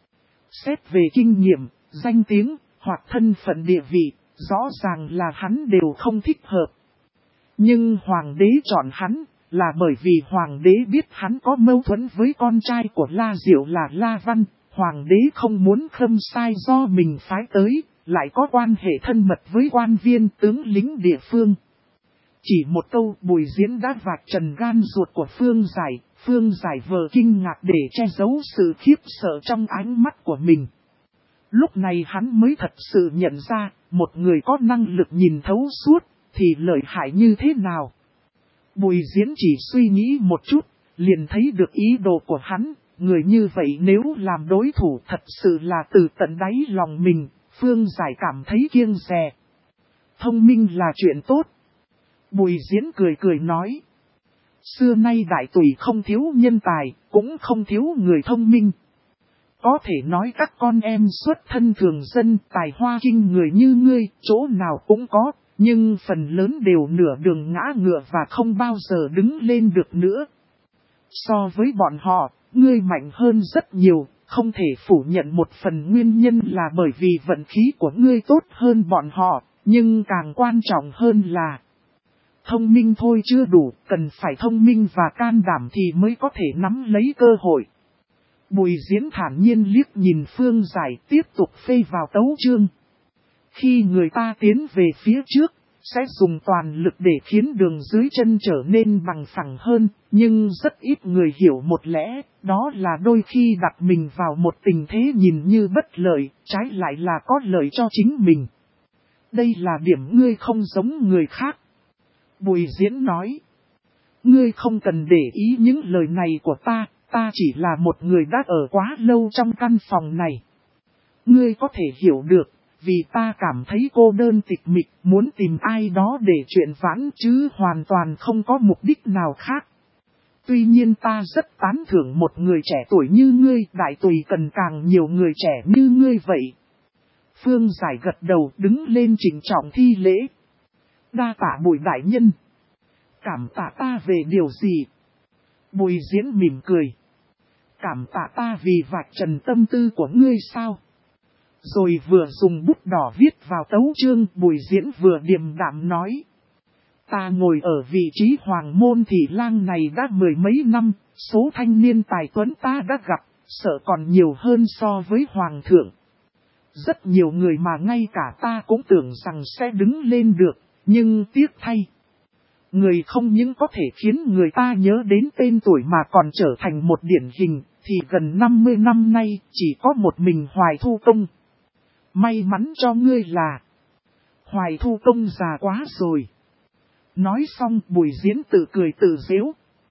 Xét về kinh nghiệm, danh tiếng, hoặc thân phận địa vị, rõ ràng là hắn đều không thích hợp. Nhưng Hoàng đế chọn hắn, là bởi vì Hoàng đế biết hắn có mâu thuẫn với con trai của La Diệu là La Văn. Hoàng đế không muốn Khâm Sai do mình phái tới, lại có quan hệ thân mật với quan viên tướng lính địa phương. Chỉ một câu Bùi Diễn đã vạch trần gan ruột của Phương Giải vờ kinh ngạc để che giấu sự khiếp sợ trong ánh mắt của mình. Lúc này hắn mới thật sự nhận ra, một người có năng lực nhìn thấu suốt, thì lợi hại như thế nào. Bùi Diễn chỉ suy nghĩ một chút, liền thấy được ý đồ của hắn. Người như vậy nếu làm đối thủ thật sự là từ tận đáy lòng mình, Phương Giải cảm thấy kiêng dè. Thông minh là chuyện tốt. Bùi Diễn cười nói. Xưa nay đại tùy không thiếu nhân tài, cũng không thiếu người thông minh. Có thể nói các con em xuất thân thường dân, tài hoa kinh người như ngươi, chỗ nào cũng có, nhưng phần lớn đều nửa đường ngã ngựa và không bao giờ đứng lên được nữa. So với bọn họ, ngươi mạnh hơn rất nhiều, không thể phủ nhận một phần nguyên nhân là bởi vì vận khí của ngươi tốt hơn bọn họ, nhưng càng quan trọng hơn là thông minh thôi chưa đủ, cần phải thông minh và can đảm thì mới có thể nắm lấy cơ hội. Bùi Diễn thản nhiên liếc nhìn Phương Giải tiếp tục phê vào tấu chương. Khi người ta tiến về phía trước, sẽ dùng toàn lực để khiến đường dưới chân trở nên bằng phẳng hơn, nhưng rất ít người hiểu một lẽ, đó là đôi khi đặt mình vào một tình thế nhìn như bất lợi, trái lại là có lợi cho chính mình. Đây là điểm ngươi không giống người khác. Bùi Diễn nói, ngươi không cần để ý những lời này của ta chỉ là một người đã ở quá lâu trong căn phòng này. Ngươi có thể hiểu được. Vì ta cảm thấy cô đơn tịch mịch, muốn tìm ai đó để chuyện vãn chứ hoàn toàn không có mục đích nào khác. Tuy nhiên ta rất tán thưởng một người trẻ tuổi như ngươi, đại tùy cần càng nhiều người trẻ như ngươi vậy. Phương Giải gật đầu đứng lên trịnh trọng thi lễ. Đa tạ Bùi đại nhân. Cảm tạ ta về điều gì? Bùi Diễn mỉm cười. Cảm tạ ta vì vạch trần tâm tư của ngươi sao? Rồi vừa dùng bút đỏ viết vào tấu chương, Bùi Diễn vừa điềm đạm nói. Ta ngồi ở vị trí hoàng môn thị lang này đã mười mấy năm, số thanh niên tài tuấn ta đã gặp, sợ còn nhiều hơn so với hoàng thượng. Rất nhiều người mà ngay cả ta cũng tưởng rằng sẽ đứng lên được, nhưng tiếc thay. Người không những có thể khiến người ta nhớ đến tên tuổi mà còn trở thành một điển hình, thì gần 50 năm nay chỉ có một mình Hoài Thu Công. May mắn cho ngươi là Hoài Thu Công già quá rồi. Nói xong Bùi Diễn tự cười tự giễu.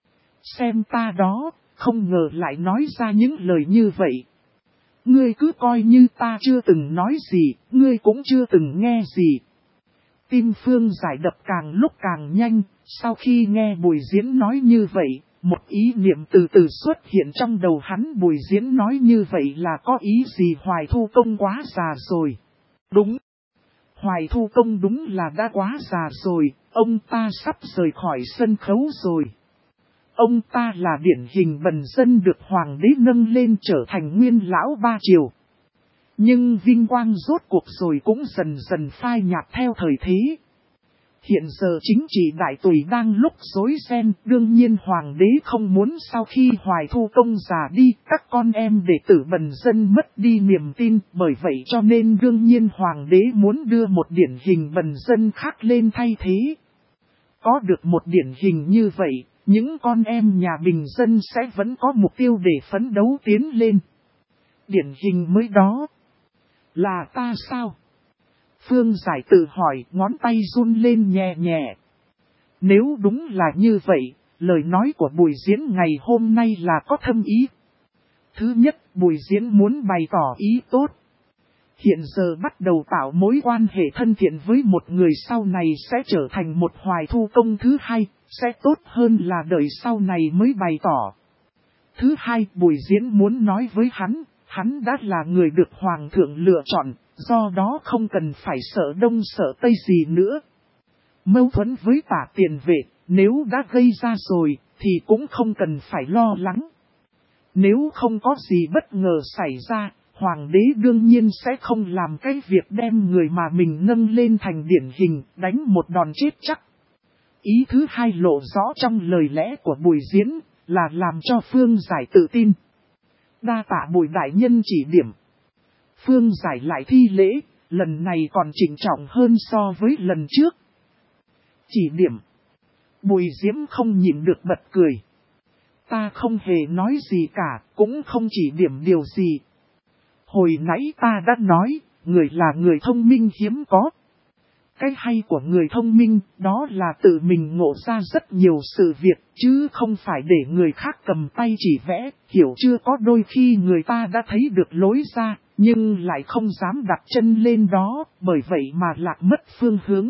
Xem ta đó, không ngờ lại nói ra những lời như vậy. Ngươi cứ coi như ta chưa từng nói gì, ngươi cũng chưa từng nghe gì. Tim Phương Giải đập càng lúc càng nhanh, sau khi nghe Bùi Diễn nói như vậy, một ý niệm từ từ xuất hiện trong đầu hắn. Bùi Diễn nói như vậy là có ý gì? Hoài Thu Công quá già rồi. Đúng. Hoài Thu Công đúng là đã quá già rồi, ông ta sắp rời khỏi sân khấu rồi. Ông ta là điển hình bần dân được hoàng đế nâng lên trở thành nguyên lão ba triều. Nhưng vinh quang rốt cuộc rồi cũng dần dần phai nhạt theo thời thế. Hiện giờ chính trị đại tùy đang lúc rối ren, đương nhiên hoàng đế không muốn sau khi Hoài Thu Công già đi, các con em đệ tử bần dân mất đi niềm tin, bởi vậy cho nên đương nhiên hoàng đế muốn đưa một điển hình bần dân khác lên thay thế. Có được một điển hình như vậy, những con em nhà bình dân sẽ vẫn có mục tiêu để phấn đấu tiến lên. Điển hình mới đó là ta sao? Phương Giải tự hỏi, ngón tay run lên nhẹ nhẹ. Nếu đúng là như vậy, lời nói của Bùi Diễn ngày hôm nay là có thâm ý. Thứ nhất, Bùi Diễn muốn bày tỏ ý tốt. Hiện giờ bắt đầu tạo mối quan hệ thân thiện với một người sau này sẽ trở thành một Hoài Thu Công thứ hai, sẽ tốt hơn là đợi sau này mới bày tỏ. Thứ hai, Bùi Diễn muốn nói với hắn đã là người được Hoàng thượng lựa chọn, do đó không cần phải sợ đông sợ tây gì nữa. Mâu thuẫn với Tả Tiền Vệ, nếu đã gây ra rồi, thì cũng không cần phải lo lắng. Nếu không có gì bất ngờ xảy ra, Hoàng đế đương nhiên sẽ không làm cái việc đem người mà mình nâng lên thành điển hình, đánh một đòn chết chắc. Ý thứ hai lộ rõ trong lời lẽ của Bùi Diễn, là làm cho Phương Giải tự tin. Đa tạ Bùi đại nhân chỉ điểm. Phương Giải lại thi lễ, lần này còn trịnh trọng hơn so với lần trước. Chỉ điểm. Bùi Diễm không nhịn được bật cười. Ta không hề nói gì cả, cũng không chỉ điểm điều gì. Hồi nãy ta đã nói, người là người thông minh hiếm có. Cái hay của người thông minh, đó là tự mình ngộ ra rất nhiều sự việc, chứ không phải để người khác cầm tay chỉ vẽ, hiểu chưa? Có đôi khi người ta đã thấy được lối ra, nhưng lại không dám đặt chân lên đó, bởi vậy mà lạc mất phương hướng.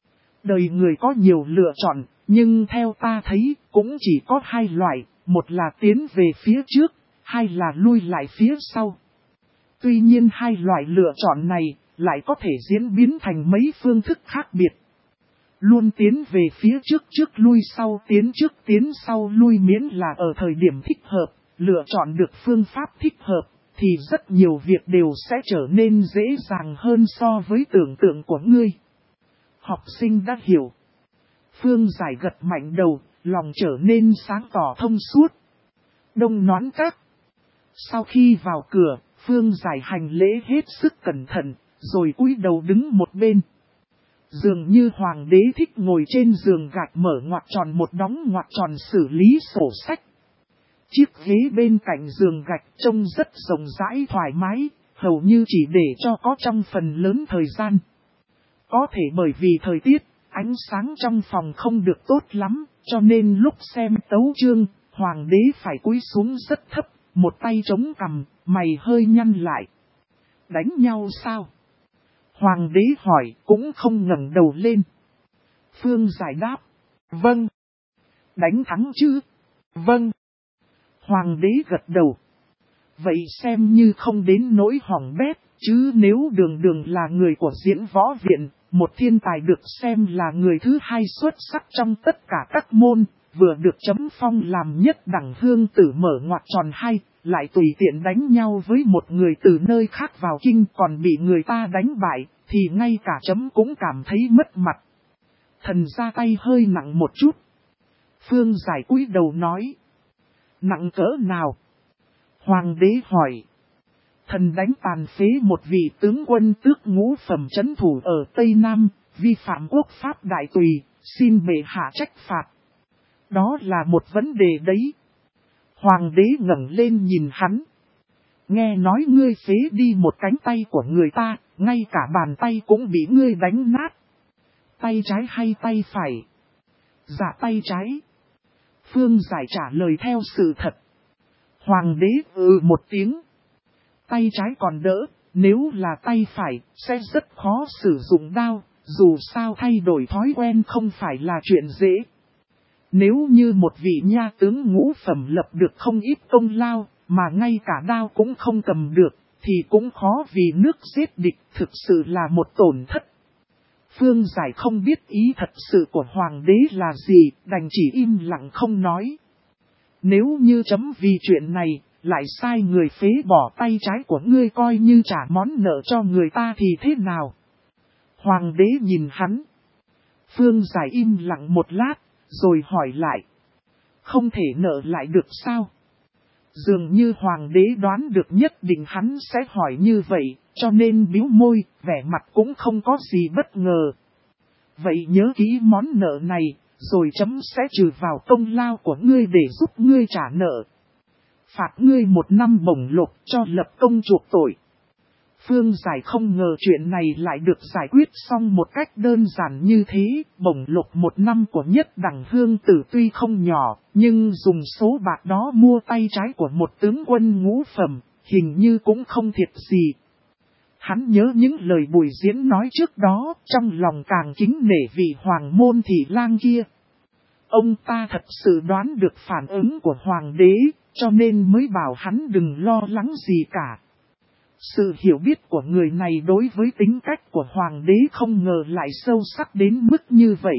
Đời người có nhiều lựa chọn, nhưng theo ta thấy, cũng chỉ có hai loại, một là tiến về phía trước, hai là lui lại phía sau. Tuy nhiên hai loại lựa chọn này, lại có thể diễn biến thành mấy phương thức khác biệt. Luôn tiến về phía trước lui sau tiến sau lui miễn là ở thời điểm thích hợp, lựa chọn được phương pháp thích hợp, thì rất nhiều việc đều sẽ trở nên dễ dàng hơn so với tưởng tượng của ngươi. Học sinh đã hiểu. Phương Giải gật mạnh đầu, lòng trở nên sáng tỏ thông suốt. Đông Nón Các. Sau khi vào cửa, Phương Giải hành lễ hết sức cẩn thận, rồi cúi đầu đứng một bên. Dường như hoàng đế thích ngồi trên giường gạch mở ngoặc tròn một đóng ngoặc tròn xử lý sổ sách. Chiếc ghế bên cạnh giường gạch trông rất rộng rãi thoải mái, hầu như chỉ để cho có trong phần lớn thời gian. Có thể bởi vì thời tiết, ánh sáng trong phòng không được tốt lắm, cho nên lúc xem tấu chương, hoàng đế phải cúi xuống rất thấp, một tay chống cằm, mày hơi nhăn lại. Đánh nhau sao? Hoàng đế hỏi, cũng không ngẩng đầu lên. Phương Giải đáp, vâng. Đánh thắng chứ? Vâng. Hoàng đế gật đầu. Vậy xem như không đến nỗi hỏng bét, chứ nếu đường là người của Diễn Võ Viện, một thiên tài được xem là người thứ hai xuất sắc trong tất cả các môn, vừa được chấm phong làm nhất đẳng hương tử mở ngoặc tròn hai, lại tùy tiện đánh nhau với một người từ nơi khác vào kinh còn bị người ta đánh bại, thì ngay cả chấm cũng cảm thấy mất mặt. Thần ra tay hơi nặng một chút. Phương Giải cúi đầu nói. Nặng cỡ nào? Hoàng đế hỏi. Thần đánh tàn phế một vị tướng quân tước ngũ phẩm trấn thủ ở Tây Nam, vi phạm quốc pháp đại tùy, xin bệ hạ trách phạt. Đó là một vấn đề đấy. Hoàng đế ngẩng lên nhìn hắn. Nghe nói ngươi phế đi một cánh tay của người ta, ngay cả bàn tay cũng bị ngươi đánh nát. Tay trái hay tay phải? Dạ tay trái. Phương Giải trả lời theo sự thật. Hoàng đế một tiếng. Tay trái còn đỡ, nếu là tay phải, sẽ rất khó sử dụng đao, dù sao thay đổi thói quen không phải là chuyện dễ. Nếu như một vị nha tướng ngũ phẩm lập được không ít công lao, mà ngay cả đao cũng không cầm được, thì cũng khó vì nước giết địch, thực sự là một tổn thất. Phương Giải không biết ý thật sự của hoàng đế là gì, đành chỉ im lặng không nói. Nếu như chấm vì chuyện này, lại sai người phế bỏ tay trái của ngươi coi như trả món nợ cho người ta thì thế nào? Hoàng đế nhìn hắn. Phương Giải im lặng một lát, rồi hỏi lại. Không thể nợ lại được sao? Dường như hoàng đế đoán được nhất định hắn sẽ hỏi như vậy, cho nên bĩu môi, vẻ mặt cũng không có gì bất ngờ. Vậy nhớ kỹ món nợ này, rồi chấm sẽ trừ vào công lao của ngươi để giúp ngươi trả nợ. Phạt ngươi 1 năm bổng lộc cho lập công chuộc tội. Phương Giải không ngờ chuyện này lại được giải quyết xong một cách đơn giản như thế. Bổng lộc 1 năm của Nhất Đẳng Hương Tử tuy không nhỏ, nhưng dùng số bạc đó mua tay trái của một tướng quân ngũ phẩm, hình như cũng không thiệt gì. Hắn nhớ những lời Bùi Diễn nói trước đó, trong lòng càng kính nể vị hoàng môn thị lang kia. Ông ta thật sự đoán được phản ứng của hoàng đế, cho nên mới bảo hắn đừng lo lắng gì cả. Sự hiểu biết của người này đối với tính cách của hoàng đế không ngờ lại sâu sắc đến mức như vậy.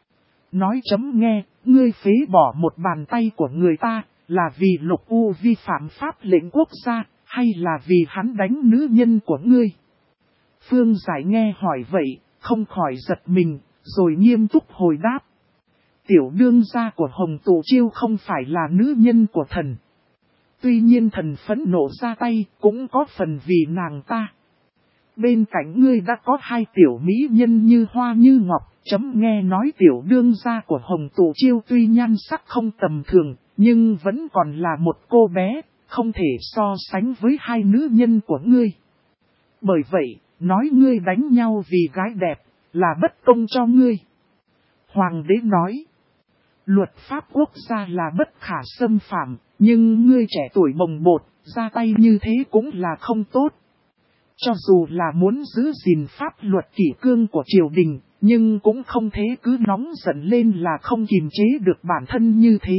Nói chấm nghe, ngươi phế bỏ một bàn tay của người ta, là vì Lục U vi phạm pháp lệnh quốc gia, hay là vì hắn đánh nữ nhân của ngươi? Phương Giải nghe hỏi vậy, không khỏi giật mình, rồi nghiêm túc hồi đáp. Tiểu đương gia của Hồng Tụ Chiêu không phải là nữ nhân của thần. Tuy nhiên thần phẫn nộ ra tay cũng có phần vì nàng ta. Bên cạnh ngươi đã có 2 tiểu mỹ nhân như hoa như ngọc. Chấm nghe nói tiểu đương gia của Hồng Tụ Chiêu tuy nhan sắc không tầm thường, nhưng vẫn còn là một cô bé, không thể so sánh với 2 nữ nhân của ngươi. Bởi vậy, nói ngươi đánh nhau vì gái đẹp, là bất công cho ngươi. Hoàng đế nói. Luật pháp quốc gia là bất khả xâm phạm, nhưng ngươi trẻ tuổi bồng bột, ra tay như thế cũng là không tốt. Cho dù là muốn giữ gìn pháp luật kỷ cương của triều đình, nhưng cũng không thế cứ nóng giận lên là không kiềm chế được bản thân như thế.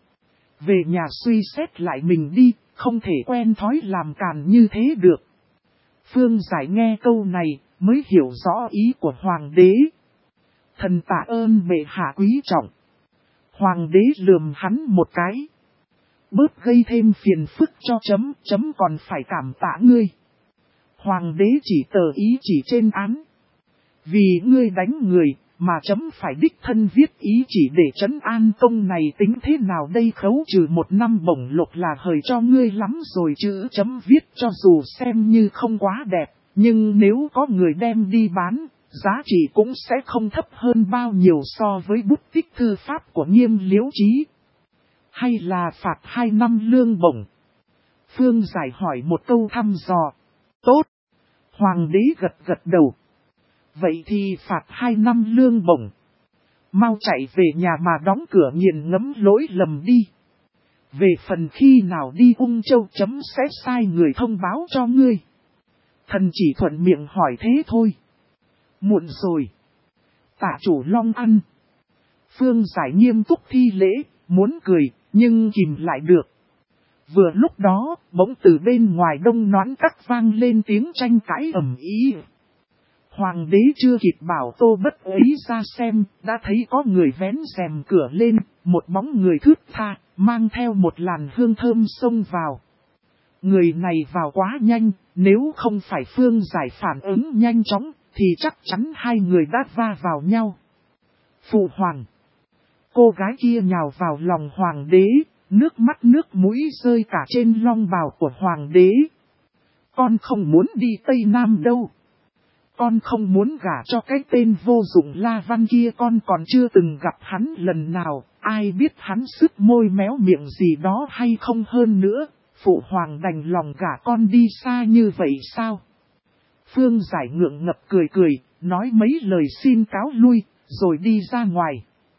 Về nhà suy xét lại mình đi, không thể quen thói làm càn như thế được. Phương Giải nghe câu này, mới hiểu rõ ý của hoàng đế. Thần tạ ơn bệ hạ quý trọng. Hoàng đế lườm hắn một cái. Bớt gây thêm phiền phức cho chấm còn phải cảm tạ ngươi. Hoàng đế chỉ tờ ý chỉ trên án. Vì ngươi đánh người, mà chấm phải đích thân viết ý chỉ để trấn an công này tính thế nào đây, khấu trừ 1 năm bổng lộc là hời cho ngươi lắm rồi chứ. Chấm viết cho dù xem như không quá đẹp, nhưng nếu có người đem đi bán, giá trị cũng sẽ không thấp hơn bao nhiêu so với bút tích thư pháp của Nghiêm Liễu Chí. Hay là phạt 2 năm lương bổng? Phương Giải hỏi một câu thăm dò. Tốt. Hoàng đế gật đầu. Vậy thì phạt 2 năm lương bổng. Mau chạy về nhà mà đóng cửa nghiền ngẫm lỗi lầm đi. Về phần khi nào đi Ung Châu chấm sẽ sai người thông báo cho ngươi. Thần chỉ thuận miệng hỏi thế thôi. Muộn rồi. Tạ chủ Long ăn. Phương Giải nghiêm túc thi lễ, muốn cười, nhưng kìm lại được. Vừa lúc đó, bỗng từ bên ngoài đông noãn các vang lên tiếng tranh cãi ầm ĩ. Hoàng đế chưa kịp bảo Tô Bất ấy ra xem, đã thấy có người vén rèm cửa lên, một bóng người thướt tha, mang theo một làn hương thơm xông vào. Người này vào quá nhanh, nếu không phải Phương Giải phản ứng nhanh chóng, thì chắc chắn 2 người đã va vào nhau. Phụ hoàng. Cô gái kia nhào vào lòng hoàng đế, nước mắt nước mũi rơi cả trên long bào của hoàng đế. Con không muốn đi Tây Nam đâu. Con không muốn gả cho cái tên vô dụng La Văn kia, con còn chưa từng gặp hắn lần nào, ai biết hắn sứt môi méo miệng gì đó hay không, hơn nữa, phụ hoàng đành lòng gả con đi xa như vậy sao? Phương Giải ngượng ngập cười, nói mấy lời xin cáo lui, rồi đi ra ngoài.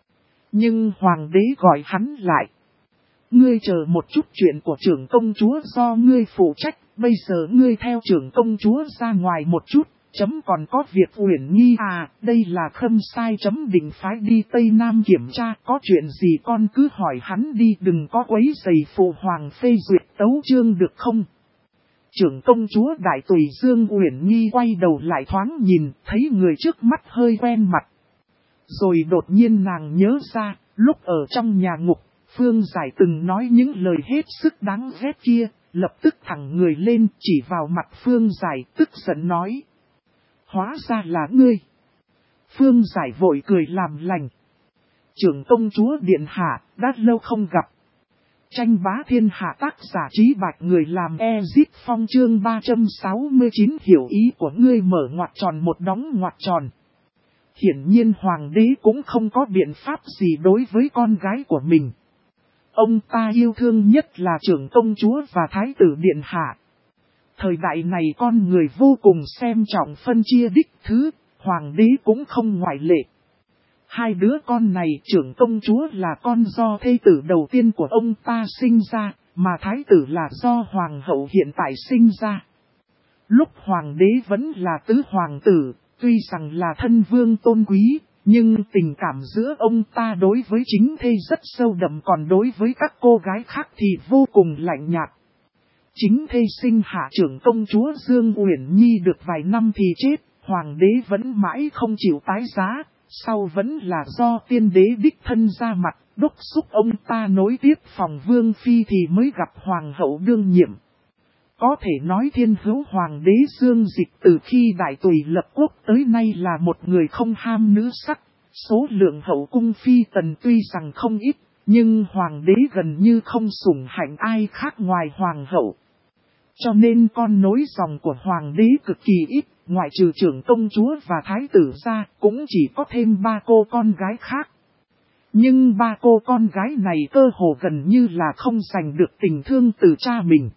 Nhưng hoàng đế gọi hắn lại. Ngươi chờ một chút, chuyện của trưởng công chúa do ngươi phụ trách, bây giờ ngươi theo trưởng công chúa ra ngoài một chút. Chấm còn có việc Uyển Nhi đây là khâm sai chấm định phái đi Tây Nam kiểm tra, có chuyện gì con cứ hỏi hắn đi, đừng có quấy rầy phụ hoàng phê duyệt tấu chương được không? Trưởng công chúa Đại Tùy Dương Uyển Nhi quay đầu lại thoáng nhìn, thấy người trước mắt hơi quen mặt. Rồi đột nhiên nàng nhớ ra, lúc ở trong nhà ngục, Phương Giải từng nói những lời hết sức đáng ghét kia, lập tức thẳng người lên chỉ vào mặt Phương Giải, tức giận nói. Hóa ra là ngươi. Phương Giải vội cười làm lành. Trưởng công chúa điện hạ, đã lâu không gặp. Tranh bá thiên hạ, tác giả Trí Bạch, người làm Ezit Phong, chương 369. Hiểu ý của ngươi, mở ngoặc tròn một đóng ngoặc tròn. Hiển nhiên hoàng đế cũng không có biện pháp gì đối với con gái của mình. Ông ta yêu thương nhất là trưởng công chúa và thái tử điện hạ. Thời đại này con người vô cùng xem trọng phân chia đích thứ, hoàng đế cũng không ngoại lệ. Hai đứa con này trưởng công chúa là con do thê tử đầu tiên của ông ta sinh ra, mà thái tử là do hoàng hậu hiện tại sinh ra. Lúc hoàng đế vẫn là tứ hoàng tử, tuy rằng là thân vương tôn quý, nhưng tình cảm giữa ông ta đối với chính thê rất sâu đậm, còn đối với các cô gái khác thì vô cùng lạnh nhạt. Chính thê sinh hạ trưởng công chúa Dương Uyển Nhi được vài năm thì chết, hoàng đế vẫn mãi không chịu tái giá, sau vẫn là do tiên đế đích thân ra mặt, đốc xúc ông ta nối tiếp phòng vương phi thì mới gặp hoàng hậu đương nhiệm. Có thể nói thiên hữu hoàng đế Dương Dịch từ khi đại tùy lập quốc tới nay là một người không ham nữ sắc, số lượng hậu cung phi tần tuy rằng không ít, nhưng hoàng đế gần như không sủng hạnh ai khác ngoài hoàng hậu. Cho nên con nối dòng của hoàng đế cực kỳ ít, ngoại trừ trưởng công chúa và thái tử ra, cũng chỉ có thêm 3 cô con gái khác. Nhưng 3 cô con gái này cơ hồ gần như là không giành được tình thương từ cha mình.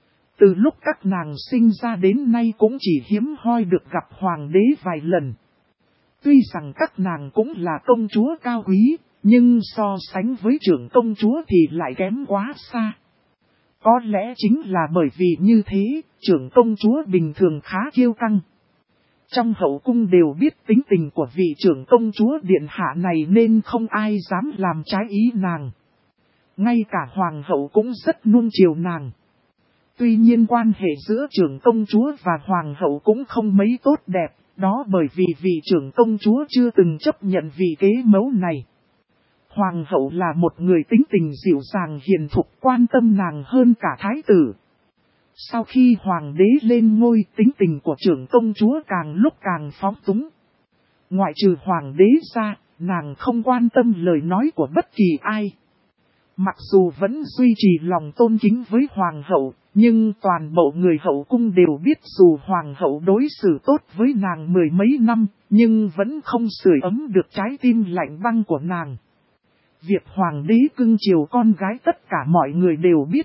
Từ lúc các nàng sinh ra đến nay cũng chỉ hiếm hoi được gặp hoàng đế vài lần. Tuy rằng các nàng cũng là công chúa cao quý, nhưng so sánh với trưởng công chúa thì lại kém quá xa. Có lẽ chính là bởi vì như thế, trưởng công chúa bình thường khá kiêu căng. Trong hậu cung đều biết tính tình của vị trưởng công chúa điện hạ này nên không ai dám làm trái ý nàng. Ngay cả hoàng hậu cũng rất nuông chiều nàng. Tuy nhiên quan hệ giữa trưởng công chúa và hoàng hậu cũng không mấy tốt đẹp, đó bởi vì vị trưởng công chúa chưa từng chấp nhận vị kế mẫu này. Hoàng hậu là một người tính tình dịu dàng hiền thục, quan tâm nàng hơn cả thái tử. Sau khi hoàng đế lên ngôi, tính tình của trưởng công chúa càng lúc càng phóng túng. Ngoại trừ hoàng đế ra, nàng không quan tâm lời nói của bất kỳ ai. Mặc dù vẫn duy trì lòng tôn kính với hoàng hậu, nhưng toàn bộ người hậu cung đều biết dù hoàng hậu đối xử tốt với nàng 10 mấy năm, nhưng vẫn không sưởi ấm được trái tim lạnh băng của nàng. Việc hoàng đế cưng chiều con gái tất cả mọi người đều biết.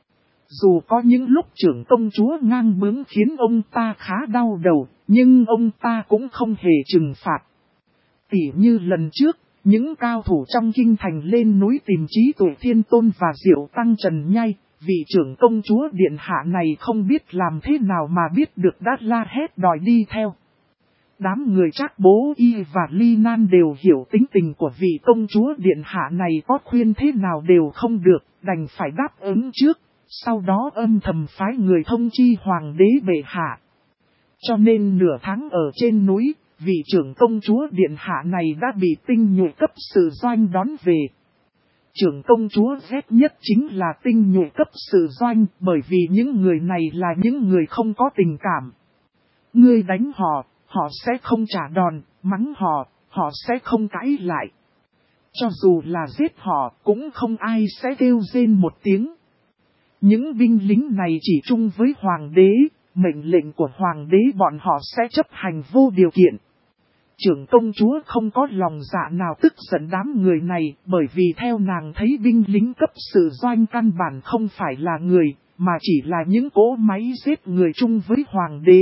Dù có những lúc trưởng công chúa ngang bướng khiến ông ta khá đau đầu, nhưng ông ta cũng không hề trừng phạt. Tỉ như lần trước, những cao thủ trong kinh thành lên núi tìm Trí Tuệ Thiên Tôn và Diệu Tăng Trần Nhai, vị trưởng công chúa điện hạ này không biết làm thế nào mà biết được đã la hét đòi đi theo. Đám người Trác Bố Y và Ly Nan đều hiểu tính tình của vị công chúa điện hạ này, có khuyên thế nào đều không được, đành phải đáp ứng trước, sau đó âm thầm phái người thông chi hoàng đế bệ hạ. Cho nên nửa tháng ở trên núi, vị trưởng công chúa điện hạ này đã bị tinh nhuệ cấp sự doanh đón về. Trưởng công chúa ghét nhất chính là tinh nhuệ cấp sự doanh, bởi vì những người này là những người không có tình cảm. Ngươi đánh họ, họ sẽ không trả đòn, mắng họ, họ sẽ không cãi lại. Cho dù là giết họ, cũng không ai sẽ kêu rên một tiếng. Những binh lính này chỉ chung với hoàng đế, mệnh lệnh của hoàng đế bọn họ sẽ chấp hành vô điều kiện. Trưởng công chúa không có lòng dạ nào tức giận đám người này, bởi vì theo nàng thấy binh lính cấp sự doanh căn bản không phải là người, mà chỉ là những cỗ máy giết người chung với hoàng đế.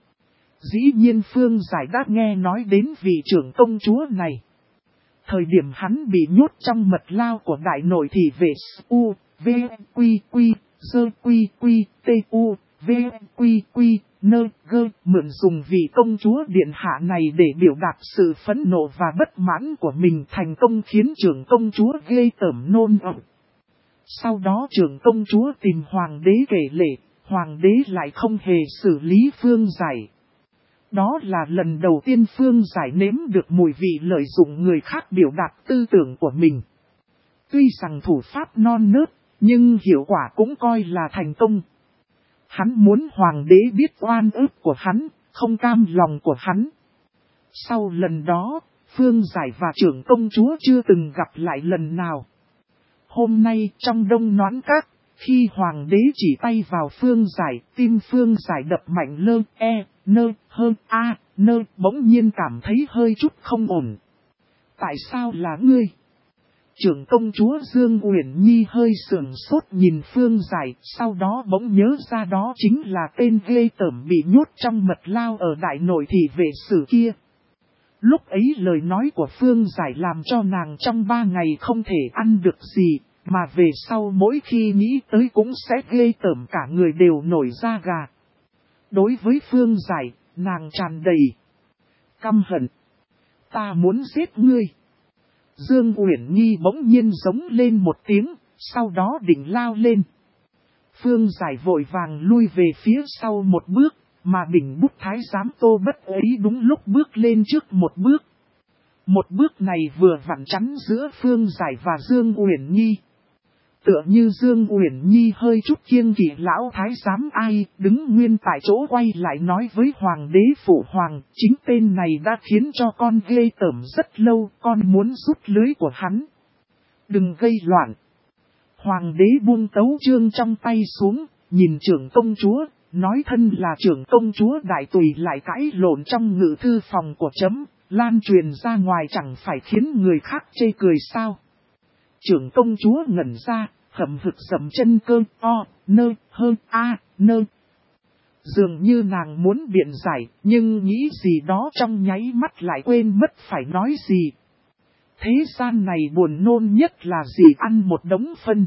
Dĩ nhiên Phương Giải đã nghe nói đến vị trưởng công chúa này. Thời điểm hắn bị nhốt trong mật lao của đại nội thì về U, V, Quy, Quy, Sơ, Quy, Quy, T, U, V, Quy, Quy, Nơ, Gơ, mượn dùng vị công chúa điện hạ này để biểu đạt sự phẫn nộ và bất mãn của mình, thành công khiến trưởng công chúa ghê tởm nôn ọe. Sau đó trưởng công chúa tìm hoàng đế kể lể, hoàng đế lại không hề xử lý Phương Giải. Đó là lần đầu tiên Phương Giải nếm được mùi vị lợi dụng người khác biểu đạt tư tưởng của mình. Tuy rằng thủ pháp non nớt, nhưng hiệu quả cũng coi là thành công. Hắn muốn hoàng đế biết oan ức của hắn, không cam lòng của hắn. Sau lần đó, Phương Giải và trưởng công chúa chưa từng gặp lại lần nào. Hôm nay trong Đông Noãn Các, khi hoàng đế chỉ tay vào Phương Giải, tim Phương Giải đập mạnh lơ, nơ, hơn, nơ, bỗng nhiên cảm thấy hơi chút không ổn. Tại sao là ngươi? Trưởng công chúa Dương Uyển Nhi hơi sườn sốt nhìn Phương Giải, sau đó bỗng nhớ ra đó chính là tên ghê tởm bị nhốt trong mật lao ở đại nội thị vệ sử kia. Lúc ấy lời nói của Phương Giải làm cho nàng trong 3 ngày không thể ăn được gì, mà về sau mỗi khi nghĩ tới cũng sẽ ghê tởm cả người đều nổi da gà. Đối với Phương Giải, nàng tràn đầy căm hận. Ta muốn giết ngươi. Dương Uyển Nhi bỗng nhiên giống lên một tiếng, sau đó định lao lên. Phương Giải vội vàng lui về phía sau một bước, mà Bình Bút Thái giám Tô Bất ấy đúng lúc bước lên trước một bước. Một bước này vừa vặn chắn giữa Phương Giải và Dương Uyển Nhi. Tựa như Dương Uyển Nhi hơi chút kiêng kỵ lão thái giám ai, đứng nguyên tại chỗ quay lại nói với Hoàng đế Phụ Hoàng, chính tên này đã khiến cho con ghê tởm rất lâu, con muốn rút lưới của hắn. Đừng gây loạn. Hoàng đế buông tấu chương trong tay xuống, nhìn trưởng công chúa, nói thân là trưởng công chúa đại tùy lại cãi lộn trong ngự thư phòng của chấm, lan truyền ra ngoài chẳng phải khiến người khác chê cười sao. Trưởng công chúa ngẩn ra, hậm hực dậm chân cơ, nơ. Dường như nàng muốn biện giải, nhưng nghĩ gì đó trong nháy mắt lại quên mất phải nói gì. Thế gian này buồn nôn nhất là gì ăn một đống phân.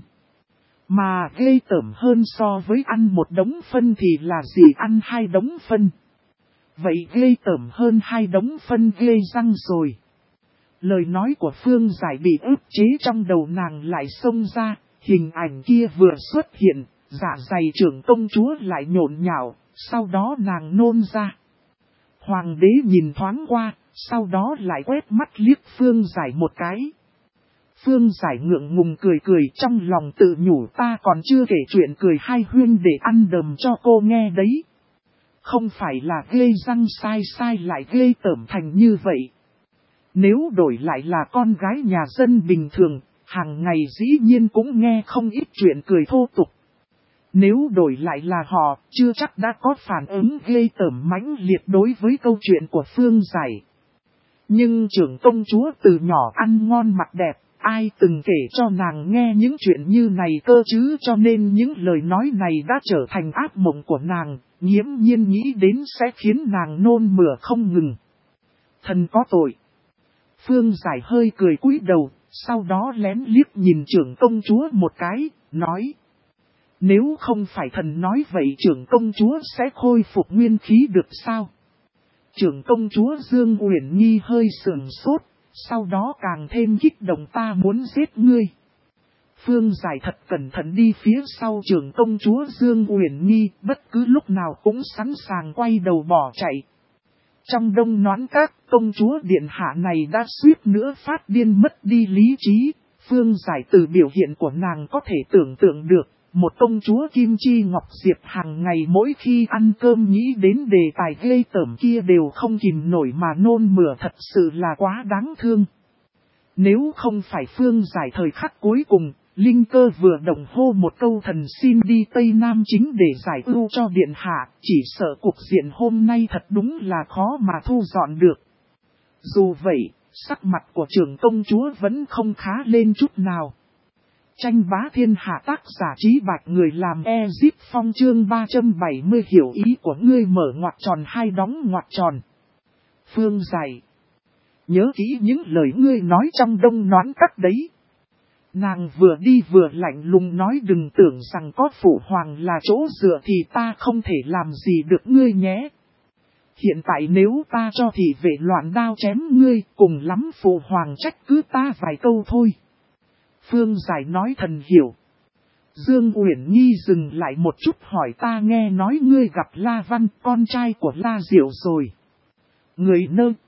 Mà ghê tởm hơn so với ăn một đống phân thì là gì ăn 2 đống phân. Vậy ghê tởm hơn 2 đống phân ghê răng rồi. Lời nói của Phương Giải bị ức chế trong đầu nàng lại xông ra, hình ảnh kia vừa xuất hiện, dạ dày trưởng công chúa lại nhộn nhạo, sau đó nàng nôn ra. Hoàng đế nhìn thoáng qua, sau đó lại quét mắt liếc Phương Giải một cái. Phương Giải ngượng ngùng cười cười trong lòng tự nhủ ta còn chưa kể chuyện cười hai huyên để ăn đờm cho cô nghe đấy. Không phải là ghê răng sai lại ghê tởm thành như vậy. Nếu đổi lại là con gái nhà dân bình thường, hàng ngày dĩ nhiên cũng nghe không ít chuyện cười thô tục. Nếu đổi lại là họ, chưa chắc đã có phản ứng ghê tởm mãnh liệt đối với câu chuyện của Phương Giải. Nhưng trưởng công chúa từ nhỏ ăn ngon mặc đẹp, ai từng kể cho nàng nghe những chuyện như này cơ chứ, cho nên những lời nói này đã trở thành ác mộng của nàng, nghiễm nhiên nghĩ đến sẽ khiến nàng nôn mửa không ngừng. Thần có tội. Phương Giải hơi cười cúi đầu, sau đó lén liếc nhìn trưởng công chúa một cái, nói. Nếu không phải thần nói vậy trưởng công chúa sẽ khôi phục nguyên khí được sao? Trưởng công chúa Dương Uyển Nhi hơi sườn sốt, sau đó càng thêm kích động ta muốn giết ngươi. Phương Giải thật cẩn thận đi phía sau trưởng công chúa Dương Uyển Nhi, bất cứ lúc nào cũng sẵn sàng quay đầu bỏ chạy. Trong đông nón các công chúa điện hạ này đã suýt nữa phát điên mất đi lý trí, Phương Giải từ biểu hiện của nàng có thể tưởng tượng được. Một công chúa Kim Chi Ngọc Diệp hàng ngày mỗi khi ăn cơm nghĩ đến đề tài ghê tởm kia đều không kìm nổi mà nôn mửa thật sự là quá đáng thương. Nếu không phải Phương Giải thời khắc cuối cùng, Linh Cơ vừa đồng hô một câu thần xin đi Tây Nam chính để giải ưu cho điện hạ, chỉ sợ cục diện hôm nay thật đúng là khó mà thu dọn được. Dù vậy, sắc mặt của trưởng công chúa vẫn không khá lên chút nào. Tranh bá thiên hạ tác giả Trí Bạch người làm Ezip Phong chương 370 hiểu ý của ngươi mở ngoặc tròn hay đóng ngoặc tròn. Phương Giải. Nhớ kỹ những lời ngươi nói trong đông nón các đấy. Nàng vừa đi vừa lạnh lùng nói đừng tưởng rằng có phụ hoàng là chỗ dựa thì ta không thể làm gì được ngươi nhé. Hiện tại nếu ta cho thị vệ loạn đao chém ngươi cùng lắm phụ hoàng trách cứ ta vài câu thôi. Phương Giải nói thần hiểu. Dương Uyển Nhi dừng lại một chút hỏi ta nghe nói ngươi gặp La Văn con trai của La Diệu rồi. Người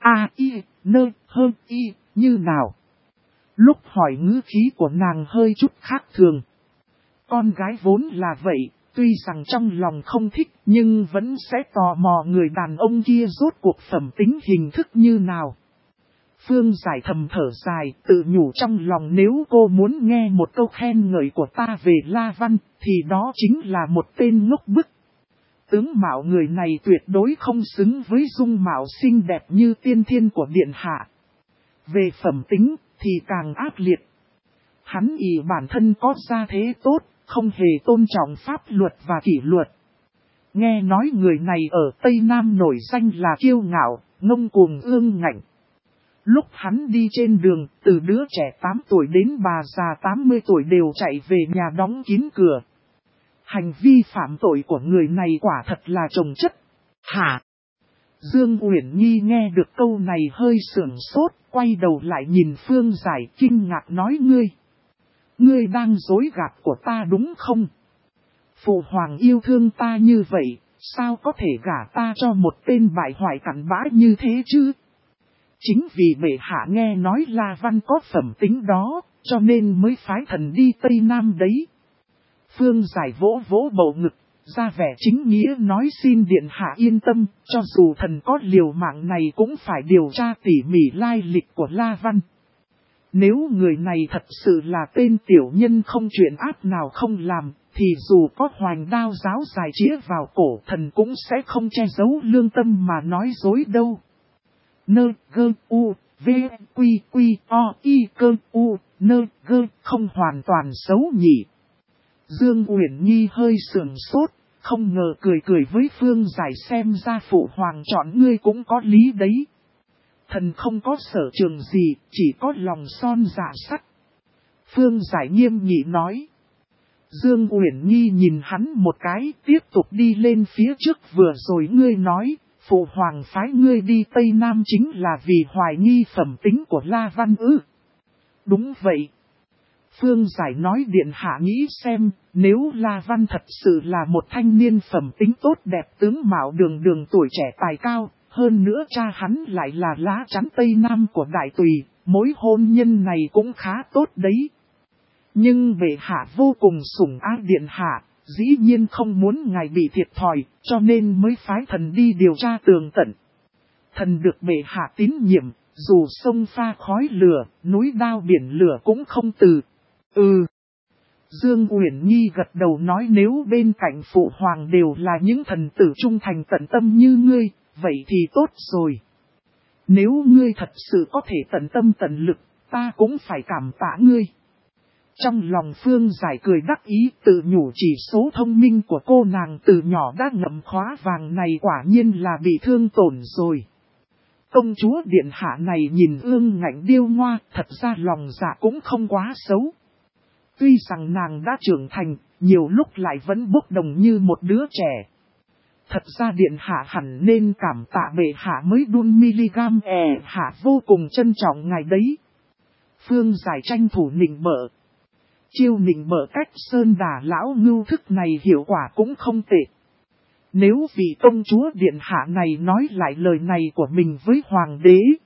nơ như nào? Lúc hỏi ngữ khí của nàng hơi chút khác thường. Con gái vốn là vậy, tuy rằng trong lòng không thích nhưng vẫn sẽ tò mò người đàn ông kia rốt cuộc phẩm tính hình thức như nào. Phương Giải thầm thở dài, tự nhủ trong lòng nếu cô muốn nghe một câu khen ngợi của ta về La Văn, thì đó chính là một tên ngốc bức. Tướng mạo người này tuyệt đối không xứng với dung mạo xinh đẹp như tiên thiên của điện hạ. Về phẩm tính, thì càng ác liệt. hắn ỷ bản thân có gia thế tốt, không hề tôn trọng pháp luật và kỷ luật. Nghe nói người này ở Tây Nam nổi danh là kiêu ngạo, ngông cuồng ương ngạnh. Lúc hắn đi trên đường, từ đứa trẻ 8 tuổi đến bà già 80 tuổi đều chạy về nhà đóng kín cửa. Hành vi phạm tội của người này quả thật là chồng chất. Hả? Dương Uyển Nhi nghe được câu này hơi sửng sốt, quay đầu lại nhìn Phương Giải kinh ngạc nói Ngươi đang dối gạt của ta đúng không? Phụ hoàng yêu thương ta như vậy, sao có thể gả ta cho một tên bại hoại cặn bã như thế chứ? Chính vì bệ hạ nghe nói La Văn có phẩm tính đó, cho nên mới phái thần đi Tây Nam đấy. Phương Giải vỗ vỗ bầu ngực, ra vẻ chính nghĩa nói xin điện hạ yên tâm, cho dù thần có liều mạng này cũng phải điều tra tỉ mỉ lai lịch của La Văn. Nếu người này thật sự là tên tiểu nhân không chuyện ác nào không làm, thì dù có hoành đao giáo dài chĩa vào cổ thần cũng sẽ không che giấu lương tâm mà nói dối đâu. Nơ gơ u, v quy quy o y cơ u, nơ gơ không hoàn toàn xấu nhỉ. Dương Uyển Nhi hơi sườn sốt, không ngờ cười với Phương Giải xem ra phụ hoàng chọn ngươi cũng có lý đấy. Thần không có sở trường gì, chỉ có lòng son dạ sắt. Phương Giải nghiêm nghị nói. Dương Uyển Nhi nhìn hắn một cái, tiếp tục đi lên phía trước vừa rồi ngươi nói, phụ hoàng phái ngươi đi Tây Nam chính là vì hoài nghi phẩm tính của La Văn ư. Đúng vậy. Phương Giải nói điện hạ nghĩ xem, nếu La Văn thật sự là một thanh niên phẩm tính tốt đẹp tướng mạo đường tuổi trẻ tài cao, hơn nữa cha hắn lại là lá chắn Tây Nam của Đại Tùy, mối hôn nhân này cũng khá tốt đấy. Nhưng bệ hạ vô cùng sủng ái điện hạ, dĩ nhiên không muốn ngài bị thiệt thòi, cho nên mới phái thần đi điều tra tường tận. Thần được bệ hạ tín nhiệm, dù sông pha khói lửa, núi đao biển lửa cũng không từ. Dương Uyển Nhi gật đầu nói nếu bên cạnh phụ hoàng đều là những thần tử trung thành tận tâm như ngươi, vậy thì tốt rồi. Nếu ngươi thật sự có thể tận tâm tận lực, ta cũng phải cảm tạ ngươi. Trong lòng Phương Giải cười đắc ý tự nhủ chỉ số thông minh của cô nàng từ nhỏ đã ngậm khóa vàng này quả nhiên là bị thương tổn rồi. Công chúa điện hạ này nhìn ương ngạnh điêu ngoa, thật ra lòng dạ cũng không quá xấu. Tuy rằng nàng đã trưởng thành, nhiều lúc lại vẫn bốc đồng như một đứa trẻ. Thật ra điện hạ hẳn nên cảm tạ bệ hạ mới đun miligam hạ vô cùng trân trọng ngài đấy. Phương Giải tranh thủ nịnh bợ. Chiêu nịnh bợ cách sơn đà lão ngưu thức này hiệu quả cũng không tệ. Nếu vị công chúa điện hạ này nói lại lời này của mình với hoàng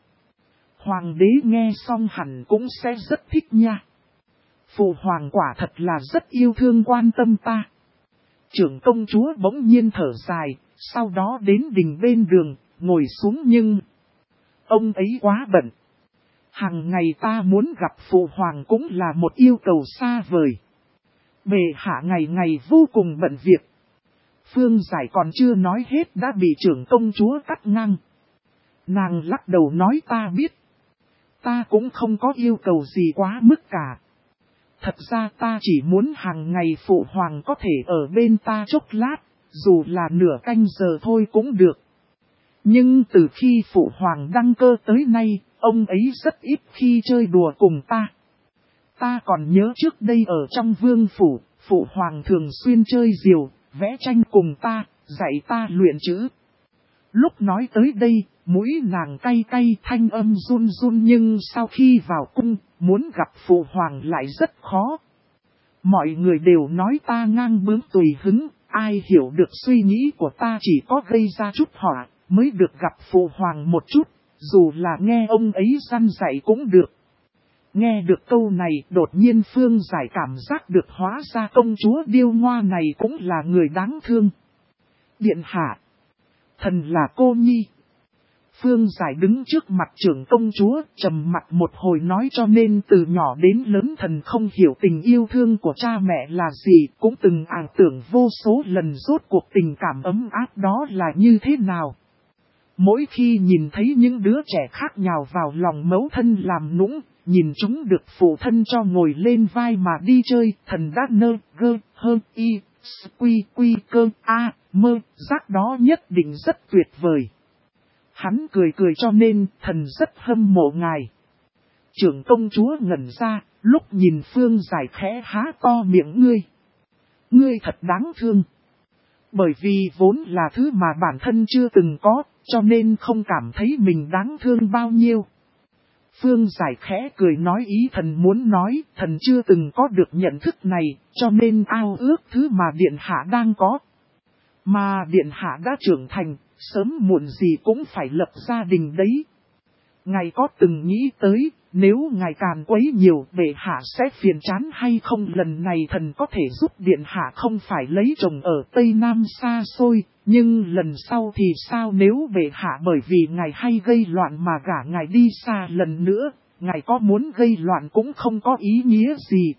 đế nghe xong hẳn cũng sẽ rất thích nha. Phụ hoàng quả thật là rất yêu thương quan tâm ta. Trưởng công chúa bỗng nhiên thở dài, sau đó đến đình bên đường, ngồi xuống nhưng ông ấy quá bận. Hằng ngày ta muốn gặp phụ hoàng cũng là một yêu cầu xa vời. Bệ hạ ngày ngày vô cùng bận việc. Phương Giải còn chưa nói hết đã bị trưởng công chúa cắt ngang. Nàng lắc đầu nói ta biết. Ta cũng không có yêu cầu gì quá mức cả. Thật ra ta chỉ muốn hàng ngày phụ hoàng có thể ở bên ta chốc lát, dù là nửa canh giờ thôi cũng được. Nhưng từ khi phụ hoàng đăng cơ tới nay, ông ấy rất ít khi chơi đùa cùng ta. Ta còn nhớ trước đây ở trong vương phủ, phụ hoàng thường xuyên chơi diều, vẽ tranh cùng ta, dạy ta luyện chữ. Lúc nói tới đây, mũi nàng cay cay thanh âm run run nhưng sau khi vào cung, muốn gặp phụ hoàng lại rất khó. Mọi người đều nói ta ngang bướng tùy hứng, ai hiểu được suy nghĩ của ta chỉ có gây ra chút họa, mới được gặp phụ hoàng một chút, dù là nghe ông ấy răn dạy cũng được. Nghe được câu này đột nhiên Phương Giải cảm giác được hóa ra công chúa điêu ngoa này cũng là người đáng thương. Điện hạ, thần là cô nhi. Phương Giải đứng trước mặt trưởng công chúa, trầm mặt một hồi nói cho nên từ nhỏ đến lớn thần không hiểu tình yêu thương của cha mẹ là gì, cũng từng tưởng vô số lần rốt cuộc tình cảm ấm áp đó là như thế nào. Mỗi khi nhìn thấy những đứa trẻ khác nhào vào lòng mẫu thân làm nũng, nhìn chúng được phụ thân cho ngồi lên vai mà đi chơi, thần đã nơ, gơ, hơn, y, quy, quy, cơ, a, mơ, giác đó nhất định rất tuyệt vời. Hắn cười cười cho nên thần rất hâm mộ ngài. Trưởng công chúa ngẩn ra, lúc nhìn Phương Giải khẽ há to miệng ngươi. Ngươi thật đáng thương. Bởi vì vốn là thứ mà bản thân chưa từng có, cho nên không cảm thấy mình đáng thương bao nhiêu. Phương Giải khẽ cười nói ý thần muốn nói, thần chưa từng có được nhận thức này, cho nên ao ước thứ mà Điện Hạ đang có. Mà Điện Hạ đã trưởng thành, sớm muộn gì cũng phải lập gia đình đấy. Ngài có từng nghĩ tới, nếu ngài càn quấy nhiều bệ hạ sẽ phiền chán hay không? Lần này thần có thể giúp Điện Hạ không phải lấy chồng ở Tây Nam xa xôi, nhưng lần sau thì sao nếu bệ hạ bởi vì ngài hay gây loạn mà gả ngài đi xa lần nữa, ngài có muốn gây loạn cũng không có ý nghĩa gì.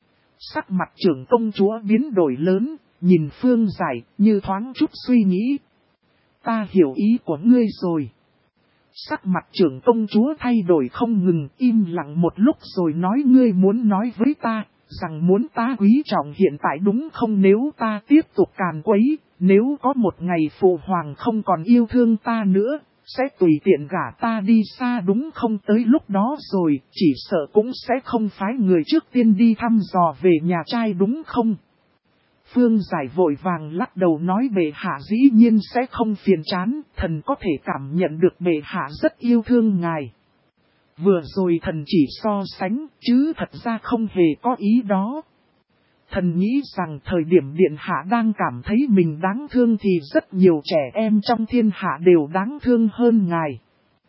Sắc mặt trưởng công chúa biến đổi lớn, nhìn Phương Giải như thoáng chút suy nghĩ. Ta hiểu ý của ngươi rồi. Sắc mặt trưởng công chúa thay đổi không ngừng, im lặng một lúc rồi nói ngươi muốn nói với ta, rằng muốn ta quý trọng hiện tại đúng không? Nếu ta tiếp tục càn quấy, nếu có một ngày phụ hoàng không còn yêu thương ta nữa, sẽ tùy tiện gả ta đi xa đúng không? Tới lúc đó rồi, chỉ sợ cũng sẽ không phái người trước tiên đi thăm dò về nhà trai đúng không? Phương Giải vội vàng lắc đầu nói bệ hạ dĩ nhiên sẽ không phiền chán, thần có thể cảm nhận được bệ hạ rất yêu thương ngài. Vừa rồi thần chỉ so sánh, chứ thật ra không hề có ý đó. Thần nghĩ rằng thời điểm Điện Hạ đang cảm thấy mình đáng thương thì rất nhiều trẻ em trong thiên hạ đều đáng thương hơn ngài.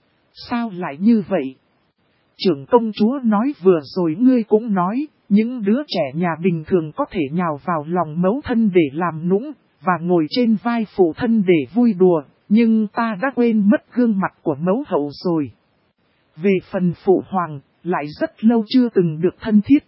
Sao lại như vậy? Trưởng công chúa nói vừa rồi ngươi cũng nói, những đứa trẻ nhà bình thường có thể nhào vào lòng mẫu thân để làm nũng, và ngồi trên vai phụ thân để vui đùa, nhưng ta đã quên mất gương mặt của mẫu hậu rồi. Về phần phụ hoàng, lại rất lâu chưa từng được thân thiết.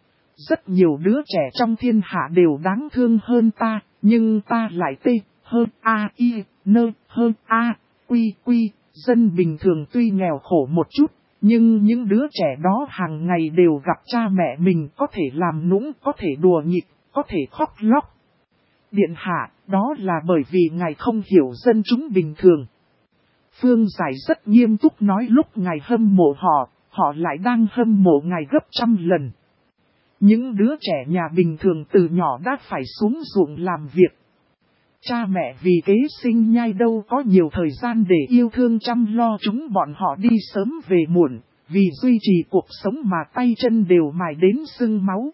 Rất nhiều đứa trẻ trong thiên hạ đều đáng thương hơn ta, nhưng ta lại tê, hơn a y, nơ, hơn a, quy quy, dân bình thường tuy nghèo khổ một chút. Nhưng những đứa trẻ đó hàng ngày đều gặp cha mẹ mình có thể làm nũng, có thể đùa nghịch, có thể khóc lóc. Điện hạ, đó là bởi vì ngài không hiểu dân chúng bình thường. Phương Giải rất nghiêm túc nói lúc ngài hâm mộ họ, họ lại đang hâm mộ ngài gấp trăm lần. Những đứa trẻ nhà bình thường từ nhỏ đã phải xuống ruộng làm việc. Cha mẹ vì kế sinh nhai đâu có nhiều thời gian để yêu thương chăm lo chúng bọn họ đi sớm về muộn, vì duy trì cuộc sống mà tay chân đều mài đến sưng máu.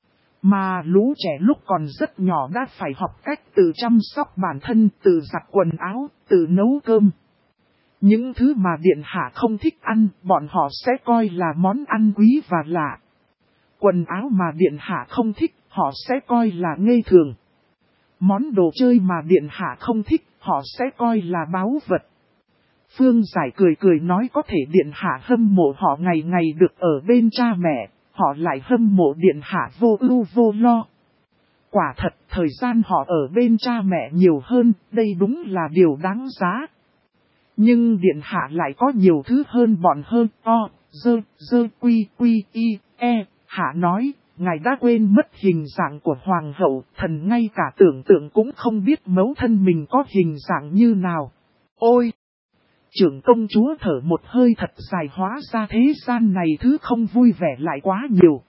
Mà lũ trẻ lúc còn rất nhỏ đã phải học cách tự chăm sóc bản thân, tự giặt quần áo, tự nấu cơm. Những thứ mà Điện Hạ không thích ăn, bọn họ sẽ coi là món ăn quý và lạ. Quần áo mà Điện Hạ không thích, họ sẽ coi là ngây thường. Món đồ chơi mà Điện Hạ không thích, họ sẽ coi là báu vật. Phương Giải cười cười nói có thể Điện Hạ hâm mộ họ ngày ngày được ở bên cha mẹ, họ lại hâm mộ Điện Hạ vô ưu vô lo. Quả thật, thời gian họ ở bên cha mẹ nhiều hơn, đây đúng là điều đáng giá. Nhưng Điện Hạ lại có nhiều thứ hơn bọn hơn, quy quy y, e, Hạ nói. Ngài đã quên mất hình dạng của hoàng hậu, thần ngay cả tưởng tượng cũng không biết mẫu thân mình có hình dạng như nào. Ôi! Trưởng công chúa thở một hơi thật dài hóa ra thế gian này thứ không vui vẻ lại quá nhiều.